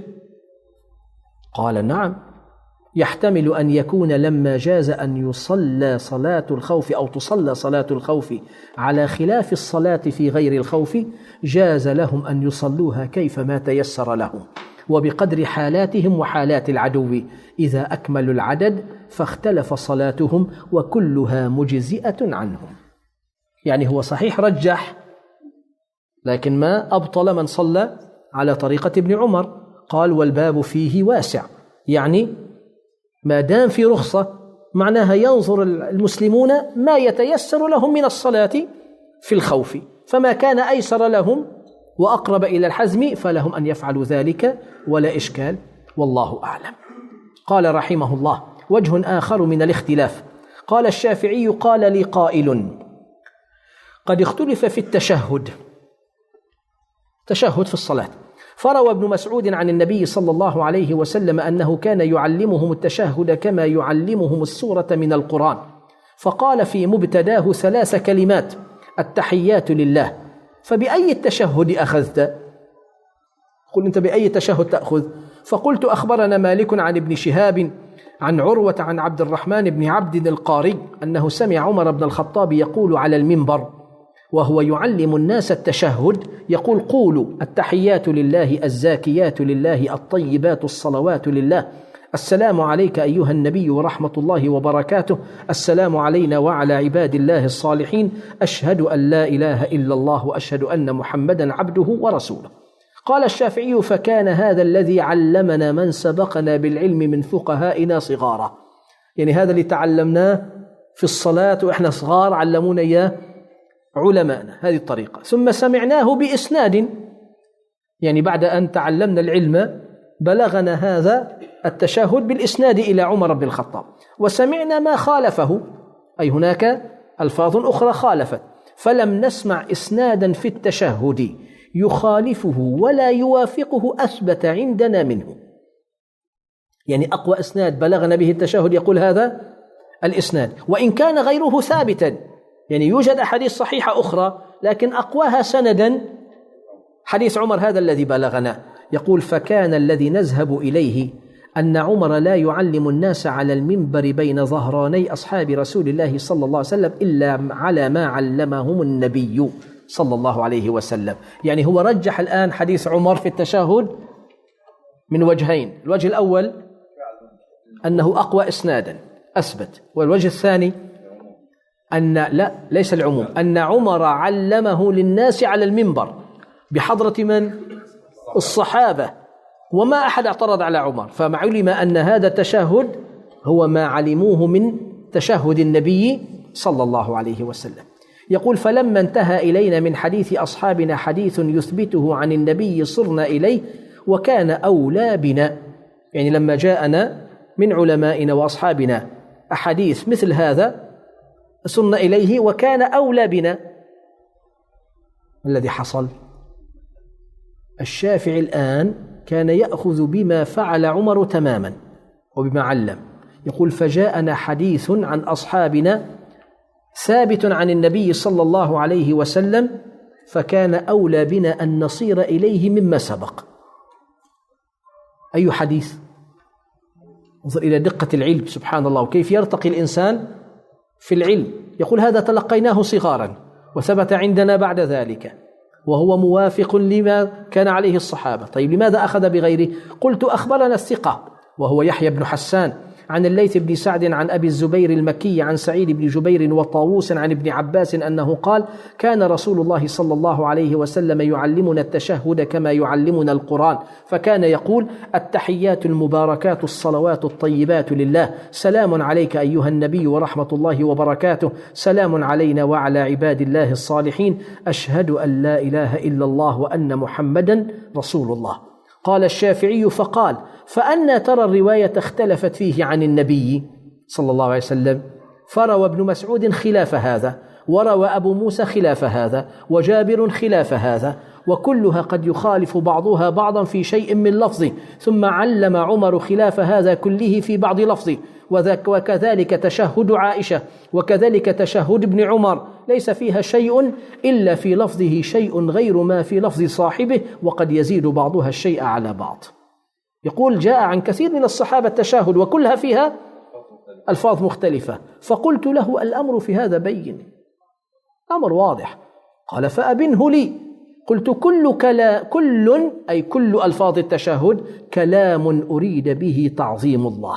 قال: نعم، يحتمل أن يكون لما جاز أن يصلى صلاة الخوف أو تصلى صلاة الخوف على خلاف الصلاة في غير الخوف، جاز لهم أن يصلوها كيفما تيسر لهم وبقدر حالاتهم وحالات العدو، إذا أكملوا العدد فاختلف صلاتهم وكلها مجزئة عنهم. يعني هو صحيح رجح، لكن ما أبطل من صلى على طريقة ابن عمر. قال: والباب فيه واسع، يعني ما دام في رخصة معناها ينظر المسلمون ما يتيسر لهم من الصلاة في الخوف، فما كان أيسر لهم وأقرب إلى الحزم فلهم أن يفعلوا ذلك ولا إشكال، والله أعلم. قال رحمه الله: وجه آخر من الاختلاف. قال الشافعي: قال لي قائل: قد اختلف في التشهد، تشهد في الصلاة، فروى ابن مسعود عن النبي صلى الله عليه وسلم أنه كان يعلمهم التشهد كما يعلمهم السورة من القرآن، فقال في مبتداه ثلاث كلمات: التحيات لله. فبأي التشهد أخذت؟ قل أنت بأي تشهد تأخذ؟ فقلت: أخبرنا مالك عن ابن شهاب عن عروة عن عبد الرحمن بن عبد القاري أنه سمع عمر بن الخطاب يقول على المنبر وهو يعلم الناس التشهد، يقول: قولوا التحيات لله، الزاكيات لله، الطيبات الصلوات لله، السلام عليك أيها النبي ورحمة الله وبركاته، السلام علينا وعلى عباد الله الصالحين، أشهد أن لا إله إلا الله وأشهد أن محمدا عبده ورسوله. قال الشافعي: فكان هذا الذي علمنا من سبقنا بالعلم من فقهائنا صغارا، يعني هذا اللي تعلمناه في الصلاة وإحنا صغار علمونا إياه علماءنا هذه الطريقة، ثم سمعناه بإسناد، يعني بعد أن تعلمنا العلم بلغنا هذا التشهد بالإسناد إلى عمر بن الخطاب، وسمعنا ما خالفه، أي هناك ألفاظ أخرى خالفت، فلم نسمع إسنادا في التشهد يخالفه ولا يوافقه أثبت عندنا منه. يعني أقوى إسناد بلغنا به التشهد يقول هذا الإسناد، وإن كان غيره ثابتا، يعني يوجد أحاديث صحيحة أخرى لكن أقواها سندا حديث عمر هذا الذي بلغنا. يقول: فكان الذي نذهب إليه أن عمر لا يعلم الناس على المنبر بين ظهراني أصحاب رسول الله صلى الله عليه وسلم إلا على ما علمهم النبي صلى الله عليه وسلم. يعني هو رجح الآن حديث عمر في التشهد من وجهين: الوجه الأول أنه أقوى إسنادا أثبت، والوجه الثاني أن لا ليس العموم، أن عمر علمه للناس على المنبر بحضرة من؟ الصحابة، وما أحد اعترض على عمر، فمعلم أن هذا التشهد هو ما علموه من تشهد النبي صلى الله عليه وسلم. يقول: فلما انتهى إلينا من حديث أصحابنا حديث يثبته عن النبي صرنا إليه وكان أولى بنا. يعني لما جاءنا من علمائنا وأصحابنا أحاديث مثل هذا صرنا إليه وكان أولى بنا. الذي حصل الشافعي الآن كان يأخذ بما فعل عمر تماما وبما علم. يقول فجاءنا حديث عن أصحابنا ثابت عن النبي صلى الله عليه وسلم فكان أولى بنا أن نصير إليه مما سبق. أي حديث؟ انظر إلى دقة العلم سبحان الله وكيف يرتقي الإنسان في العلم. يقول هذا تلقيناه صغارا وثبت عندنا بعد ذلك وهو موافق لما كان عليه الصحابة. طيب لماذا أخذ بغيره؟ قلت أخبرنا الثقة وهو يحيى بن حسان عن الليث بن سعد عن أبي الزبير المكي عن سعيد بن جبير وطاووس عن ابن عباس أنه قال كان رسول الله صلى الله عليه وسلم يعلمنا التشهد كما يعلمنا القرآن فكان يقول التحيات المباركات الصلوات الطيبات لله سلام عليك أيها النبي ورحمة الله وبركاته سلام علينا وعلى عباد الله الصالحين أشهد أن لا إله إلا الله وأن محمدا رسول الله. قال الشافعي فقال فأنا ترى الرواية اختلفت فيه عن النبي صلى الله عليه وسلم فروى ابن مسعود خلاف هذا وروى أبو موسى خلاف هذا وجابر خلاف هذا وكلها قد يخالف بعضها بعضا في شيء من لفظه ثم علم عمر خلاف هذا كله في بعض لفظه وكذلك تشهد عائشة وكذلك تشهد ابن عمر ليس فيها شيء إلا في لفظه شيء غير ما في لفظ صاحبه وقد يزيد بعضها الشيء على بعض. يقول جاء عن كثير من الصحابة التشهد وكلها فيها ألفاظ مختلفة فقلت له الأمر في هذا بين أمر واضح. قال فأبنه لي. قلت كل كلا كل أي كل ألفاظ التشهد كلام أريد به تعظيم الله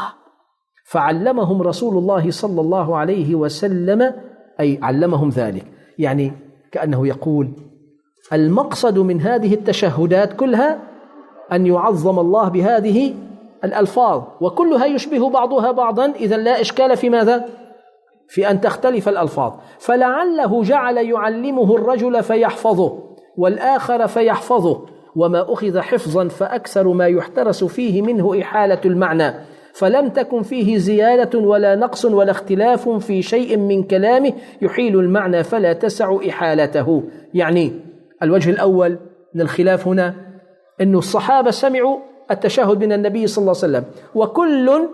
فعلمهم رسول الله صلى الله عليه وسلم أي علمهم ذلك. يعني كأنه يقول المقصد من هذه التشهدات كلها أن يعظم الله بهذه الألفاظ وكلها يشبه بعضها بعضا إذا لا إشكال في ماذا؟ في أن تختلف الألفاظ. فلعله جعل يعلمه الرجل فيحفظه والآخر فيحفظه وما أخذ حفظا فأكثر ما يحترس فيه منه إحالة المعنى فلم تكن فيه زيادة ولا نقص ولا اختلاف في شيء من كلامه يحيل المعنى فلا تسع إحالته. يعني الوجه الأول من الخلاف هنا أن الصحابة سمعوا التشهد من النبي صلى الله عليه وسلم وكل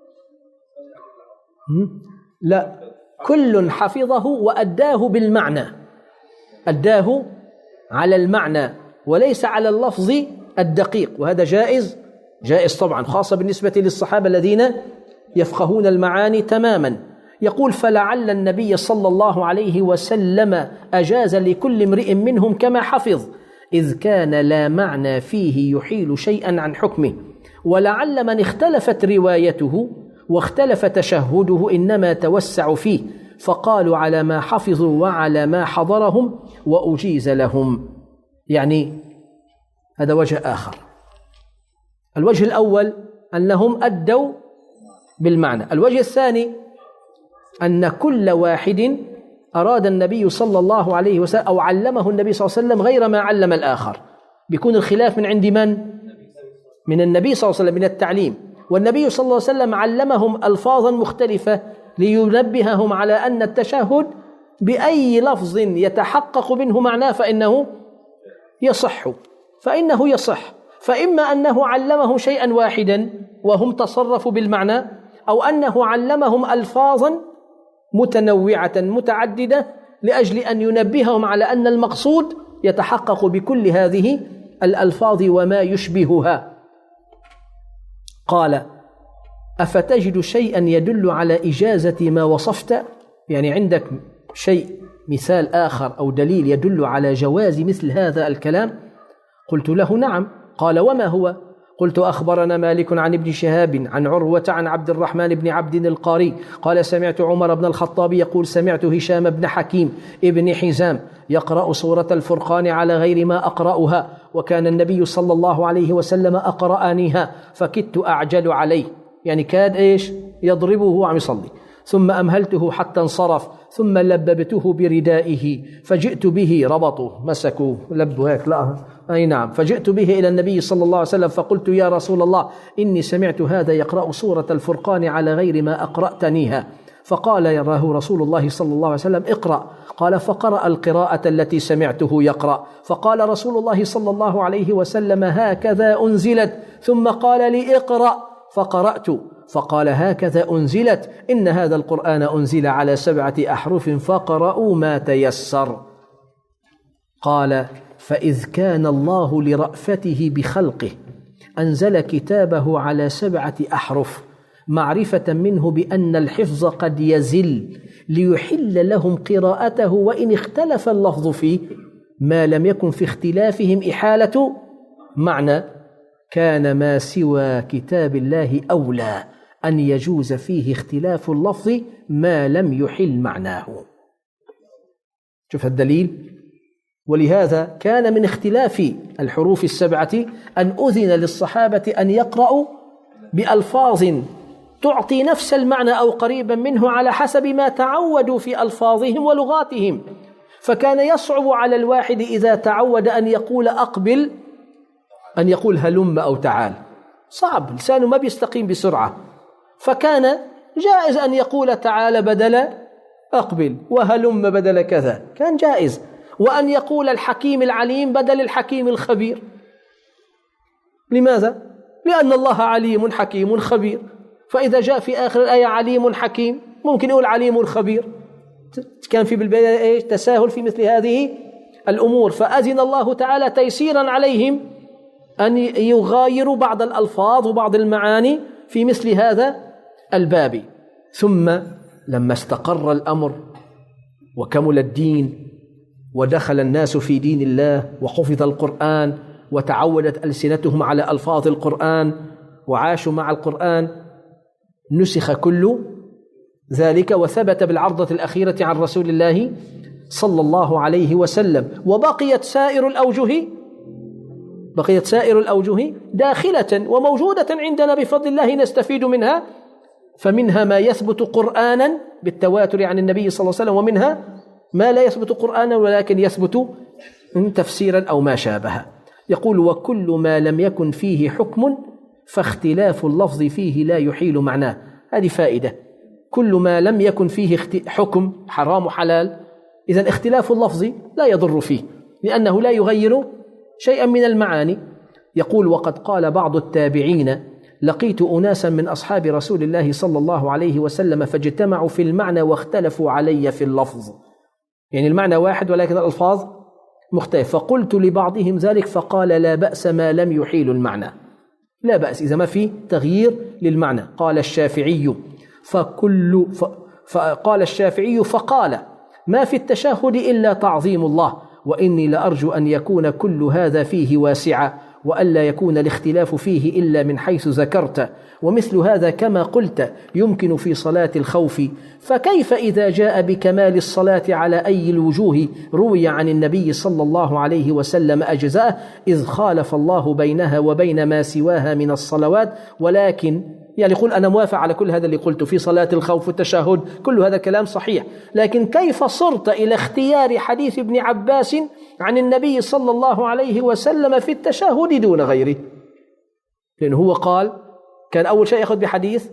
لا كل حفظه وأداه بالمعنى أداه على المعنى وليس على اللفظ الدقيق وهذا جائز جائز طبعا خاصة بالنسبة للصحابة الذين يفقهون المعاني تماما. يقول فلعل النبي صلى الله عليه وسلم أجاز لكل امرئ منهم كما حفظ إذ كان لا معنى فيه يحيل شيئا عن حكمه ولعل من اختلفت روايته واختلف تشهده إنما توسع فيه فقالوا على ما حفظوا وعلى ما حضرهم وأجيز لهم. يعني هذا وجه آخر. الوجه الأول أنهم أدوا بالمعنى. الوجه الثاني أن كل واحد أراد النبي صلى الله عليه وسلم أو علمه النبي صلى الله عليه وسلم غير ما علم الآخر بيكون الخلاف من عند من؟ من النبي صلى الله عليه وسلم من التعليم والنبي صلى الله عليه وسلم علمهم ألفاظا مختلفة لينبههم على أن التشهد بأي لفظ يتحقق منه معناه فإنه يصح فإنه يصح فإما أنه علمهم شيئا واحدا وهم تصرفوا بالمعنى أو أنه علمهم ألفاظا متنوعة متعددة لأجل أن ينبههم على أن المقصود يتحقق بكل هذه الألفاظ وما يشبهها. قال أفتجد شيئا يدل على إجازة ما وصفت؟ يعني عندك شيء مثال آخر أو دليل يدل على جواز مثل هذا الكلام؟ قلت له نعم. قال وما هو؟ قلت أخبرنا مالك عن ابن شهاب عن عروة عن عبد الرحمن بن عبد القاري قال سمعت عمر بن الخطاب يقول سمعت هشام بن حكيم ابن حزام يقرأ سورة الفرقان على غير ما أقرأها وكان النبي صلى الله عليه وسلم أقرأنيها فكدت أعجل عليه يعني كاد إيش يضربه وهو عم يصلي ثم أمهلته حتى انصرف، ثم لببته بردائه فجئت به، ربطه مسكوا لبوا هيك، لا أي نعم، فجئت به إلى النبي صلى الله عليه وسلم فقلت يا رسول الله إني سمعت هذا يقرأ سورة الفرقان على غير ما أقرأتنيها. فقال له رسول الله صلى الله عليه وسلم اقرأ. قال فقرأ القراءة التي سمعته يقرأ. فقال رسول الله صلى الله عليه وسلم هكذا أنزلت، ثم قال لي اقرأ، فقرأت. فقال هكذا أنزلت، إن هذا القرآن أنزل على سبعة أحرف فقرأوا ما تيسر. قال فإذ كان الله لرأفته بخلقه أنزل كتابه على سبعة أحرف معرفة منه بأن الحفظ قد يزل ليحل لهم قراءته، وإن اختلف اللفظ فيه ما لم يكن في اختلافهم إحالة معنى، كان ما سوى كتاب الله أولى أن يجوز فيه اختلاف اللفظ ما لم يحل معناه. شوف الدليل. ولهذا كان من اختلاف الحروف السبعة أن أذن للصحابة أن يقرأوا بألفاظ تعطي نفس المعنى أو قريبا منه على حسب ما تعودوا في ألفاظهم ولغاتهم. فكان يصعب على الواحد إذا تعود أن يقول أقبل أن يقول هلم أو تعال، صعب، لسانه ما بيستقيم بسرعة. فكان جائز أن يقول تعال بدل أقبل، وهلم بدل كذا، كان جائز. وأن يقول الحكيم العليم بدل الحكيم الخبير. لماذا؟ لأن الله عليم حكيم خبير، فإذا جاء في آخر الآية عليم حكيم ممكن يقول عليم خبير. كان في بالبداية تساهل في مثل هذه الأمور، فأذن الله تعالى تيسيرا عليهم أن يغايروا بعض الألفاظ وبعض المعاني في مثل هذا الباب. ثم لما استقر الأمر وكمل الدين ودخل الناس في دين الله وحفظ القرآن وتعودت ألسنتهم على ألفاظ القرآن وعاشوا مع القرآن، نسخ كل ذلك وثبت بالعرضة الأخيرة عن رسول الله صلى الله عليه وسلم. وبقيت سائر الأوجه بقيت سائر الأوجه داخلة وموجودة عندنا بفضل الله نستفيد منها. فمنها ما يثبت قرآنا بالتواتر عن النبي صلى الله عليه وسلم، ومنها ما لا يثبت قرآنا ولكن يثبت تفسيرا أو ما شابه. يقول وكل ما لم يكن فيه حكم فاختلاف اللفظ فيه لا يحيل معناه. هذه فائدة. كل ما لم يكن فيه حكم حرام حلال، إذن اختلاف اللفظ لا يضر فيه لأنه لا يغير شيئا من المعاني. يقول وقد قال بعض التابعين لقيت أناسا من أصحاب رسول الله صلى الله عليه وسلم فاجتمعوا في المعنى واختلفوا علي في اللفظ، يعني المعنى واحد ولكن الألفاظ مختلف. فقلت لبعضهم ذلك فقال لا بأس ما لم يحيل المعنى، لا بأس إذا ما في تغيير للمعنى. قال الشافعي فكل ف... فقال الشافعي فقال ما في التشهد إلا تعظيم الله، وإني لأرجو أن يكون كل هذا فيه واسعا وألا يكون الاختلاف فيه إلا من حيث ذكرت، ومثل هذا كما قلت يمكن في صلاة الخوف، فكيف إذا جاء بكمال الصلاة على أي الوجوه روي عن النبي صلى الله عليه وسلم أجزاء، إذ خالف الله بينها وبين ما سواها من الصلوات. ولكن يعني قل أنا موافق على كل هذا اللي قلته في صلاة الخوف والتشهد، كل هذا كلام صحيح، لكن كيف صرت إلى اختيار حديث ابن عباس عن النبي صلى الله عليه وسلم في التشهد دون غيره؟ لأنه هو قال كان أول شيء يأخذ بحديث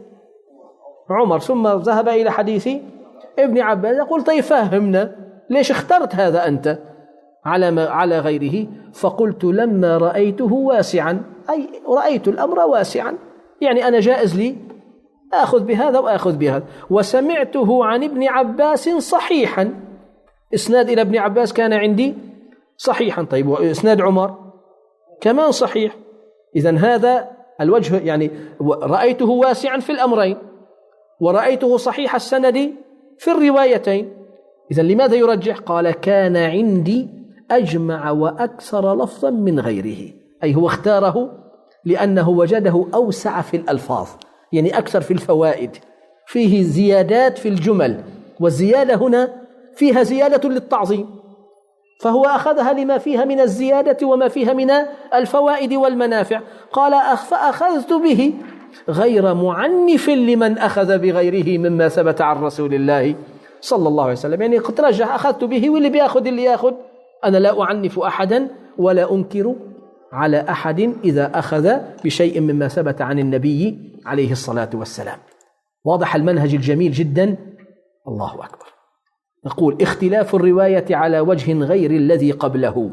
عمر ثم ذهب إلى حديث ابن عباس. يقول طيب فهمنا ليش اخترت هذا أنت على ما على غيره؟ فقلت لما رأيته واسعا، أي رأيت الأمر واسعا، يعني أنا جائز لي أخذ بهذا وأخذ بهذا. وسمعته عن ابن عباس صحيحا، إسناد إلى ابن عباس كان عندي صحيحا. طيب وإسناد عمر كمان صحيح. إذن هذا الوجه، يعني رأيته واسعا في الأمرين ورأيته صحيح السند في الروايتين. إذن لماذا يرجح؟ قال كان عندي أجمع وأكثر لفظا من غيره، أي هو اختاره لأنه وجده أوسع في الألفاظ، يعني أكثر في الفوائد، فيه زيادات في الجمل، والزيادة هنا فيها زيادة للتعظيم، فهو أخذها لما فيها من الزيادة وما فيها من الفوائد والمنافع. قال فأخذت به غير معنف لمن أخذ بغيره مما ثبت عن رسول الله صلى الله عليه وسلم. يعني قد رجع أخذت به، واللي بيأخذ اللي يأخذ، أنا لا أعنف أحدا ولا أنكر على أحد إذا أخذ بشيء مما ثبت عن النبي عليه الصلاة والسلام. واضح المنهج الجميل جدا. الله أكبر. نقول اختلاف الرواية على وجه غير الذي قبله.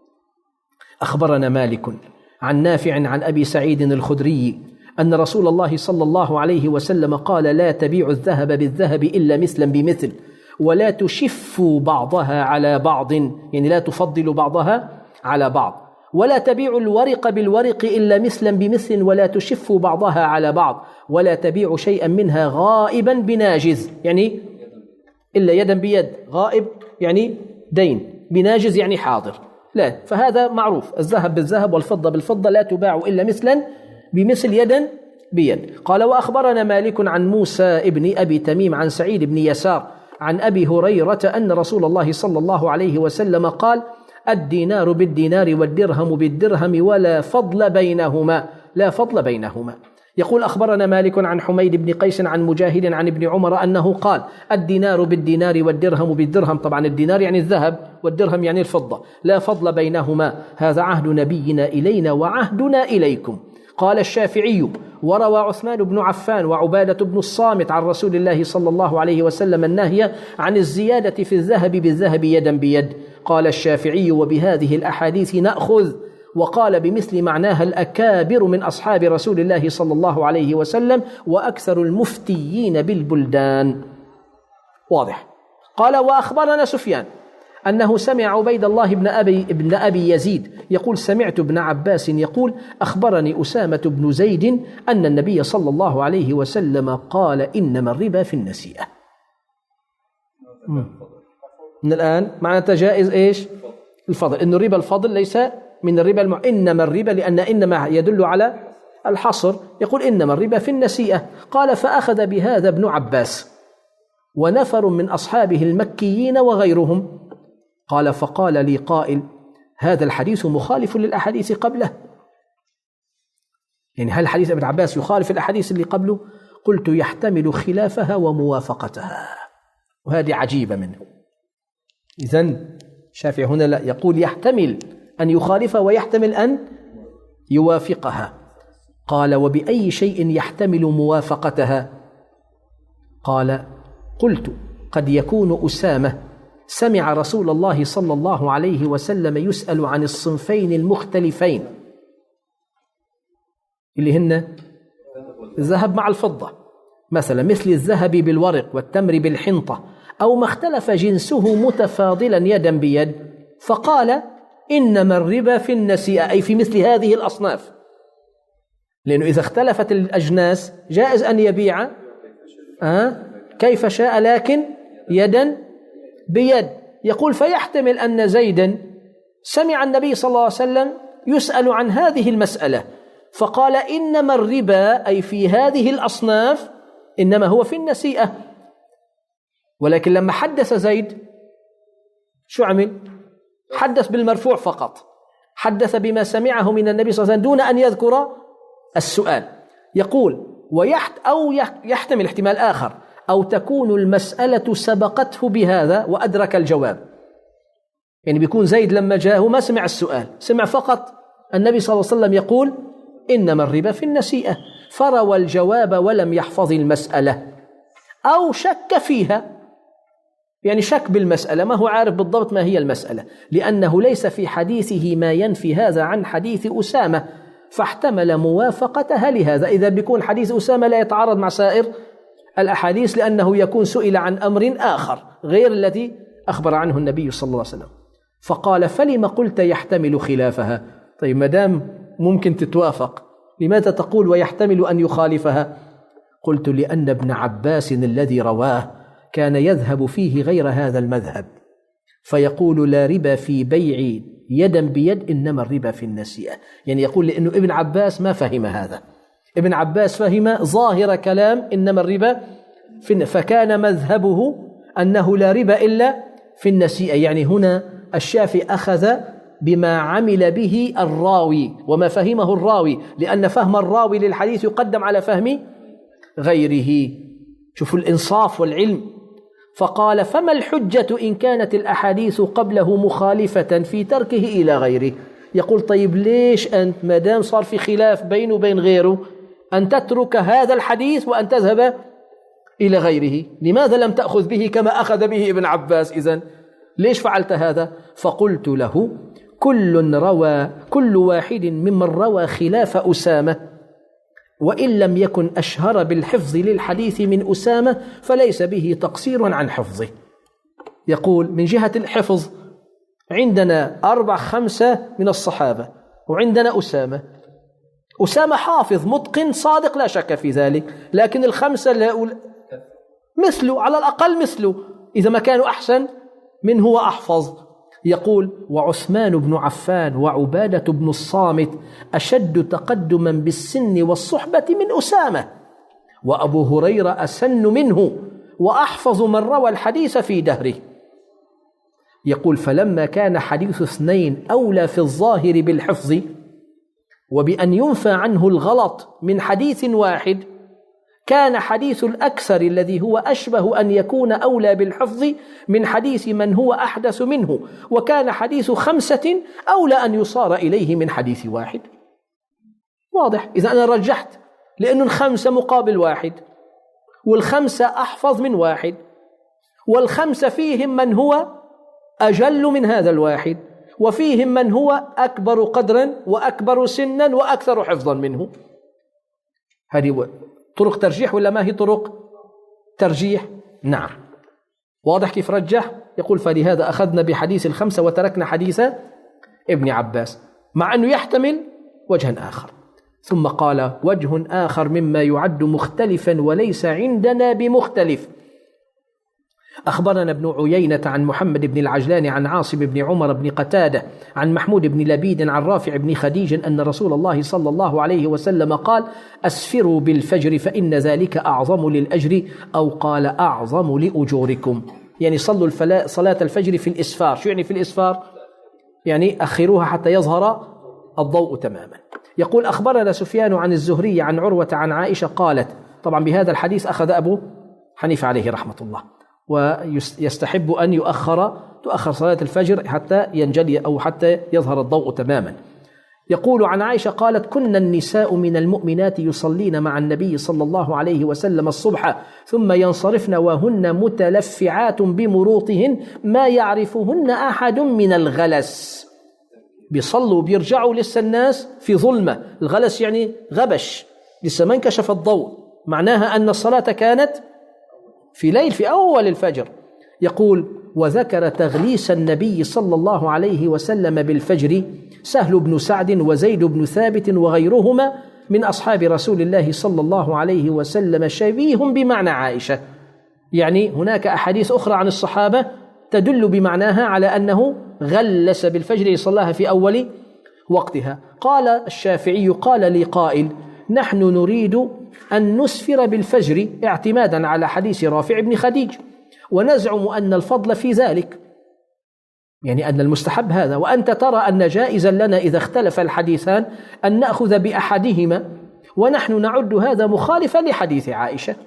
أخبرنا مالك عن نافع عن أبي سعيد الخدري أن رسول الله صلى الله عليه وسلم قال: لا تبيع الذهب بالذهب إلا مثلا بمثل، ولا تشفوا بعضها على بعض، يعني لا تفضل بعضها على بعض، ولا تبيع الورق بالورق إلا مثلا بمثل، ولا تشفوا بعضها على بعض، ولا تبيع شيئا منها غائبا بناجز، يعني إلا يدا بيد، غائب يعني دين، بناجز يعني حاضر، لا، فهذا معروف، الذهب بالذهب والفضة بالفضة لا تباع إلا مثلا بمثل يدا بيد. قال: وأخبرنا مالك عن موسى ابن أبي تميم عن سعيد بن يسار عن أبي هريرة أن رسول الله صلى الله عليه وسلم قال: الدينار بالدينار والدرهم بالدرهم ولا فضل بينهما، لا فضل بينهما. يقول: أخبرنا مالك عن حميد بن قيس عن مجاهد عن ابن عمر أنه قال: الدينار بالدينار والدرهم بالدرهم، طبعا الدينار يعني الذهب والدرهم يعني الفضة، لا فضل بينهما، هذا عهد نبينا إلينا وعهدنا إليكم. قال الشافعي: وروى عثمان بن عفان وعبادة بن الصامت عن رسول الله صلى الله عليه وسلم النهي عن الزيادة في الذهب بالذهب يدا بيد. قال الشافعي: وبهذه الأحاديث نأخذ. وقال بمثل معناها الأكابر من أصحاب رسول الله صلى الله عليه وسلم وأكثر المفتيين بالبلدان. واضح. قال: وأخبرنا سفيان أنه سمع عبيد الله بن أبي, بن أبي يزيد يقول: سمعت ابن عباس يقول: أخبرني أسامة بن زيد أن النبي صلى الله عليه وسلم قال: إنما الربا في النسيئة. من الآن معنى جائز إيش؟ الفضل، إن الربا الفضل ليس من الربا الم... إنما الربا، لأن إنما يدل على الحصر، يقول: إنما الربا في النسيئة. قال: فأخذ بهذا ابن عباس ونفر من أصحابه المكيين وغيرهم. قال: فقال لي قائل: هذا الحديث مخالف للأحاديث قبله، يعني هل حديث ابن عباس يخالف الأحاديث اللي قبله؟ قلت: يحتمل خلافها وموافقتها. وهذه عجيبة منه. إذن الشافعي هنا لا، يقول يحتمل أن يخالفها ويحتمل أن يوافقها. قال: وبأي شيء يحتمل موافقتها؟ قال: قلت: قد يكون أسامة سمع رسول الله صلى الله عليه وسلم يسأل عن الصنفين المختلفين اللي هن الذهب مع الفضة، مثلا مثل الذهب بالورق والتمر بالحنطة، أو ما اختلف جنسه متفاضلا يدا بيد، فقال: إنما الربا في النسيئة، أي في مثل هذه الأصناف، لأنه إذا اختلفت الأجناس جائز أن يبيع أه؟ كيف شاء، لكن يدا بيد. يقول: فيحتمل أن زيدا سمع النبي صلى الله عليه وسلم يسأل عن هذه المسألة فقال: إنما الربا، أي في هذه الأصناف، إنما هو في النسيئة. ولكن لما حدث زيد شو عمل؟ حدث بالمرفوع فقط، حدث بما سمعه من النبي صلى الله عليه وسلم دون أن يذكر السؤال. يقول: ويحت أو يحتمل احتمال آخر، أو تكون المسألة سبقته بهذا وأدرك الجواب، يعني بيكون زيد لما جاءه ما سمع السؤال، سمع فقط النبي صلى الله عليه وسلم يقول: إنما الربا في النسيئة، فروى الجواب ولم يحفظ المسألة، أو شك فيها، يعني شك بالمسألة، ما هو عارف بالضبط ما هي المسألة، لأنه ليس في حديثه ما ينفي هذا عن حديث أسامة، فاحتمل موافقتها لهذا. إذا بيكون حديث أسامة لا يتعارض مع سائر الأحاديث، لأنه يكون سئل عن أمر آخر غير الذي أخبر عنه النبي صلى الله عليه وسلم. فقال: فلما قلت يحتمل خلافها؟ طيب مدام ممكن تتوافق، لماذا تقول ويحتمل أن يخالفها؟ قلت: لأن ابن عباس الذي رواه كان يذهب فيه غير هذا المذهب، فيقول: لا ربا في بيع يدا بيد، إنما الربا في النسيئة. يعني يقول لأنه ابن عباس ما فهم هذا، ابن عباس فهم ظاهر كلام إنما الربا في، فكان مذهبه أنه لا ربا إلا في النسيئة. يعني هنا الشافعي أخذ بما عمل به الراوي وما فهمه الراوي، لأن فهم الراوي للحديث يقدم على فهم غيره. شوفوا الإنصاف والعلم. فقال: فما الحجة إن كانت الأحاديث قبله مخالفة في تركه إلى غيره؟ يقول: طيب ليش أنت ما دام صار في خلاف بينه وبين غيره أن تترك هذا الحديث وأن تذهب إلى غيره؟ لماذا لم تأخذ به كما أخذ به ابن عباس؟ إذن ليش فعلت هذا؟ فقلت له: كل روى كل واحد ممن روى خلاف أسامة، وإن لم يكن أشهر بالحفظ للحديث من أسامة فليس به تقصير عن حفظه. يقول: من جهة الحفظ عندنا أربع خمسة من الصحابة، وعندنا أسامة. أسامة حافظ متقن صادق لا شك في ذلك، لكن الخمسة مثله، على الأقل مثله، إذا ما كانوا أحسن منه وأحفظ. يقول: وعثمان بن عفان وعبادة بن الصامت أشد تقدما بالسن والصحبة من أسامة، وأبو هريرة أسن منه وأحفظ من روى الحديث في دهره. يقول: فلما كان حديث اثنين أولى في الظاهر بالحفظ وبأن ينفى عنه الغلط من حديث واحد، كان حديث الأكثر الذي هو أشبه أن يكون أولى بالحفظ من حديث من هو أحدث منه، وكان حديث خمسة أولى أن يصار إليه من حديث واحد. واضح؟ إذا أنا رجحت، لأن الخمسة مقابل واحد، والخمسة أحفظ من واحد، والخمسة فيهم من هو أجل من هذا الواحد، وفيهم من هو أكبر قدرا وأكبر سنا وأكثر حفظا منه. هذه طرق ترجيح ولا ما هي طرق ترجيح؟ نعم. واضح كيف رجح؟ يقول: فلهذا أخذنا بحديث الخمسة وتركنا حديث ابن عباس، مع أنه يحتمل وجها آخر. ثم قال: وجه آخر مما يعد مختلفا وليس عندنا بمختلف. أخبرنا ابن عيينة عن محمد بن العجلان عن عاصم بن عمر بن قتادة عن محمود بن لبيد عن رافع بن خديج أن رسول الله صلى الله عليه وسلم قال: أسفروا بالفجر فإن ذلك أعظم للأجر، أو قال: أعظم لأجوركم. يعني صلوا صلاة الفجر في الإسفار. شو يعني في الإسفار؟ يعني أخروها حتى يظهر الضوء تماما. يقول: أخبرنا سفيان عن الزهري عن عروة عن عائشة قالت، طبعا بهذا الحديث أخذ أبو حنيفة عليه رحمة الله، ويستحب أن يؤخر تؤخر صلاة الفجر حتى ينجلي أو حتى يظهر الضوء تماما. يقول عن عائشة قالت: كنا النساء من المؤمنات يصلين مع النبي صلى الله عليه وسلم الصبح ثم ينصرفن وهن متلفعات بمروطهن ما يعرفهن أحد من الغلس. بيصلوا بيرجعوا لسه الناس في ظلمة. الغلس يعني غبش، لسه ما انكشف الضوء، معناها أن الصلاة كانت في ليل في أول الفجر. يقول: وذكر تغليس النبي صلى الله عليه وسلم بالفجر سهل بن سعد وزيد بن ثابت وغيرهما من أصحاب رسول الله صلى الله عليه وسلم شبيه بمعنى عائشة. يعني هناك أحاديث أخرى عن الصحابة تدل بمعناها على أنه غلس بالفجر صلاها في أول وقتها. قال الشافعي: قال لي قائل: نحن نريد أن نسفر بالفجر اعتمادا على حديث رافع بن خديج، ونزعم أن الفضل في ذلك، يعني أن المستحب هذا، وأنت ترى أن جائزا لنا إذا اختلف الحديثان أن نأخذ بأحدهما، ونحن نعد هذا مخالفا لحديث عائشة.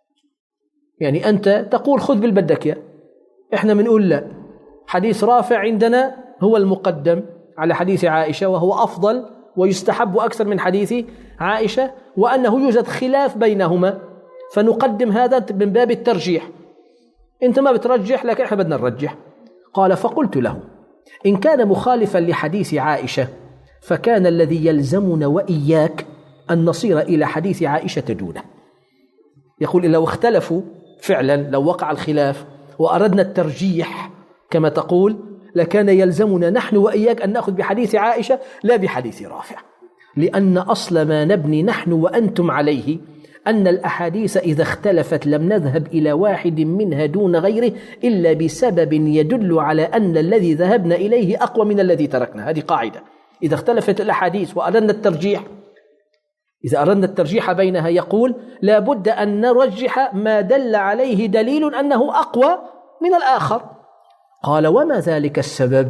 يعني أنت تقول خذ بالبدك يا، إحنا بنقول لا، حديث رافع عندنا هو المقدم على حديث عائشة وهو أفضل ويستحب أكثر من حديث عائشة، وأنه يوجد خلاف بينهما فنقدم هذا من باب الترجيح. أنت ما بترجح لكن إحنا بدنا نرجح. قال: فقلت له: إن كان مخالفا لحديث عائشة فكان الذي يلزمنا وإياك أن نصير إلى حديث عائشة دونه. يقول: لو اختلفوا فعلا، لو وقع الخلاف وأردنا الترجيح كما تقول، لكان يلزمنا نحن وإياك أن نأخذ بحديث عائشة لا بحديث رافع، لأن أصل ما نبني نحن وأنتم عليه أن الأحاديث إذا اختلفت لم نذهب إلى واحد منها دون غيره إلا بسبب يدل على أن الذي ذهبنا إليه أقوى من الذي تركنا. هذه قاعدة. إذا اختلفت الأحاديث وأردنا الترجيح، إذا أردنا الترجيح بينها، يقول: لا بد أن نرجح ما دل عليه دليل أنه أقوى من الآخر. قال: وما ذلك السبب؟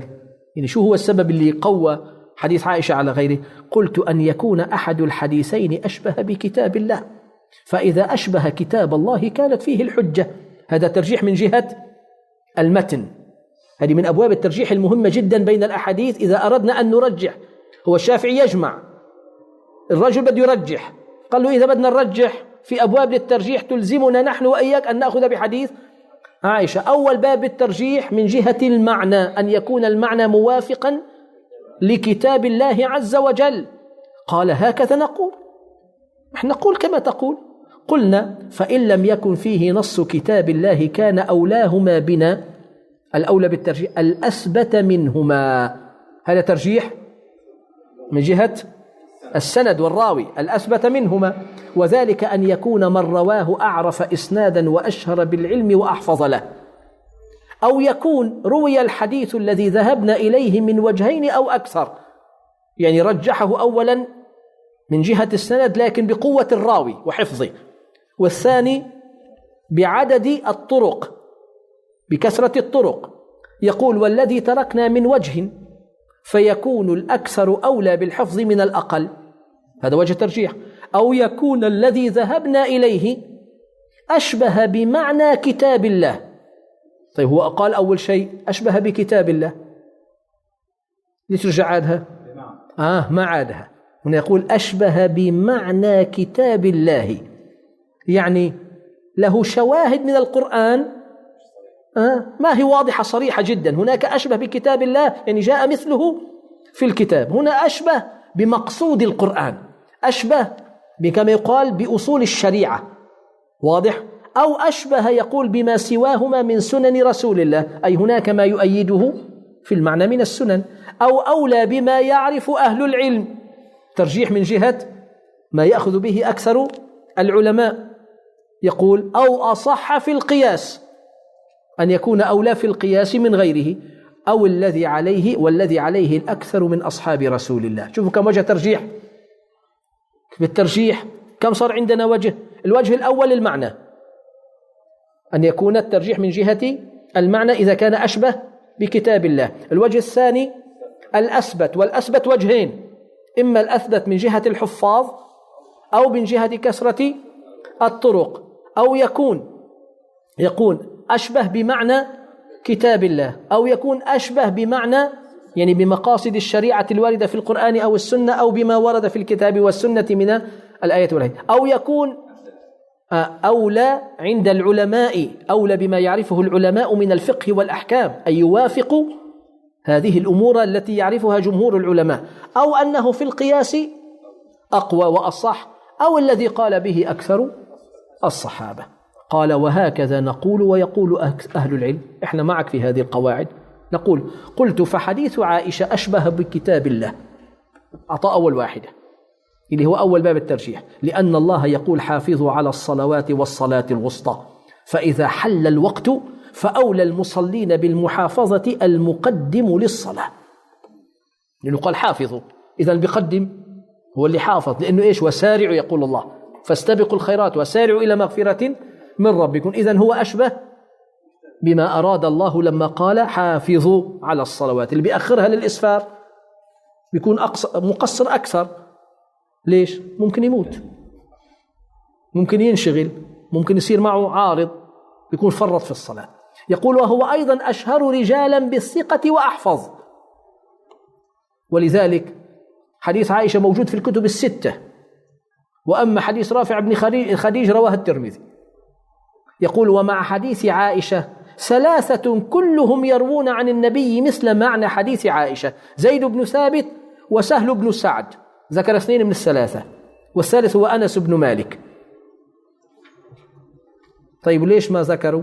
يعني شو هو السبب اللي قوى حديث عائشة على غيره؟ قلت أن يكون أحد الحديثين أشبه بكتاب الله، فإذا أشبه كتاب الله كانت فيه الحجة. هذا ترجيح من جهة المتن، هذه من أبواب الترجيح المهمة جدا بين الأحاديث. إذا أردنا أن نرجح، هو الشافعي يجمع، الرجل بده يرجح، قال له إذا بدنا نرجح في أبواب للترجيح تلزمنا نحن وإياك أن نأخذ بحديث عائشة. أول باب الترجيح من جهة المعنى، أن يكون المعنى موافقا لكتاب الله عز وجل. قال هكذا نقول، نحن نقول كما تقول. قلنا فإن لم يكن فيه نص كتاب الله كان أولاهما بنا، الأولى بالترجيح الأثبت منهما. هذا ترجيح من جهة السند والراوي، الأثبت منهما، وذلك أن يكون من رواه أعرف إسنادا وأشهر بالعلم وأحفظ له، أو يكون روي الحديث الذي ذهبنا إليه من وجهين أو أكثر، يعني رجحه أولا من جهة السند لكن بقوة الراوي وحفظه، والثاني بعدد الطرق بكثرة الطرق. يقول والذي تركنا من وجه فيكون الأكثر أولى بالحفظ من الأقل، هذا وجه ترجيح. أو يكون الذي ذهبنا إليه أشبه بمعنى كتاب الله. طيب هو قال أول شيء أشبه بكتاب الله، ليش رجع عادها؟ آه ما عادها، هنا يقول أشبه بمعنى كتاب الله، يعني له شواهد من القرآن آه ما هي واضحة صريحة جدا. هناك أشبه بكتاب الله يعني جاء مثله في الكتاب، هنا أشبه بمقصود القرآن، أشبه بكما يقال بأصول الشريعة، واضح؟ أو أشبه يقول بما سواهما من سنن رسول الله، أي هناك ما يؤيده في المعنى من السنن. أو أولى بما يعرف أهل العلم، ترجيح من جهة ما يأخذ به أكثر العلماء. يقول أو أصح في القياس، أن يكون أولى في القياس من غيره، أو الذي عليه والذي عليه الأكثر من أصحاب رسول الله. شوفوا كم وجه ترجيح بالترجيح، كم صار عندنا وجه؟ الوجه الأول المعنى، أن يكون الترجيح من جهة المعنى إذا كان أشبه بكتاب الله. الوجه الثاني الأثبت، والأثبت وجهين، إما الأثبت من جهة الحفاظ أو من جهة كثرة الطرق، أو يكون يكون أشبه بمعنى كتاب الله، أو يكون أشبه بمعنى يعني بمقاصد الشريعة الواردة في القرآن أو السنة، أو بما ورد في الكتاب والسنة من الآية والحديث، أو يكون أولى عند العلماء، أولى بما يعرفه العلماء من الفقه والأحكام، أي يوافق هذه الأمور التي يعرفها جمهور العلماء، أو أنه في القياس أقوى وأصح، أو الذي قال به أكثر الصحابة. قال وهكذا نقول ويقول أهل العلم. إحنا معك في هذه القواعد، نقول قلت فحديث عائشة أشبه بكتاب الله، أعطى أول واحدة اللي هو أول باب الترجيح، لأن الله يقول حافظوا على الصلوات والصلاة الوسطى، فإذا حل الوقت فأولى المصلين بالمحافظة المقدم للصلاة، لأنه قال حافظوا، إذا بقدم هو اللي حافظ، لأنه إيش؟ وسارعوا يقول الله فاستبقوا الخيرات وسارعوا إلى مغفرة من ربكم. إذن هو أشبه بما أراد الله لما قال حافظوا على الصلوات. اللي بيأخرها للإسفار بيكون مقصر أكثر. ليش؟ ممكن يموت، ممكن ينشغل، ممكن يصير معه عارض، بيكون فرط في الصلاة. يقول وهو أيضا أشهر رجالا بالثقة وأحفظ، ولذلك حديث عائشة موجود في الكتب الستة، وأما حديث رافع بن خديج رواه الترمذي. يقول ومع حديث عائشة ثلاثة كلهم يروون عن النبي مثل معنى حديث عائشة، زيد بن ثابت وسهل بن سعد، ذكر اثنين من الثلاثة، والثالث هو أنس بن مالك. طيب ليش ما ذكروا؟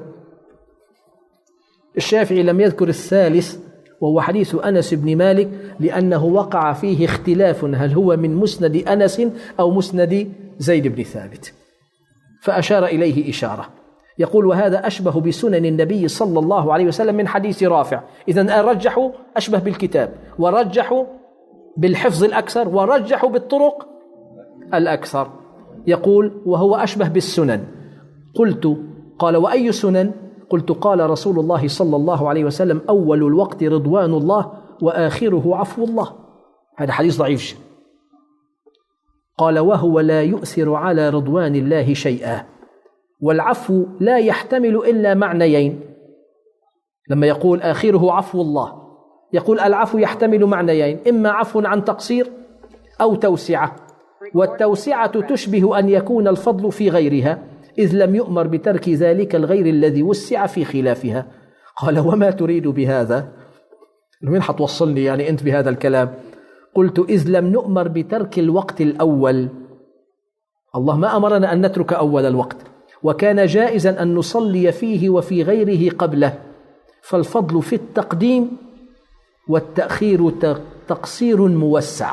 الشافعي لم يذكر الثالث وهو حديث أنس بن مالك لأنه وقع فيه اختلاف هل هو من مسند أنس أو مسند زيد بن ثابت، فأشار إليه إشارة. يقول وهذا أشبه بسنن النبي صلى الله عليه وسلم من حديث رافع. إذن رجحوا أشبه بالكتاب، ورجحوا بالحفظ الأكثر، ورجحوا بالطرق الأكثر. يقول وهو أشبه بالسنن. قلت قال وأي سنن؟ قلت قال رسول الله صلى الله عليه وسلم أول الوقت رضوان الله وآخره عفو الله. هذا حديث ضعيف. قال وهو لا يؤثر على رضوان الله شيئا. والعفو لا يحتمل إلا معنيين. لما يقول آخره عفو الله يقول العفو يحتمل معنيين، إما عفو عن تقصير أو توسعة، والتوسعة تشبه أن يكون الفضل في غيرها إذ لم يؤمر بترك ذلك الغير الذي وسع في خلافها. قال وما تريد بهذا؟ وين حتوصلني يعني أنت بهذا الكلام؟ قلت إذ لم نؤمر بترك الوقت الأول. الله ما أمرنا أن نترك أول الوقت، وكان جائزا أن نصلي فيه وفي غيره قبله، فالفضل في التقديم والتأخير تقصير موسع.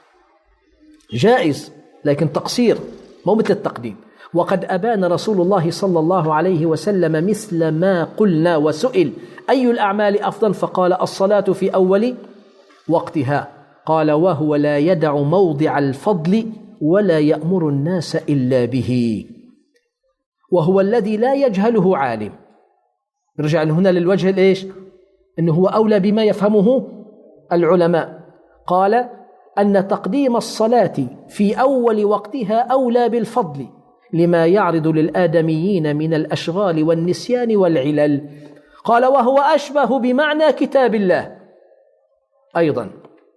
جائز لكن تقصير مو مثل التقديم. وقد أبان رسول الله صلى الله عليه وسلم مثل ما قلنا، وسئل أي الأعمال أفضل فقال الصلاة في أول وقتها. قال وهو لا يدع موضع الفضل ولا يأمر الناس إلا به، وهو الذي لا يجهله عالم. رجع هنا للوجه الإيش؟ إنه هو أولى بما يفهمه العلماء. قال أن تقديم الصلاة في أول وقتها أولى بالفضل لما يعرض للآدميين من الأشغال والنسيان والعلل. قال وهو أشبه بمعنى كتاب الله، أيضا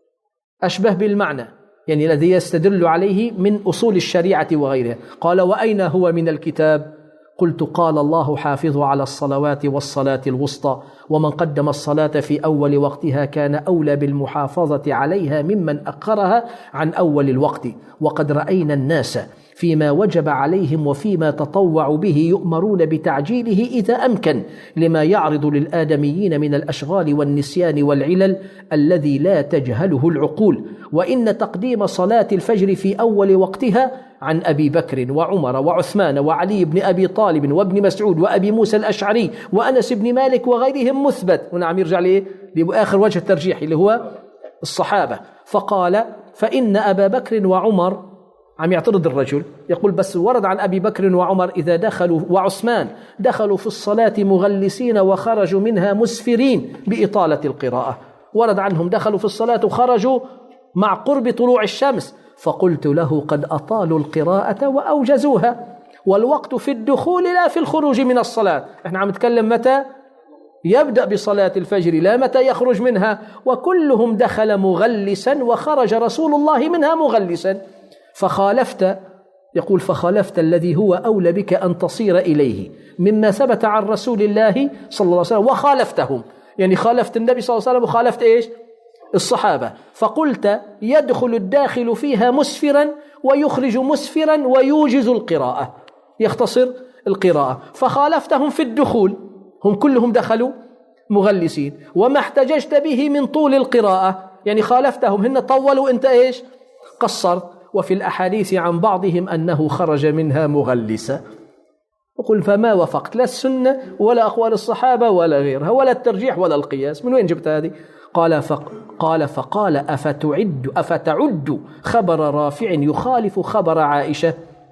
أشبه بالمعنى يعني الذي يستدل عليه من أصول الشريعة وغيرها. قال وأين هو من الكتاب؟ قلت قال الله حافظوا على الصلوات والصلاة الوسطى، ومن قدم الصلاة في أول وقتها كان أولى بالمحافظة عليها ممن أخرها عن أول الوقت. وقد رأينا الناس فيما وجب عليهم وفيما تطوعوا به يؤمرون بتعجيله إذا أمكن لما يعرض للآدميين من الأشغال والنسيان والعلل الذي لا تجهله العقول. وإن تقديم صلاة الفجر في أول وقتها عن أبي بكر وعمر وعثمان وعلي بن أبي طالب وابن مسعود وأبي موسى الأشعري وأنس بن مالك وغيرهم مثبت. هنا عم يرجع ليه لآخر وجه الترجيح اللي هو الصحابة. فقال فإن أبا بكر وعمر، عم يعترض الرجل يقول بس ورد عن أبي بكر وعمر إذا دخلوا وعثمان دخلوا في الصلاة مغلسين وخرجوا منها مسفرين بإطالة القراءة، ورد عنهم دخلوا في الصلاة وخرجوا مع قرب طلوع الشمس. فقلت له قد أطالوا القراءة وأوجزوها، والوقت في الدخول لا في الخروج من الصلاة. احنا عم نتكلم متى يبدأ بصلاة الفجر لا متى يخرج منها. وكلهم دخل مغلسا وخرج رسول الله منها مغلسا. فخالفت، يقول فخالفت الذي هو أولى بك أن تصير إليه مما ثبت عن رسول الله صلى الله عليه وسلم، وخالفتهم يعني خالفت النبي صلى الله عليه وسلم وخالفت إيش؟ الصحابة. فقلت يدخل الداخل فيها مسفرا ويخرج مسفرا ويوجز القراءة، يختصر القراءة. فخالفتهم في الدخول، هم كلهم دخلوا مغلسين، وما احتججت به من طول القراءة يعني خالفتهم، هن طولوا انت ايش؟ قصرت. وفي الأحاديث عن بعضهم أنه خرج منها مغلسا. وقل فما وفقت لا السنة ولا أقوال الصحابة ولا غيرها ولا الترجيح ولا القياس، من وين جبت هذه؟ قال فق قال فقال أفتعد أفتعد خبر رافع يخالف خبر عائشة؟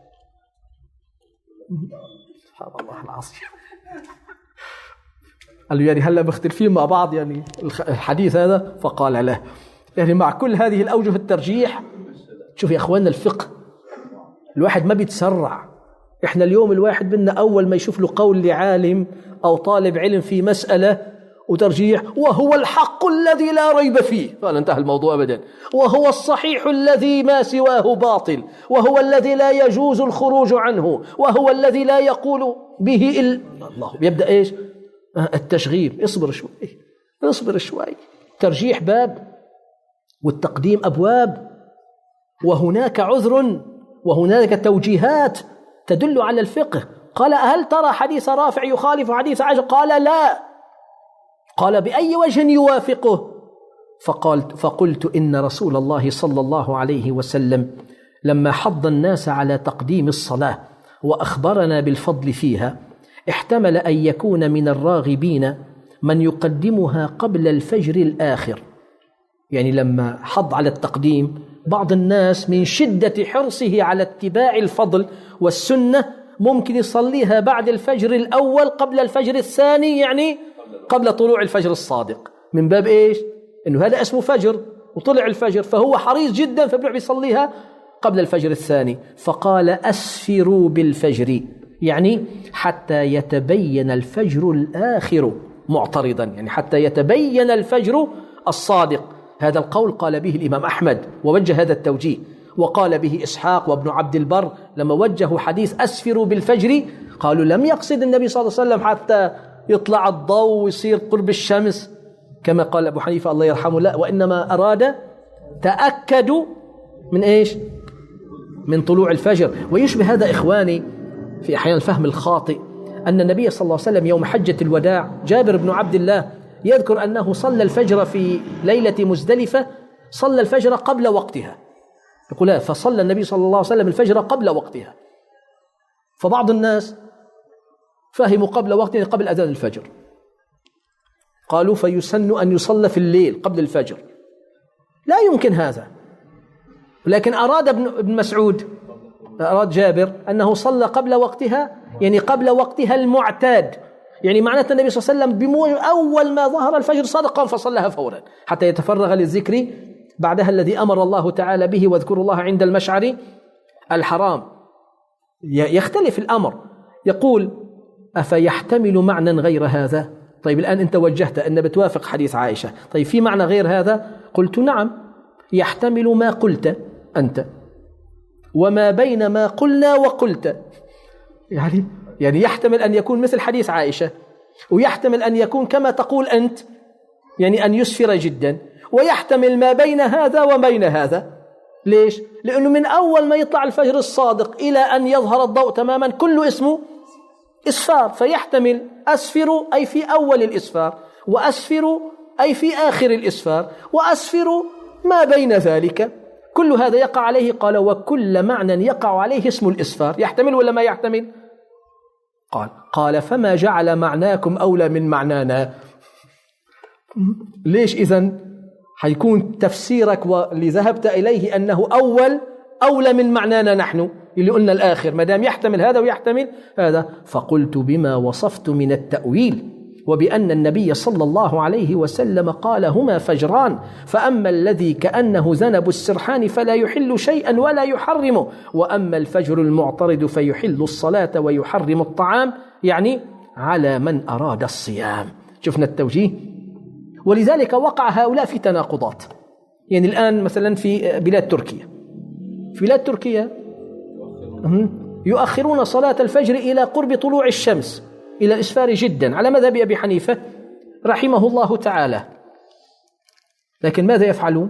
سبحان الله العظيم. قال له يعني هلا مختلفين مع بعض يعني الحديث هذا؟ فقال له يعني مع كل هذه الأوجه الترجيح. شوف يا أخواننا الفقه الواحد ما بيتسرع. إحنا اليوم الواحد بدنا أول ما يشوف له قول لعالم أو طالب علم في مسألة وترجيح وهو الحق الذي لا ريب فيه، قال انتهى الموضوع أبدا، وهو الصحيح الذي ما سواه باطل، وهو الذي لا يجوز الخروج عنه، وهو الذي لا يقول به إلا الله. يبدأ إيش؟ التشغيب. اصبر شوي اصبر شوي. ترجيح باب والتقديم أبواب، وهناك عذر وهناك توجيهات تدل على الفقه. قال هل ترى حديث رافع يخالف حديث عائشة؟ قال لا. قال بأي وجه يوافقه؟ فقلت, فقلت إن رسول الله صلى الله عليه وسلم لما حض الناس على تقديم الصلاة وأخبرنا بالفضل فيها احتمل أن يكون من الراغبين من يقدمها قبل الفجر الآخر. يعني لما حض على التقديم بعض الناس من شدة حرصه على اتباع الفضل والسنة ممكن يصليها بعد الفجر الأول قبل الفجر الثاني، يعني قبل طلوع الفجر الصادق، من باب إيش؟ إنه هذا اسمه فجر وطلع الفجر، فهو حريص جدا فبيروح بيصليها قبل الفجر الثاني. فقال أسفروا بالفجر، يعني حتى يتبين الفجر الآخر معترضا، يعني حتى يتبين الفجر الصادق. هذا القول قال به الإمام أحمد ووجه هذا التوجيه، وقال به إسحاق وابن عبد البر لما وجهوا حديث أسفروا بالفجر، قالوا لم يقصد النبي صلى الله عليه وسلم حتى يطلع الضوء ويصير قرب الشمس كما قال أبو حنيفة الله يرحمه، لا، وإنما أراد تأكدوا من إيش؟ من طلوع الفجر. ويشبه هذا إخواني في أحيان الفهم الخاطئ أن النبي صلى الله عليه وسلم يوم حجة الوداع جابر بن عبد الله يذكر أنه صلى الفجر في ليلة مزدلفة، صلى الفجر قبل وقتها، يقول لا، فصلى النبي صلى الله عليه وسلم الفجر قبل وقتها. فبعض الناس فهموا قبل وقتها قبل أذان الفجر، قالوا فيسن أن يصلى في الليل قبل الفجر، لا يمكن هذا. لكن أراد ابن مسعود، أراد جابر أنه صلى قبل وقتها، يعني قبل وقتها المعتاد، يعني معناته النبي صلى الله عليه وسلم بمو أول ما ظهر الفجر صادق قام فصلها فورا حتى يتفرغ للذكر بعدها الذي أمر الله تعالى به، واذكروا الله عند المشعر الحرام. يختلف الأمر، يقول أفيحتمل معنى غير هذا؟ طيب الآن أنت وجهت أن بتوافق حديث عائشة، طيب في معنى غير هذا؟ قلت نعم، يحتمل ما قلت أنت وما بين ما قلنا وقلت، يعني يعني يحتمل أن يكون مثل حديث عائشة، ويحتمل أن يكون كما تقول أنت، يعني أن يسفر جدا، ويحتمل ما بين هذا وبين هذا. ليش؟ لأنه من أول ما يطلع الفجر الصادق إلى أن يظهر الضوء تماما كله اسمه إسفار، فيحتمل أسفر أي في أول الإسفار، وأسفر أي في آخر الإسفار، وأسفر ما بين ذلك، كل هذا يقع عليه. قال وكل معنى يقع عليه اسم الإسفار، يحتمل ولا ما يحتمل؟ قال قال فما جعل معناكم أولى من معنانا. ليش إذن حيكون تفسيرك واللي ذهبت إليه أنه أول أولى من معنانا نحن اللي قلنا الآخر، ما دام يحتمل هذا ويحتمل هذا؟ فقلت بما وصفت من التأويل، وبأن النبي صلى الله عليه وسلم قال هما فجران، فأما الذي كأنه ذنب السرحان فلا يحل شيئا ولا يحرمه، وأما الفجر المعترض فيحل الصلاة ويحرم الطعام، يعني على من أراد الصيام. شفنا التوجيه؟ ولذلك وقع هؤلاء في تناقضات. يعني الآن مثلا في بلاد تركيا، في بلاد تركيا يؤخرون صلاة الفجر إلى قرب طلوع الشمس، إلى الإسفار جدا، على مذهب أبي حنيفة رحمه الله تعالى. لكن ماذا يفعلون؟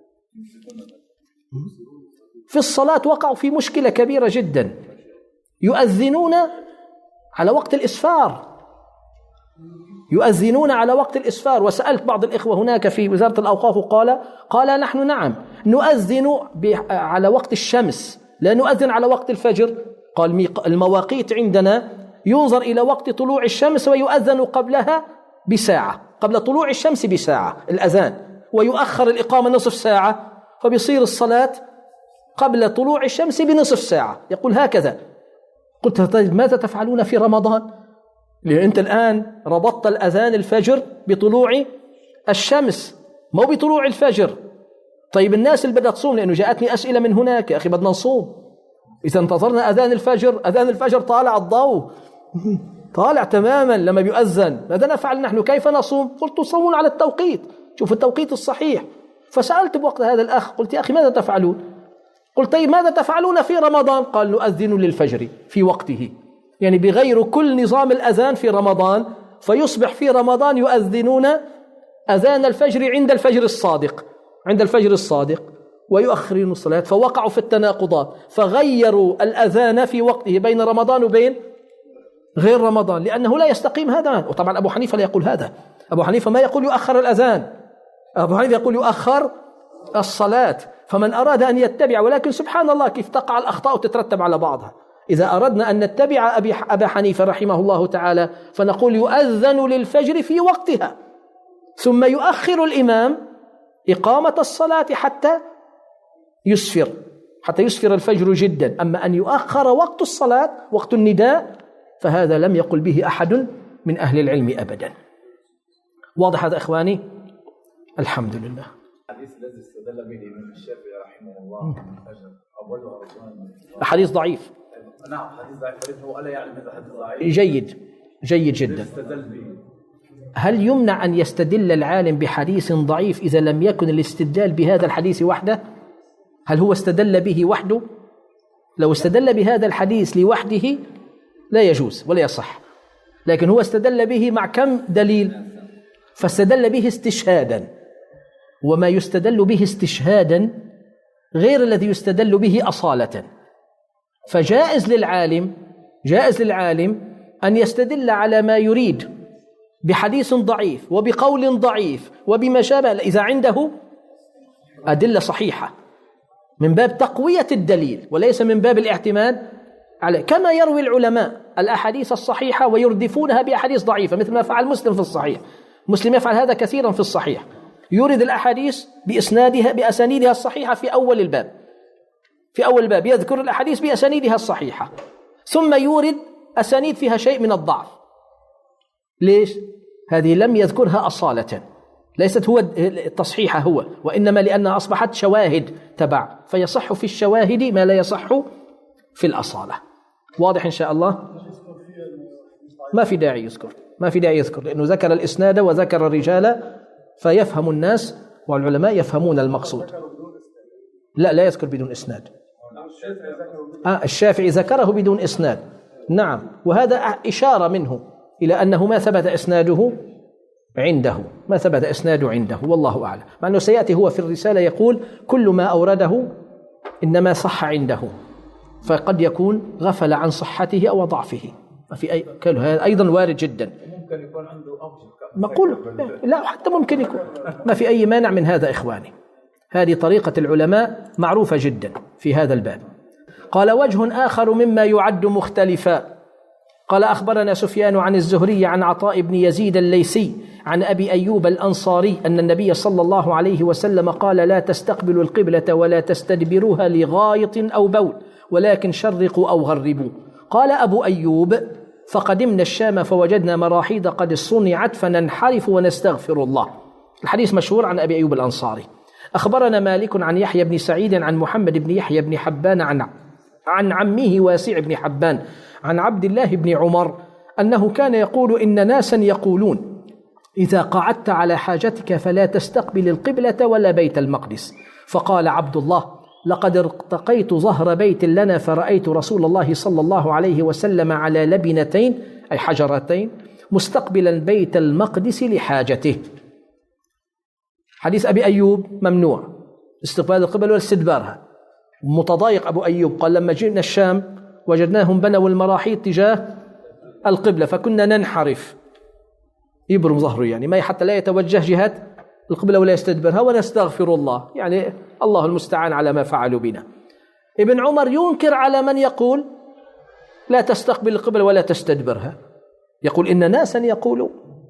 في الصلاة وقعوا في مشكلة كبيرة جدا، يؤذنون على وقت الإسفار، يؤذنون على وقت الإسفار. وسألت بعض الإخوة هناك في وزارة الأوقاف وقال قال نحن نعم نؤذن على وقت الشمس، لا نؤذن على وقت الفجر. قال المواقيت عندنا ينظر إلى وقت طلوع الشمس ويؤذن قبلها بساعة، قبل طلوع الشمس بساعة الأذان، ويؤخر الإقامة نصف ساعة، فبيصير الصلاة قبل طلوع الشمس بنصف ساعة. يقول هكذا. قلت طيب ماذا تفعلون في رمضان؟ لأن أنت الآن ربطت الأذان الفجر بطلوع الشمس مو بطلوع الفجر. طيب الناس اللي بدها تصوم، لأنه جاءتني أسئلة من هناك، يا أخي بدنا نصوم، إذا انتظرنا أذان الفجر، أذان الفجر طالع الضوء طالع تماما لما بيؤذن، ماذا نفعل نحن؟ كيف نصوم؟ قلت تصومون على التوقيت، شوف التوقيت الصحيح. فسألت بوقت هذا الأخ، قلت يا أخي ماذا تفعلون؟ قلت طيب ماذا تفعلون في رمضان؟ قال نؤذن للفجر في وقته، يعني بغير كل نظام الأذان في رمضان، فيصبح في رمضان يؤذنون أذان الفجر عند الفجر الصادق، عند الفجر الصادق، ويؤخرون الصلاة. فوقعوا في التناقضات، فغيروا الأذان في وقته بين رمضان وبين غير رمضان، لأنه لا يستقيم هذا. وطبعا أبو حنيفة لا يقول هذا، أبو حنيفة ما يقول يؤخر الأذان، أبو حنيفة يقول يؤخر الصلاة. فمن أراد أن يتبع، ولكن سبحان الله كيف تقع الأخطاء وتترتب على بعضها. إذا أردنا أن نتبع أبي أبا حنيفة رحمه الله تعالى فنقول يؤذن للفجر في وقتها، ثم يؤخر الإمام إقامة الصلاة حتى يسفر، حتى يسفر الفجر جدا. أما أن يؤخر وقت الصلاة، وقت النداء، فهذا لم يقل به أحد من أهل العلم أبدا. واضح هذا إخواني؟ الحمد لله. الحديث الذي استدل به الإمام الشافعي رحمه الله أولها رسول حديث ضعيف. نعم حديث ضعيف، هو ألا يعلم هذا حديث ضعيف؟ جيد جيد جدا. استدل به. هل يمنع أن يستدل العالم بحديث ضعيف إذا لم يكن الاستدلال بهذا الحديث وحده؟ هل هو استدل به وحده؟ لو استدل بهذا الحديث لوحده لا يجوز ولا يصح، لكن هو استدل به مع كم دليل؟ فاستدل به استشهادا، وما يستدل به استشهادا غير الذي يستدل به أصالة. فجائز للعالم جائز للعالم أن يستدل على ما يريد بحديث ضعيف وبقول ضعيف وبما شابه إذا عنده أدلة صحيحة، من باب تقوية الدليل وليس من باب الاعتماد عليه. كما يروي العلماء الأحاديث الصحيحة ويردفونها بأحاديث ضعيفة، مثل ما فعل مسلم في الصحيح. مسلم يفعل هذا كثيرا في الصحيح، يورد الأحاديث بإسنادها بأسانيدها الصحيحة في أول الباب في أول الباب يذكر الأحاديث بأسانيدها الصحيحة، ثم يورد أسانيد فيها شيء من الضعف. ليش؟ هذه لم يذكرها أصالة، ليست هو التصحيح هو، وإنما لأنها أصبحت شواهد تبع، فيصح في الشواهد ما لا يصح في الأصالة. واضح إن شاء الله؟ ما في داعي يذكر ما في داعي يذكر لأنه ذكر الإسناد وذكر الرجال فيفهم الناس، والعلماء يفهمون المقصود. لا لا يذكر بدون إسناد. آه الشافعي ذكره بدون إسناد، نعم، وهذا إشارة منه إلى أنه ما ثبت إسناده عنده ما ثبت إسناده عنده والله أعلم، مع أنه سيأتي هو في الرسالة يقول كل ما أورده إنما صح عنده، فقد يكون غفل عن صحته أو ضعفه. في أي هذا أيضا وارد جدا، ممكن يكون عنده أوجه مقول لا حتى ممكن يكون، ما في أي مانع من هذا إخواني. هذه طريقة العلماء معروفة جدا في هذا الباب. قال وجه آخر مما يعد مختلفا. قال أخبرنا سفيان عن الزهري عن عطاء بن يزيد الليثي عن أبي أيوب الأنصاري أن النبي صلى الله عليه وسلم قال لا تستقبلوا القبلة ولا تستدبروها لغائط أو بول، ولكن شرقوا أو غربوا. قال أبو أيوب فقدمنا الشام فوجدنا مراحيض قد صنعت فننحرف ونستغفر الله. الحديث مشهور عن أبي أيوب الأنصاري. أخبرنا مالك عن يحيى بن سعيد عن محمد بن يحيى بن حبان عن عن عمه واسع بن حبان عن عبد الله بن عمر أنه كان يقول إن ناسا يقولون إذا قعدت على حاجتك فلا تستقبل القبلة ولا بيت المقدس. فقال عبد الله لقد ارتقيت ظهر بيت لنا فرأيت رسول الله صلى الله عليه وسلم على لبنتين أي حجرتين مستقبلا بيت المقدس لحاجته. حديث أبي أيوب ممنوع استقبال القبلة واستدبارها. متضايق أبو أيوب قال لما جئنا الشام وجدناهم بنوا المراحيض تجاه القبلة فكنا ننحرف، يبرم ظهره يعني ما حتى لا يتوجه جهة القبلة ولا يستدبرها ونستغفر الله، يعني الله المستعان على ما فعلوا بنا. ابن عمر ينكر على من يقول لا تستقبل القبلة ولا تستدبرها، يقول إن ناسا يقولوا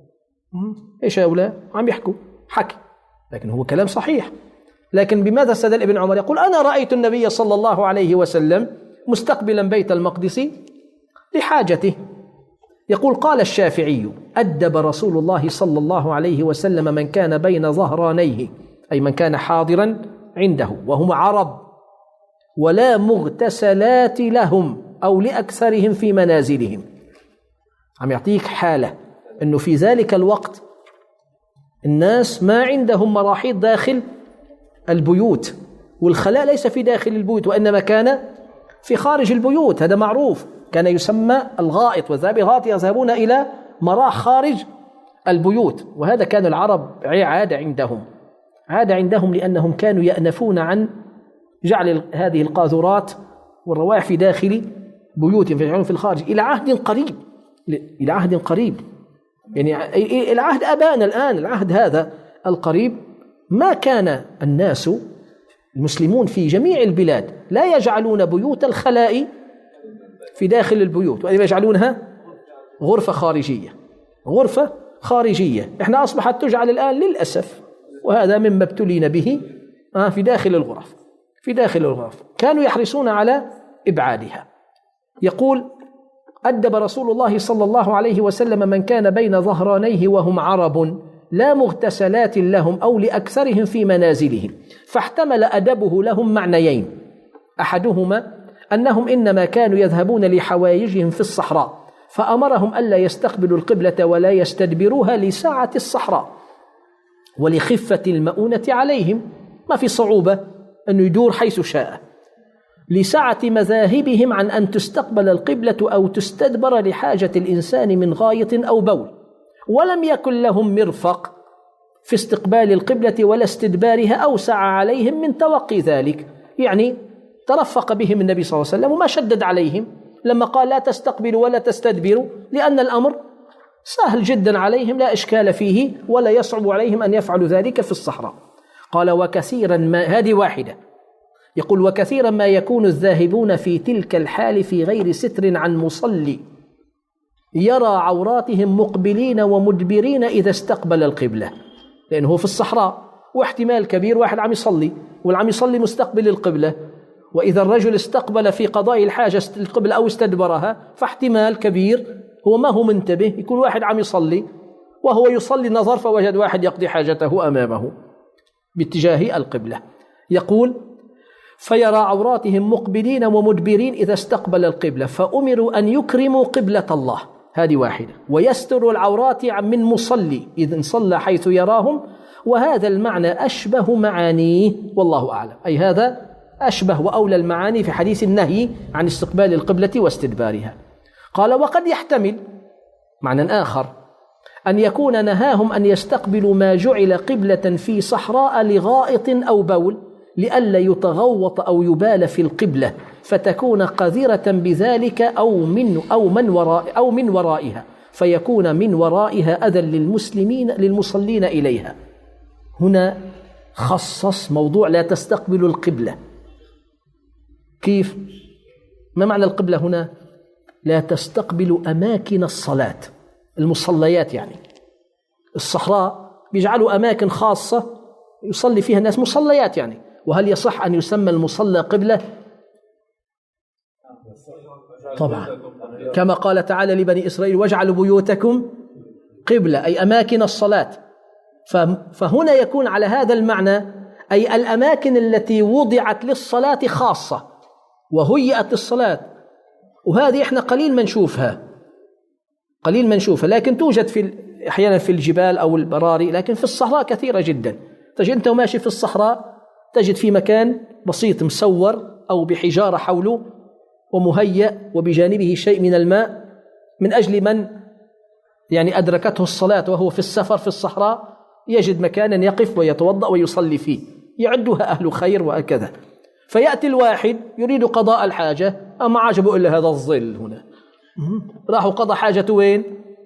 إيش هؤلاء عم يحكوا حكي، لكن هو كلام صحيح. لكن بماذا استدل ابن عمر؟ يقول أنا رأيت النبي صلى الله عليه وسلم مستقبلا بيت المقدس لحاجته. يقول قال الشافعي أدب رسول الله صلى الله عليه وسلم من كان بين ظهرانيه أي من كان حاضرا عنده وهم عرب ولا مغتسلات لهم أو لأكثرهم في منازلهم. عم يعطيك حالة أنه في ذلك الوقت الناس ما عندهم مراحيض داخل البيوت، والخلاء ليس في داخل البيوت وإنما كان في خارج البيوت، هذا معروف، كان يسمى الغائط، والذهاب الغائط يذهبون إلى مراح خارج البيوت، وهذا كان العرب عادة عندهم عادة عندهم لأنهم كانوا يأنفون عن جعل هذه القاذورات والروائح في داخل بيوتهم فيجعلون في الخارج إلى عهد قريب إلى عهد قريب يعني العهد أبانا الآن، العهد هذا القريب ما كان الناس المسلمون في جميع البلاد لا يجعلون بيوت الخلاء في داخل البيوت، وإنما يجعلونها غرفة خارجية غرفة خارجية. إحنا أصبحت تجعل الآن للأسف، وهذا مما ابتلينا به في داخل الغرف في داخل الغرف كانوا يحرصون على إبعادها. يقول أدب رسول الله صلى الله عليه وسلم من كان بين ظهرانيه وهم عرب لا مغتسلات لهم أو لأكثرهم في منازلهم، فاحتمل أدبه لهم معنيين: أحدهما أنهم إنما كانوا يذهبون لحوائجهم في الصحراء، فأمرهم ألا يستقبلوا القبلة ولا يستدبروها لسعة الصحراء ولخفة المؤونة عليهم، ما في صعوبة أنه يدور حيث شاء، لسعة مذاهبهم عن أن تستقبل القبلة أو تستدبر لحاجة الإنسان من غائط أو بول، ولم يكن لهم مرفق في استقبال القبلة ولا استدبارها أوسع عليهم من توقي ذلك. يعني ترفق بهم النبي صلى الله عليه وسلم وما شدد عليهم لما قال لا تستقبلوا ولا تستدبروا، لأن الأمر سهل جدا عليهم لا إشكال فيه ولا يصعب عليهم أن يفعلوا ذلك في الصحراء. قال وكثيرا ما، هذه واحدة، يقول وكثيرا ما يكون الذاهبون في تلك الحال في غير ستر عن مصلي يرى عوراتهم مقبلين ومدبرين إذا استقبل القبلة، لأنه في الصحراء واحتمال كبير واحد عم يصلي والعم يصلي مستقبل القبلة، وإذا الرجل استقبل في قضاء الحاجة القبلة أو استدبرها فاحتمال كبير هو ما هو منتبه، يكون واحد عم يصلي وهو يصلي نظر فوجد واحد يقضي حاجته أمامه باتجاه القبلة. يقول فيرى عوراتهم مقبلين ومدبرين إذا استقبل القبلة، فأمروا أن يكرموا قبلة الله، هذه واحدة، ويستروا العورات من مصلي إذن صلى حيث يراهم، وهذا المعنى أشبه معانيه والله أعلم، أي هذا أشبه وأولى المعاني في حديث النهي عن استقبال القبلة واستدبارها. قال وقد يحتمل معنى آخر أن يكون نهاهم أن يستقبلوا ما جعل قبلة في صحراء لغائط أو بول لئلا يتغوط أو يبال في القبلة فتكون قذرة بذلك أو من أو من وراء أو من ورائها فيكون من ورائها أذى للمسلمين للمصلين إليها. هنا خصص موضوع لا تستقبل القبلة. كيف؟ ما معنى القبلة هنا؟ لا تستقبل أماكن الصلاة، المصليات، يعني الصحراء بيجعلوا أماكن خاصة يصلي فيها الناس، مصليات يعني. وهل يصح أن يسمى المصلى قبلة؟ طبعا، كما قال تعالى لبني إسرائيل واجعلوا بيوتكم قبلة، أي أماكن الصلاة. فهنا يكون على هذا المعنى، أي الأماكن التي وضعت للصلاة خاصة وهيئت الصلاة، وهذه إحنا قليل ما نشوفها قليل ما نشوفها لكن توجد في أحيانا في الجبال أو البراري، لكن في الصحراء كثيرة جدا. تجد أنت ماشي في الصحراء تجد في مكان بسيط مسور أو بحجارة حوله ومهيأ وبجانبه شيء من الماء من أجل من يعني أدركته الصلاة وهو في السفر في الصحراء يجد مكانا يقف ويتوضأ ويصلي فيه، يعدها أهل خير وهكذا. فيأتي الواحد يريد قضاء الحاجة أما عجبه إلا هذا الظل هنا، راح قضى حاجته وين؟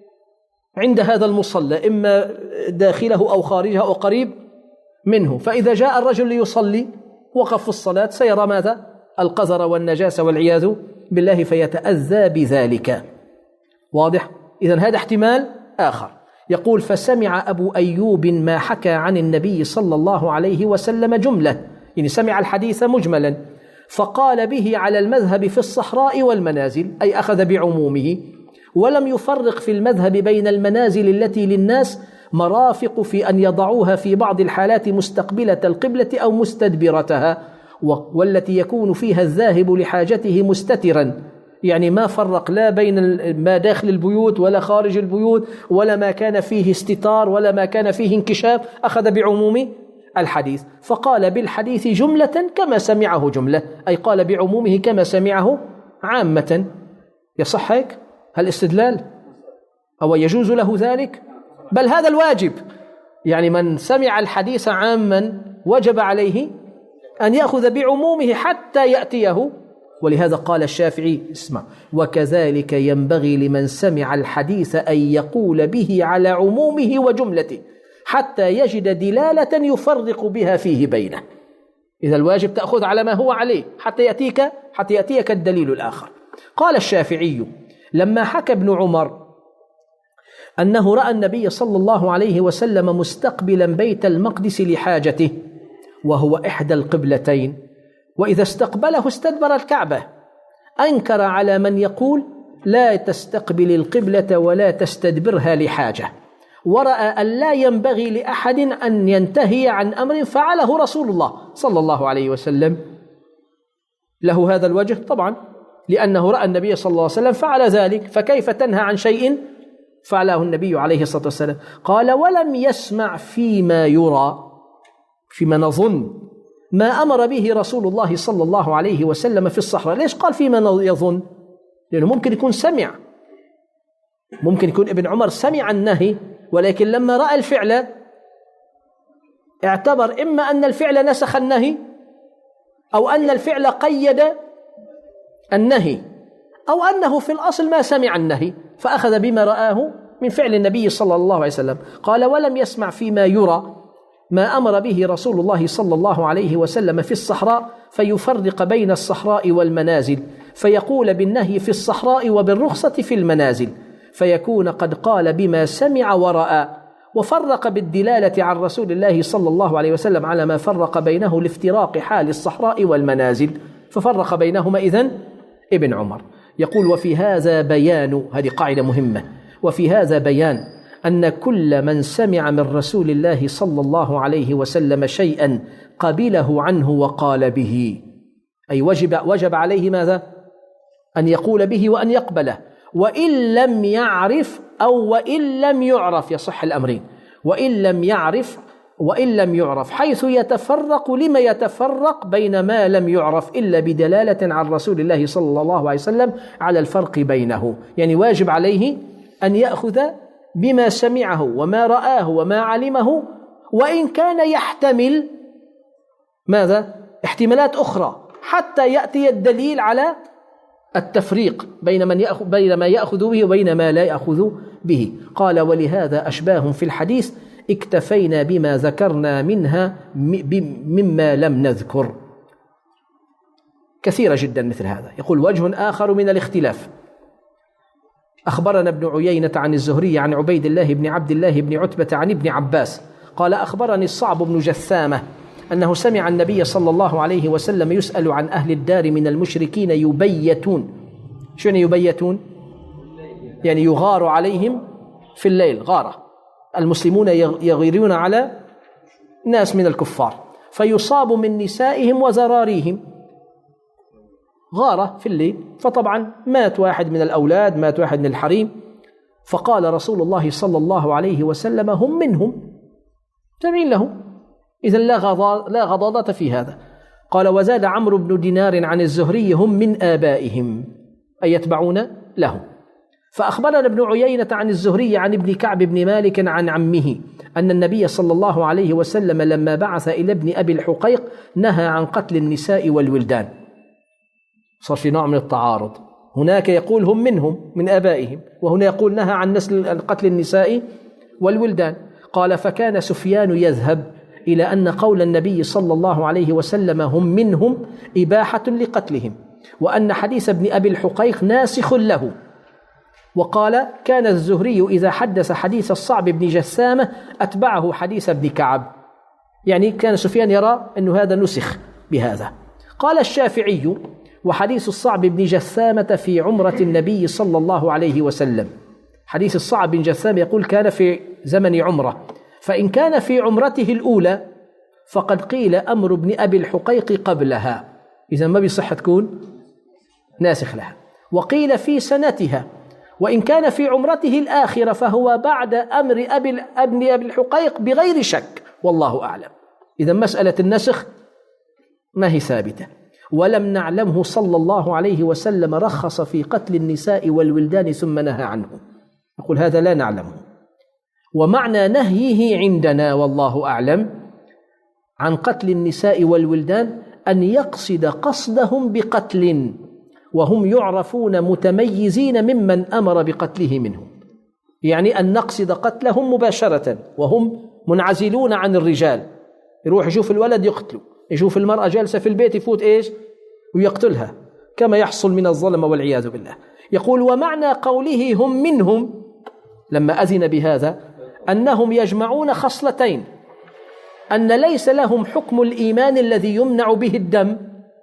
عند هذا المصلى، إما داخله أو خارجه أو قريب منه. فإذا جاء الرجل ليصلي وقف في الصلاة سيرى ماذا؟ القذر والنجاسة والعياذ بالله، فيتأذى بذلك. واضح؟ إذن هذا احتمال آخر. يقول فسمع أبو أيوب ما حكى عن النبي صلى الله عليه وسلم جملة، يعني سمع الحديث مجملا، فقال به على المذهب في الصحراء والمنازل، أي أخذ بعمومه، ولم يفرق في المذهب بين المنازل التي للناس مرافق في أن يضعوها في بعض الحالات مستقبلة القبلة أو مستدبرتها، والتي يكون فيها الذاهب لحاجته مستترا، يعني ما فرق لا بين ما داخل البيوت ولا خارج البيوت ولا ما كان فيه استتار ولا ما كان فيه انكشاف، أخذ بعموم الحديث. فقال بالحديث جملة كما سمعه جملة، أي قال بعمومه كما سمعه عامة. يصح هيك؟ هل استدلال؟ أو يجوز له ذلك؟ بل هذا الواجب، يعني من سمع الحديث عاما وجب عليه أن يأخذ بعمومه حتى يأتيه. ولهذا قال الشافعي اسمع وكذلك ينبغي لمن سمع الحديث أن يقول به على عمومه وجملته حتى يجد دلالة يفرق بها فيه بينه. إذا الواجب تأخذ على ما هو عليه حتى يأتيك حتى يأتيك الدليل الآخر. قال الشافعي لما حكى ابن عمر أنه رأى النبي صلى الله عليه وسلم مستقبلا بيت المقدس لحاجته وهو إحدى القبلتين، وإذا استقبله استدبر الكعبة، أنكر على من يقول لا تستقبل القبلة ولا تستدبرها لحاجة، ورأى أن لا ينبغي لأحد أن ينتهي عن أمر فعله رسول الله صلى الله عليه وسلم. له هذا الوجه طبعا، لأنه رأى النبي صلى الله عليه وسلم فعل ذلك، فكيف تنهى عن شيء فعله النبي عليه الصلاة والسلام؟ قال ولم يسمع فيما يرى، فيما نظن، ما أمر به رسول الله صلى الله عليه وسلم في الصحراء. ليش قال فيما يظن؟ لأنه ممكن يكون سمع، ممكن يكون ابن عمر سمع النهي، ولكن لما رأى الفعل اعتبر إما أن الفعل نسخ النهي، أو أن الفعل قيد النهي، أو أنه في الأصل ما سمع النهي، فأخذ بما رآه من فعل النبي صلى الله عليه وسلم. قال ولم يسمع فيما يرى ما أمر به رسول الله صلى الله عليه وسلم في الصحراء، فيفرق بين الصحراء والمنازل، فيقول بالنهي في الصحراء وبالرخصة في المنازل، فيكون قد قال بما سمع ورأى، وفرق بالدلالة عن رسول الله صلى الله عليه وسلم على ما فرق بينه لافتراق حال الصحراء والمنازل، ففرق بينهما إذن ابن عمر. يقول وفي هذا بيان، هذه قاعدة مهمة، وفي هذا بيان أن كل من سمع من رسول الله صلى الله عليه وسلم شيئا قبله عنه وقال به، أي وجب, وجب عليه ماذا؟ أن يقول به وأن يقبله، وإن لم يعرف أو وإن لم يعرف، يصح الأمرين، وإن لم يعرف وإن لم يعرف، حيث يتفرق لما يتفرق بين ما لم يعرف إلا بدلالة عن رسول الله صلى الله عليه وسلم على الفرق بينه. يعني واجب عليه أن يأخذ بما سمعه وما رآه وما علمه، وإن كان يحتمل ماذا؟ احتمالات أخرى، حتى يأتي الدليل على التفريق بين من يأخذ بين ما يأخذ به وبين ما لا يأخذ به. قال ولهذا أشباه في الحديث اكتفينا بما ذكرنا منها مما لم نذكر. كثيرة جدا مثل هذا. يقول وجه آخر من الاختلاف: أخبرنا ابن عيينة عن الزهري عن عبيد الله بن عبد الله بن عتبة عن ابن عباس قال أخبرني الصعب بن جثامة أنه سمع النبي صلى الله عليه وسلم يسأل عن أهل الدار من المشركين يبيتون. شنو يبيتون؟ يعني يغار عليهم في الليل، غارة. المسلمون يغيرون على ناس من الكفار، فيصاب من نسائهم وزراريهم، غارة في الليل، فطبعا مات واحد من الأولاد، مات واحد من الحريم، فقال رسول الله صلى الله عليه وسلم هم منهم، تابعين لهم، إذن لا لا غضاضة في هذا. قال وزاد عمرو بن دينار عن الزهري هم من آبائهم، أي يتبعون له. فأخبرنا ابن عيينة عن الزهري عن ابن كعب بن مالك عن عمه أن النبي صلى الله عليه وسلم لما بعث إلى ابن أبي الحقيق نهى عن قتل النساء والولدان. صار في نوع من التعارض، هناك يقول هم منهم من آبائهم، وهنا يقول نهى عن نسل قتل النساء والولدان. قال فكان سفيان يذهب إلى أن قول النبي صلى الله عليه وسلم هم منهم إباحة لقتلهم، وأن حديث ابن أبي الحقيق ناسخ له. وقال كان الزهري إذا حدث حديث الصعب بن جثامة أتبعه حديث ابن كعب، يعني كان سفيان يرى أن هذا نسخ بهذا. قال الشافعي وحديث الصعب بن جثامة في عمرة النبي صلى الله عليه وسلم. حديث الصعب بن جثامة يقول كان في زمن عمرة، فإن كان في عمرته الأولى فقد قيل أمر ابن أبي الحقيق قبلها، إذا ما بيصح تكون ناسخ لها. وقيل في سنتها، وإن كان في عمرته الآخرة فهو بعد أمر أبي ابن أبي الحقيق بغير شك، والله أعلم. إذا مسألة النسخ ما هي ثابتة. ولم نعلمه صلى الله عليه وسلم رخص في قتل النساء والولدان ثم نهى عنه، يقول هذا لا نعلمه. ومعنى نهيه عندنا والله أعلم عن قتل النساء والولدان أن يقصد قصدهم بقتل وهم يعرفون متميزين ممن أمر بقتله منهم، يعني أن نقصد قتلهم مباشرة وهم منعزلون عن الرجال، يروح يشوف الولد يقتله، يشوف المرأة جالسة في البيت يفوت إيش ويقتلها، كما يحصل من الظلم والعياذ بالله. يقول ومعنى قوله هم منهم لما أذن بهذا أنهم يجمعون خصلتين: أن ليس لهم حكم الإيمان الذي يمنع به الدم،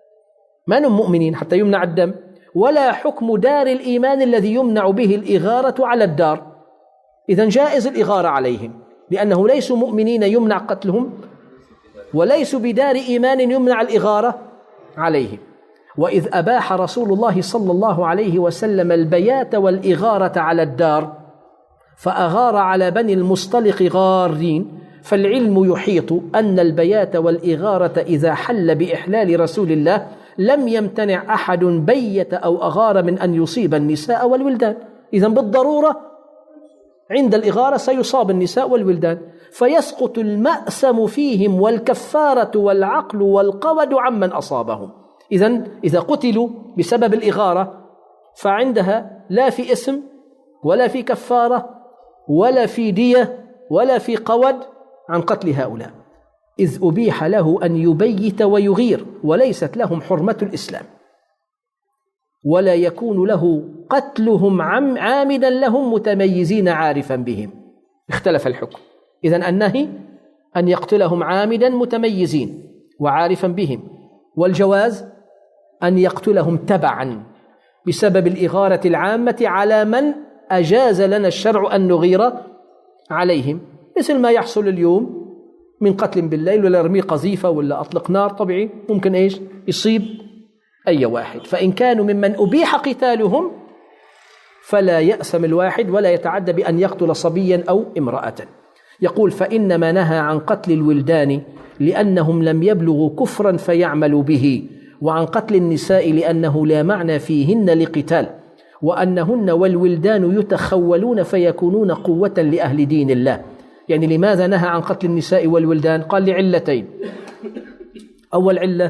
ما هم مؤمنين حتى يمنع الدم، ولا حكم دار الإيمان الذي يمنع به الإغارة على الدار، إذن جائز الإغارة عليهم، لأنه ليسوا مؤمنين يمنع قتلهم، وليسوا بدار إيمان يمنع الإغارة عليهم. وإذ أباح رسول الله صلى الله عليه وسلم البيات والإغارة على الدار فأغار على بني المصطلق غارين، فالعلم يحيط أن البيات والإغارة إذا حل بإحلال رسول الله لم يمتنع أحد بيت أو أغار من أن يصيب النساء والولدان. إذن بالضرورة عند الإغارة سيصاب النساء والولدان، فيسقط المأسم فيهم والكفارة والعقل والقود عمن أصابهم. إذن إذا قتلوا بسبب الإغارة فعندها لا في اسم ولا في كفارة ولا في دية ولا في قود عن قتل هؤلاء، إذ أبيح له أن يبيت ويغير وليست لهم حرمة الإسلام، ولا يكون له قتلهم عامدا لهم متميزين عارفا بهم. اختلف الحكم. إذن النهي أن يقتلهم عامدا متميزين وعارفا بهم، والجواز أن يقتلهم تبعا بسبب الإغارة العامة على من أجاز لنا الشرع أن نغير عليهم، مثل ما يحصل اليوم من قتل بالليل ولا رمي قذيفة ولا أطلق نار، طبيعي ممكن إيش يصيب أي واحد. فإن كانوا ممن أبيح قتالهم فلا يأسم الواحد ولا يتعدى بأن يقتل صبيا أو امرأة. يقول فإنما نهى عن قتل الولدان لأنهم لم يبلغوا كفرا فيعملوا به، وعن قتل النساء لأنه لا معنى فيهن لقتال، وأنهن والولدان يتخولون فيكونون قوة لأهل دين الله. يعني لماذا نهى عن قتل النساء والولدان؟ قال لعلتين. أول علة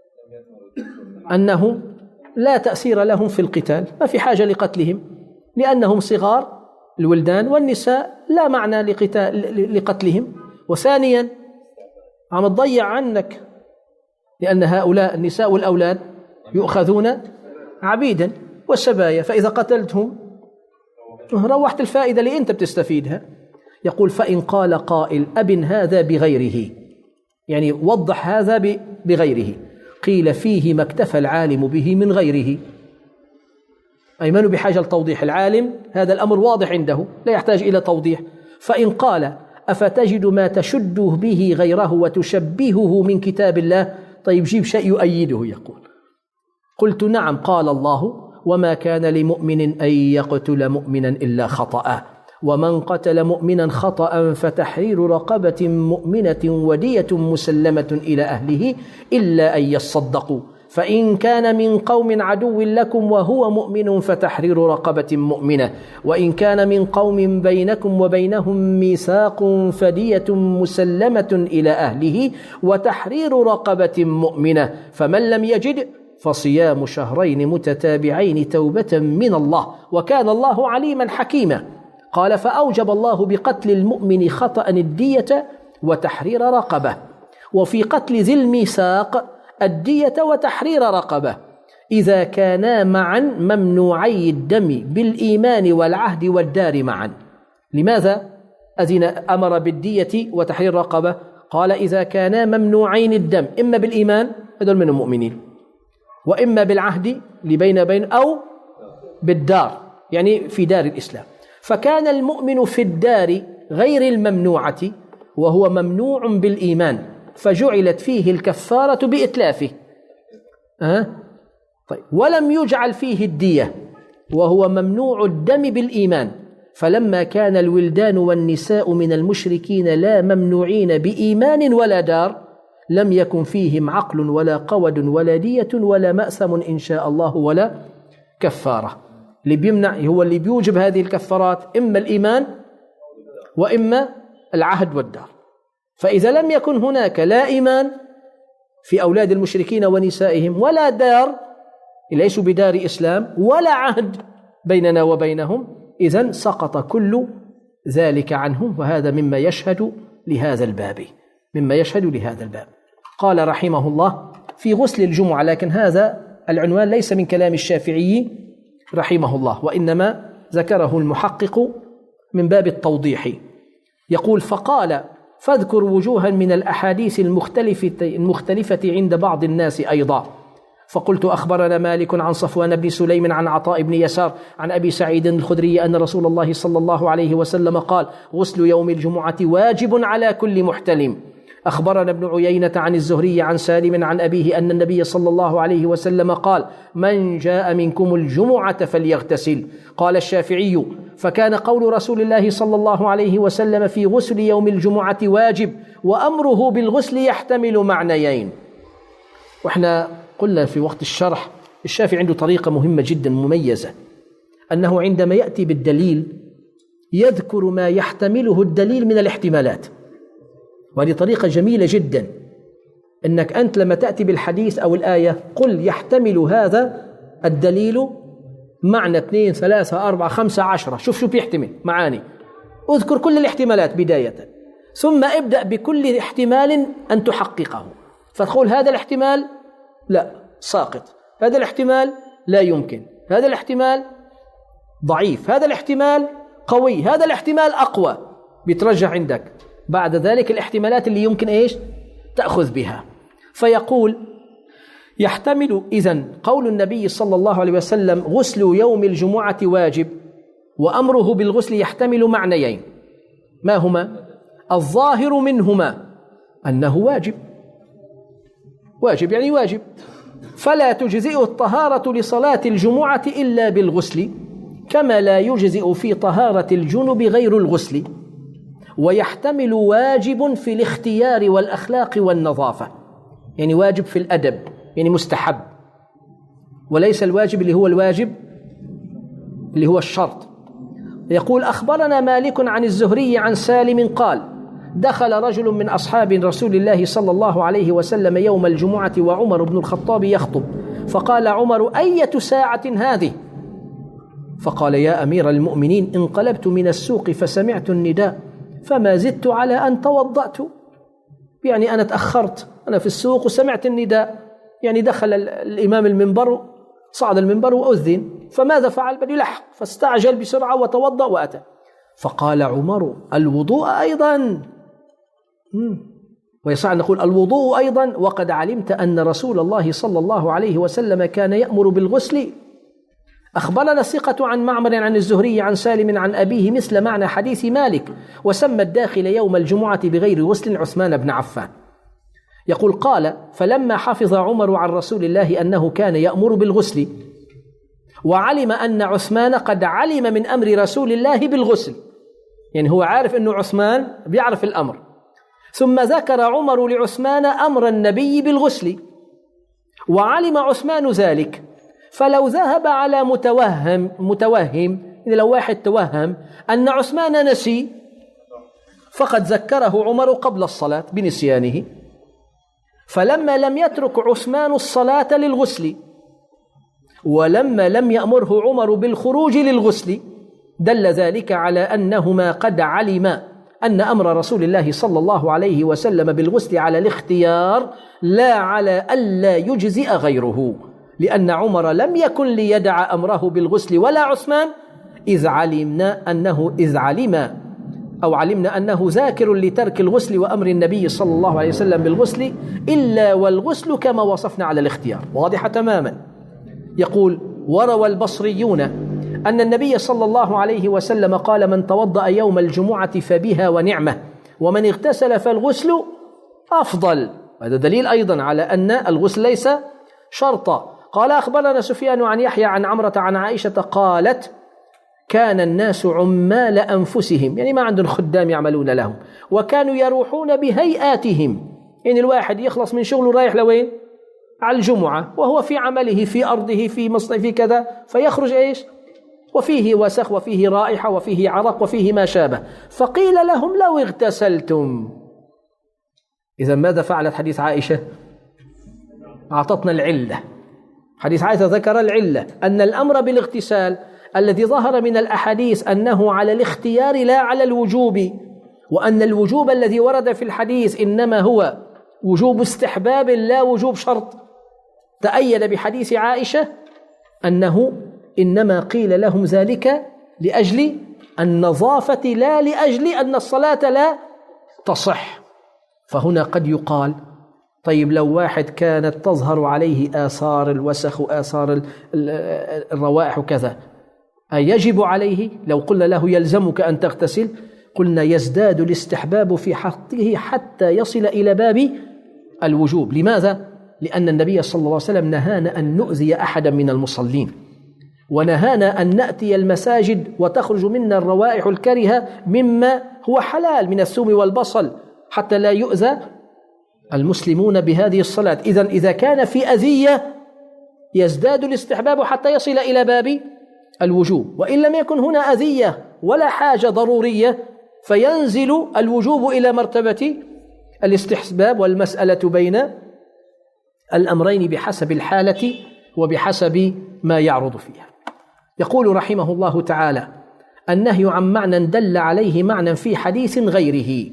أنه لا تأثير لهم في القتال، ما في حاجة لقتلهم لأنهم صغار الولدان، والنساء لا معنى لقتال لقتلهم. وثانيا عم تضيع عنك، لأن هؤلاء النساء والأولاد يؤخذون عبيدا وسبايا، فإذا قتلتهم روحت الفائدة اللي أنت بتستفيدها. يقول فإن قال قائل أبن هذا بغيره، يعني وضح هذا بغيره، قيل فيه ما اكتفى العالم به من غيره، أي من بحاجة لتوضيح. العالم هذا الأمر واضح عنده لا يحتاج إلى توضيح. فإن قال أفتجد ما تشده به غيره وتشبهه من كتاب الله، طيب جيب شيء يؤيده. يقول قلت نعم، قال الله وما كان لمؤمن أن يقتل مؤمنا إلا خطأ، ومن قتل مؤمنا خطأ فتحرير رقبة مؤمنة ودية مسلمة إلى أهله إلا أن يصدقوا، فإن كان من قوم عدو لكم وهو مؤمن فتحرير رقبة مؤمنة، وإن كان من قوم بينكم وبينهم ميثاق فدية مسلمة إلى أهله وتحرير رقبة مؤمنة، فمن لم يجد فصيام شهرين متتابعين توبة من الله وكان الله عليما حكيما. قال فأوجب الله بقتل المؤمن خطأ الدية وتحرير رقبة، وفي قتل ذي الميثاق الدية وتحرير رقبة إذا كانا معا ممنوعي الدم بالإيمان والعهد والدار معا. لماذا أذن أمر بالدية وتحرير رقبة؟ قال إذا كانا ممنوعين الدم، إما بالإيمان هذول من المؤمنين، وإما بالعهد لبين بين أو بالدار، يعني في دار الإسلام. فكان المؤمن في الدار غير الممنوعة وهو ممنوع بالإيمان، فجعلت فيه الكفارة بإتلافه. أه؟ طيب. ولم يجعل فيه الدية وهو ممنوع الدم بالإيمان، فلما كان الولدان والنساء من المشركين لا ممنوعين بإيمان ولا دار لم يكن فيهم عقل ولا قود ولا دية ولا مأسم إن شاء الله ولا كفارة. اللي بيمنع هو اللي بيوجب هذه الكفارات إما الإيمان وإما العهد والدار. فإذا لم يكن هناك لا إيمان في أولاد المشركين ونسائهم ولا دار، ليسوا بدار إسلام، ولا عهد بيننا وبينهم، إذن سقط كل ذلك عنهم. وهذا مما يشهد لهذا الباب مما يشهد لهذا الباب. قال رحمه الله في غسل الجمعة، لكن هذا العنوان ليس من كلام الشافعي رحمه الله، وإنما ذكره المحقق من باب التوضيح. يقول فقال فاذكر وجوها من الأحاديث المختلفة, المختلفة عند بعض الناس أيضا، فقلت أخبرنا مالك عن صفوان بن سليم عن عطاء بن يسار عن أبي سعيد الخدري أن رسول الله صلى الله عليه وسلم قال غسل يوم الجمعة واجب على كل محتلم. أخبرنا ابن عيينة عن الزهري عن سالم عن أبيه أن النبي صلى الله عليه وسلم قال من جاء منكم الجمعة فليغتسل. قال الشافعي فكان قول رسول الله صلى الله عليه وسلم في غسل يوم الجمعة واجب وأمره بالغسل يحتمل معنيين. وإحنا قلنا في وقت الشرح الشافعي عنده طريقة مهمة جدا مميزة، أنه عندما يأتي بالدليل يذكر ما يحتمله الدليل من الاحتمالات، وهذه طريقة جميلة جدا. أنك أنت لما تأتي بالحديث أو الآية قل يحتمل هذا الدليل معنى اثنين ثلاثة أربعة خمسة عشرة، شوف شو بيحتمل معاني، اذكر كل الاحتمالات بداية، ثم ابدأ بكل احتمال أن تحققه، فتقول هذا الاحتمال لا ساقط، هذا الاحتمال لا يمكن، هذا الاحتمال ضعيف، هذا الاحتمال قوي، هذا الاحتمال أقوى، بيترجع عندك بعد ذلك الاحتمالات اللي يمكن إيش تأخذ بها. فيقول يحتمل إذن قول النبي صلى الله عليه وسلم غسل يوم الجمعة واجب وأمره بالغسل يحتمل معنيين، ما هما؟ الظاهر منهما أنه واجب، واجب يعني واجب، فلا تجزئ الطهارة لصلاة الجمعة إلا بالغسل كما لا يجزئ في طهارة الجنب غير الغسل. ويحتمل واجب في الاختيار والأخلاق والنظافة، يعني واجب في الأدب يعني مستحب، وليس الواجب اللي هو الواجب اللي هو الشرط. يقول أخبرنا مالك عن الزهري عن سالم قال دخل رجل من أصحاب رسول الله صلى الله عليه وسلم يوم الجمعة وعمر بن الخطاب يخطب، فقال عمر أية ساعة هذه؟ فقال يا أمير المؤمنين انقلبت من السوق فسمعت النداء فما زدت على أن توضأت، يعني أنا تأخرت، أنا في السوق وسمعت النداء، يعني دخل الإمام المنبر صعد المنبر وأذن، فماذا فعل؟ بل يلحق، فاستعجل بسرعة وتوضأ وأتى. فقال عمر الوضوء أيضا، ويصح أن نقول الوضوء أيضا وقد علمت أن رسول الله صلى الله عليه وسلم كان يأمر بالغسل. أخبرنا الثقة عن معمر عن الزهري عن سالم عن أبيه مثل معنى حديث مالك، وسمى الداخل يوم الجمعة بغير غسل عثمان بن عفان. يقول قال فلما حفظ عمر عن رسول الله أنه كان يأمر بالغسل وعلم أن عثمان قد علم من أمر رسول الله بالغسل، يعني هو عارف أنه عثمان بيعرف الأمر، ثم ذكر عمر لعثمان أمر النبي بالغسل وعلم عثمان ذلك، فلو ذهب على متوهم متوهم إذا لو واحد توهم أن عثمان نسي فقد ذكره عمر قبل الصلاة بنسيانه، فلما لم يترك عثمان الصلاة للغسل ولما لم يأمره عمر بالخروج للغسل دل ذلك على أنهما قد علما أن أمر رسول الله صلى الله عليه وسلم بالغسل على الاختيار لا على ألا يجزئ غيره، لأن عمر لم يكن ليدع أمره بالغسل ولا عثمان إذ علمنا أنه إذ علم أو علمنا أنه ذاكر لترك الغسل وأمر النبي صلى الله عليه وسلم بالغسل إلا والغسل كما وصفنا على الاختيار، واضحة تماما. يقول وروى البصريون أن النبي صلى الله عليه وسلم قال من توضأ يوم الجمعة فبها ونعمة ومن اغتسل فالغسل أفضل. هذا دليل أيضا على أن الغسل ليس شرطا. قال أخبرنا سفيان عن يحيى عن عمرة عن عائشة قالت كان الناس عمال أنفسهم، يعني ما عندهم خدام يعملون لهم، وكانوا يروحون بهيئاتهم، يعني الواحد يخلص من شغله رايح لوين؟ على الجمعة وهو في عمله في أرضه في مصنع في كذا، فيخرج إيش؟ وفيه وسخ وفيه رائحة وفيه عرق وفيه ما شابه، فقيل لهم لو اغتسلتم. إذا ماذا فعلت حديث عائشة؟ أعطتنا العلة. حديث عائشة ذكر العلة أن الأمر بالاغتسال الذي ظهر من الأحاديث أنه على الاختيار لا على الوجوب، وأن الوجوب الذي ورد في الحديث إنما هو وجوب استحباب لا وجوب شرط. تأيد بحديث عائشة أنه إنما قيل لهم ذلك لأجل النظافة لا لأجل أن الصلاة لا تصح. فهنا قد يقال طيب لو واحد كانت تظهر عليه آثار الوسخ وآثار الروائح وكذا، أيجب عليه؟ لو قلنا له يلزمك أن تغتسل، قلنا يزداد الاستحباب في حقه حتى يصل إلى باب الوجوب. لماذا؟ لأن النبي صلى الله عليه وسلم نهانا أن نؤذي أحدا من المصلين، ونهانا أن نأتي المساجد وتخرج منا الروائح الكريهة مما هو حلال من الثوم والبصل حتى لا يؤذى المسلمون بهذه الصلاة. إذن إذا كان في أذية يزداد الاستحباب حتى يصل إلى باب الوجوب، وإن لم يكن هنا أذية ولا حاجة ضرورية فينزل الوجوب إلى مرتبة الاستحباب، والمسألة بين الأمرين بحسب الحالة وبحسب ما يعرض فيها. يقول رحمه الله تعالى: النهي عن معنى دل عليه معنى في حديث غيره.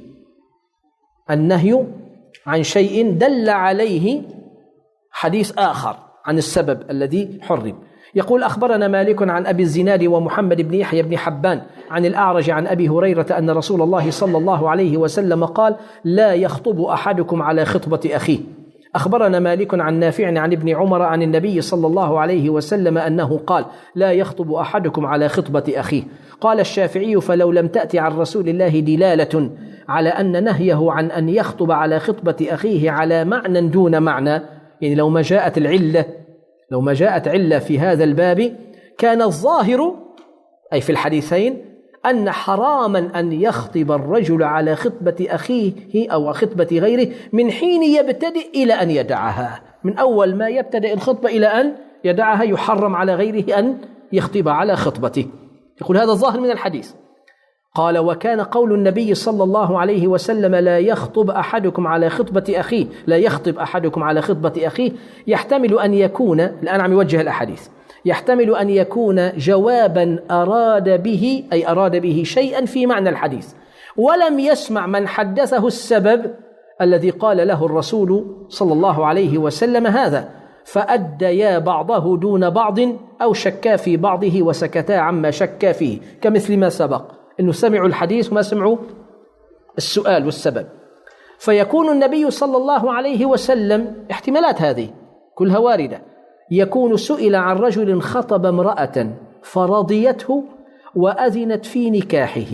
النهي عن شيء دل عليه حديث آخر عن السبب الذي حرم. يقول: أخبرنا مالك عن أبي الزناد ومحمد بن يحيى بن حبان عن الأعرج عن أبي هريرة أن رسول الله صلى الله عليه وسلم قال: لا يخطب أحدكم على خطبة أخيه. أخبرنا مالك عن نافع عن ابن عمر عن النبي صلى الله عليه وسلم أنه قال: لا يخطب أحدكم على خطبة أخيه. قال الشافعي: فلو لم تأتي عن رسول الله دلالة على أن نهيه عن أن يخطب على خطبة أخيه على معنى دون معنى، يعني لو ما جاءت العلة لو ما جاءت علة في هذا الباب كان الظاهر أي في الحديثين أن حراما أن يخطب الرجل على خطبة أخيه أو خطبة غيره من حين يبتدئ إلى أن يدعها. من أول ما يبتدئ الخطبة إلى أن يدعها يحرم على غيره أن يخطب على خطبته. يقول هذا الظاهر من الحديث. قال: وكان قول النبي صلى الله عليه وسلم: لا يخطب أحدكم على خطبة أخيه لا يخطب أحدكم على خطبة أخيه يحتمل أن يكون، الآن عم يوجه الأحاديث، يحتمل أن يكون جوابا أراد به أي أراد به شيئا في معنى الحديث، ولم يسمع من حدثه السبب الذي قال له الرسول صلى الله عليه وسلم هذا، فأديا بعضه دون بعض أو شكا في بعضه وسكتا عما شكا فيه، كمثل ما سبق أنه سمعوا الحديث وما سمعوا السؤال والسبب. فيكون النبي صلى الله عليه وسلم، احتمالات هذه كلها واردة، يكون سئل عن رجل خطب امرأة فرضيته وأذنت في نكاحه،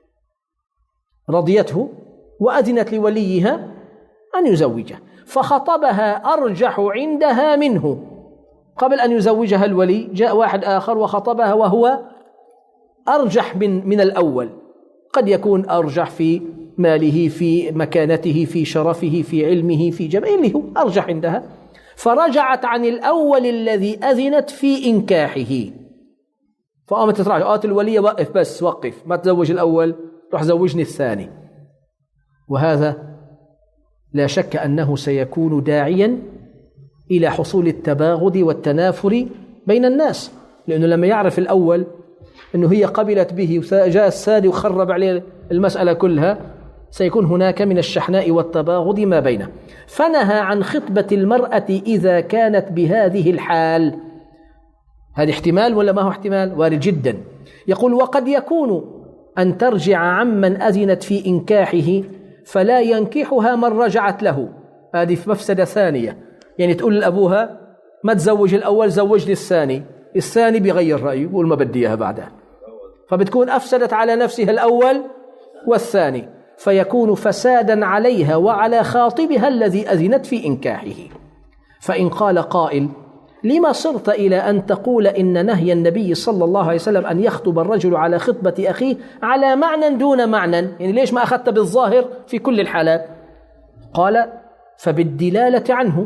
رضيته وأذنت لوليها أن يزوجه، فخطبها أرجح عندها منه. قبل أن يزوجها الولي جاء واحد آخر وخطبها وهو أرجح من من الأول، قد يكون أرجح في ماله، في مكانته، في شرفه، في علمه، في جماله، أرجح عندها، فرجعت عن الأول الذي أذنت في إنكاحه. فقامت تتراجع، قالت الولية: وقف بس وقف، ما تزوج الأول، روح زوجني الثاني. وهذا لا شك أنه سيكون داعيا إلى حصول التباغض والتنافر بين الناس، لأنه لما يعرف الأول أنه هي قبلت به وجاء الثاني وخرب عليه المسألة كلها، سيكون هناك من الشحناء والتباغض ما بينه. فنهى عن خطبة المرأة إذا كانت بهذه الحال. هذا احتمال ولا ما هو احتمال؟ وارد جدا. يقول: وقد يكون أن ترجع عمن أذنت في إنكاحه فلا ينكحها من رجعت له، هذه في مفسدة ثانية، يعني تقول لأبوها: ما تزوج الأول، زوجني الثاني، الثاني بيغير رأيه يقول ما بدي إياها بعدها، فبتكون أفسدت على نفسها الأول والثاني، فيكون فسادا عليها وعلى خاطبها الذي أذنت في إنكاحه. فإن قال قائل: لما صرت إلى أن تقول إن نهي النبي صلى الله عليه وسلم أن يخطب الرجل على خطبة أخيه على معنى دون معنى، يعني ليش ما أخذت بالظاهر في كل الحالات؟ قال: فبالدلالة عنه.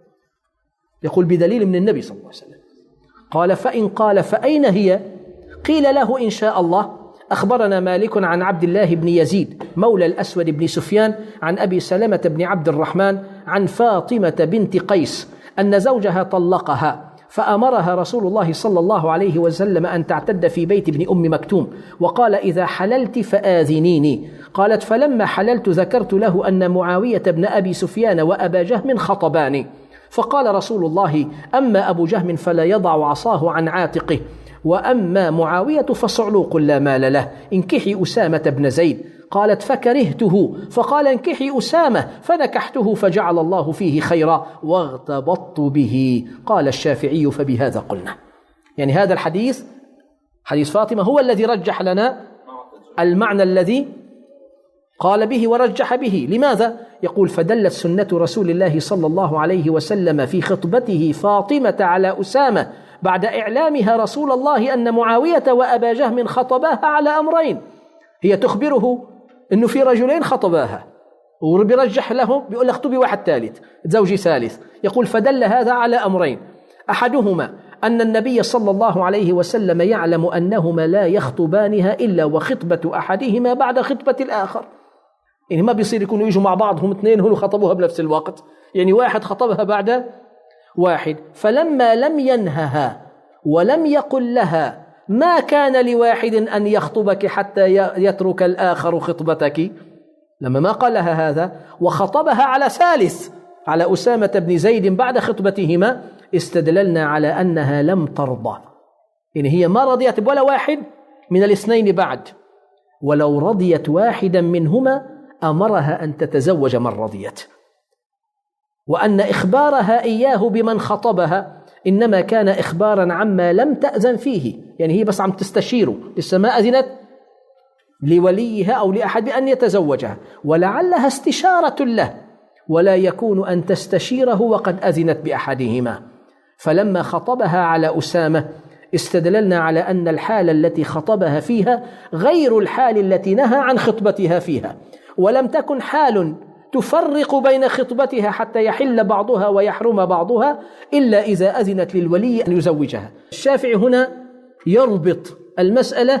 يقول: بدليل من النبي صلى الله عليه وسلم. قال: فإن قال فأين هي؟ قيل له: إن شاء الله. أخبرنا مالك عن عبد الله بن يزيد مولى الأسود بن سفيان عن أبي سلمة بن عبد الرحمن عن فاطمة بنت قيس أن زوجها طلقها، فأمرها رسول الله صلى الله عليه وسلم أن تعتد في بيت ابن أم مكتوم، وقال: إذا حللت فآذنيني. قالت: فلما حللت ذكرت له أن معاوية بن أبي سفيان وأبا جهم خطباني، فقال رسول الله: أما أبو جهم فلا يضع عصاه عن عاتقه، وأما معاوية فصعلوق لا مال له، انكحي أسامة بن زيد. قالت فكرهته، فقال انكحي أسامة، فنكحته فجعل الله فيه خيرا واغتبطت به. قال الشافعي فبهذا قلنا. يعني هذا الحديث حديث فاطمة هو الذي رجح لنا المعنى الذي قال به ورجح به. لماذا؟ يقول فدلت سنة رسول الله صلى الله عليه وسلم في خطبته فاطمة على أسامة بعد إعلامها رسول الله أن معاوية وأبا جهم خطباها على أمرين. هي تخبره أنه في رجلين خطباها، وبيرجح لهم بيقول لك اخطبي واحد ثالث، زوجي ثالث. يقول فدل هذا على أمرين، أحدهما أن النبي صلى الله عليه وسلم يعلم أنهما لا يخطبانها إلا وخطبة أحدهما بعد خطبة الآخر. يعني ما بيصير يكونوا يجوا مع بعض هم اثنين هو خطبوها بنفس الوقت، يعني واحد خطبها بعد واحد. فلما لم ينهها ولم يقل لها ما كان لواحد أن يخطبك حتى يترك الآخر خطبتك، لما ما قال لها هذا وخطبها على ثالث على أسامة بن زيد بعد خطبتهما، استدللنا على أنها لم ترضى، يعني هي ما رضيت ولا واحد من الاثنين بعد، ولو رضيت واحدا منهما أمرها أن تتزوج من رضيت، وأن إخبارها إياه بمن خطبها إنما كان إخبارا عما لم تأذن فيه، يعني هي بس عم تستشيره، لسه ما أذنت لوليها أو لأحد بأن يتزوجها، ولعلها استشارة له، ولا يكون أن تستشيره وقد أذنت بأحدهما. فلما خطبها على أسامة استدللنا على أن الحالة التي خطبها فيها غير الحال التي نهى عن خطبتها فيها، ولم تكن حال تفرق بين خطبتها حتى يحل بعضها ويحرم بعضها إلا إذا أذنت للولي أن يزوجها. الشافعي هنا يربط المسألة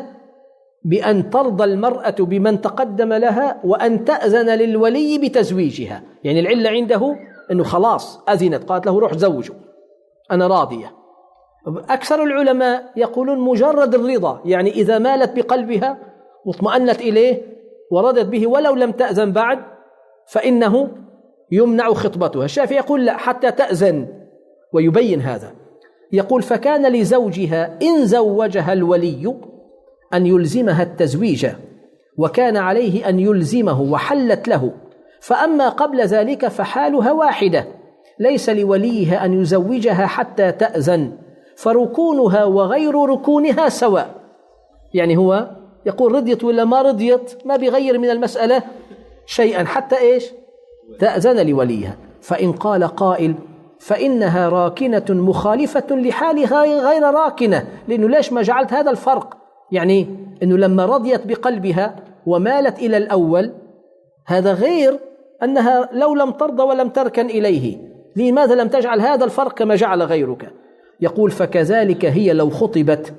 بأن ترضى المرأة بمن تقدم لها وأن تأذن للولي بتزويجها، يعني العلة عنده أنه خلاص أذنت، قالت له روح زوجه أنا راضية. أكثر العلماء يقولون مجرد الرضا، يعني إذا مالت بقلبها واطمأنت إليه ورضت به ولو لم تأذن بعد فإنه يمنع خطبتها. الشافعي يقول لا، حتى تأذن، ويبين هذا. يقول فكان لزوجها إن زوجها الولي أن يلزمها التزويج، وكان عليه أن يلزمه وحلت له، فأما قبل ذلك فحالها واحدة، ليس لوليها أن يزوجها حتى تأذن، فركونها وغير ركونها سواء. يعني هو يقول رضيت ولا ما رضيت ما بيغير من المسألة شيئا حتى إيش تأذن لوليها. فإن قال قائل فإنها راكنة مخالفة لحالها غير راكنة، لأنه ليش ما جعلت هذا الفرق؟ يعني أنه لما رضيت بقلبها ومالت إلى الأول هذا غير أنها لو لم ترضى ولم تركن إليه، لماذا لم تجعل هذا الفرق كما جعل غيرك؟ يقول فكذلك هي لو خطبت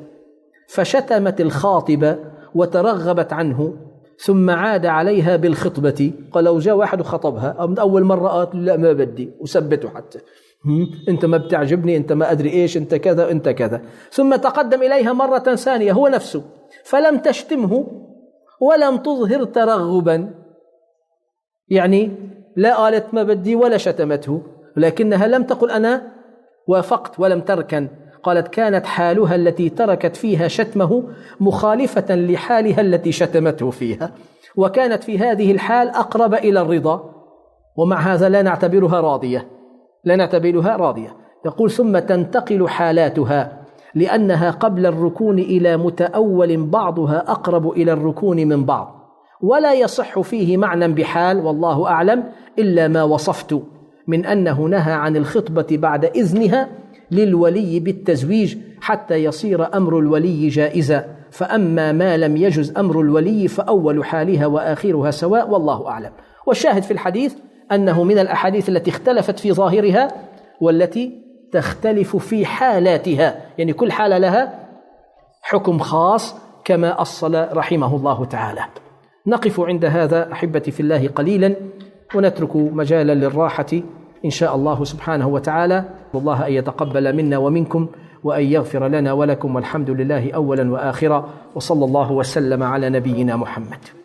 فشتمت الخاطب وترغبت عنه ثم عاد عليها بالخطبة، قال لو جاء واحد وخطبها من أول مرة قالت لا ما بدي وثبته حتى أنت ما بتعجبني، أنت ما أدري إيش، أنت كذا أنت كذا، ثم تقدم إليها مرة ثانية هو نفسه فلم تشتمه ولم تظهر ترغبا، يعني لا قالت ما بدي ولا شتمته، لكنها لم تقل أنا وافقت ولم تركن، قالت كانت حالها التي تركت فيها شتمه مخالفة لحالها التي شتمته فيها، وكانت في هذه الحال أقرب إلى الرضا، ومع هذا لا نعتبرها راضية لا نعتبرها راضية. يقول ثم تنتقل حالاتها لأنها قبل الركون إلى متأول بعضها أقرب إلى الركون من بعض، ولا يصح فيه معنى بحال والله أعلم إلا ما وصفت من أنه نهى عن الخطبة بعد إذنها للولي بالتزويج حتى يصير أمر الولي جائزا، فأما ما لم يجز أمر الولي فأول حالها وآخرها سواء والله أعلم. والشاهد في الحديث أنه من الأحاديث التي اختلفت في ظاهرها والتي تختلف في حالاتها، يعني كل حالة لها حكم خاص كما أصل رحمه الله تعالى. نقف عند هذا أحبتي في الله قليلا ونترك مجالا للراحة إن شاء الله سبحانه وتعالى. الله أن يتقبل منا ومنكم وأن يغفر لنا ولكم، والحمد لله أولا وآخرا، وصلى الله وسلم على نبينا محمد.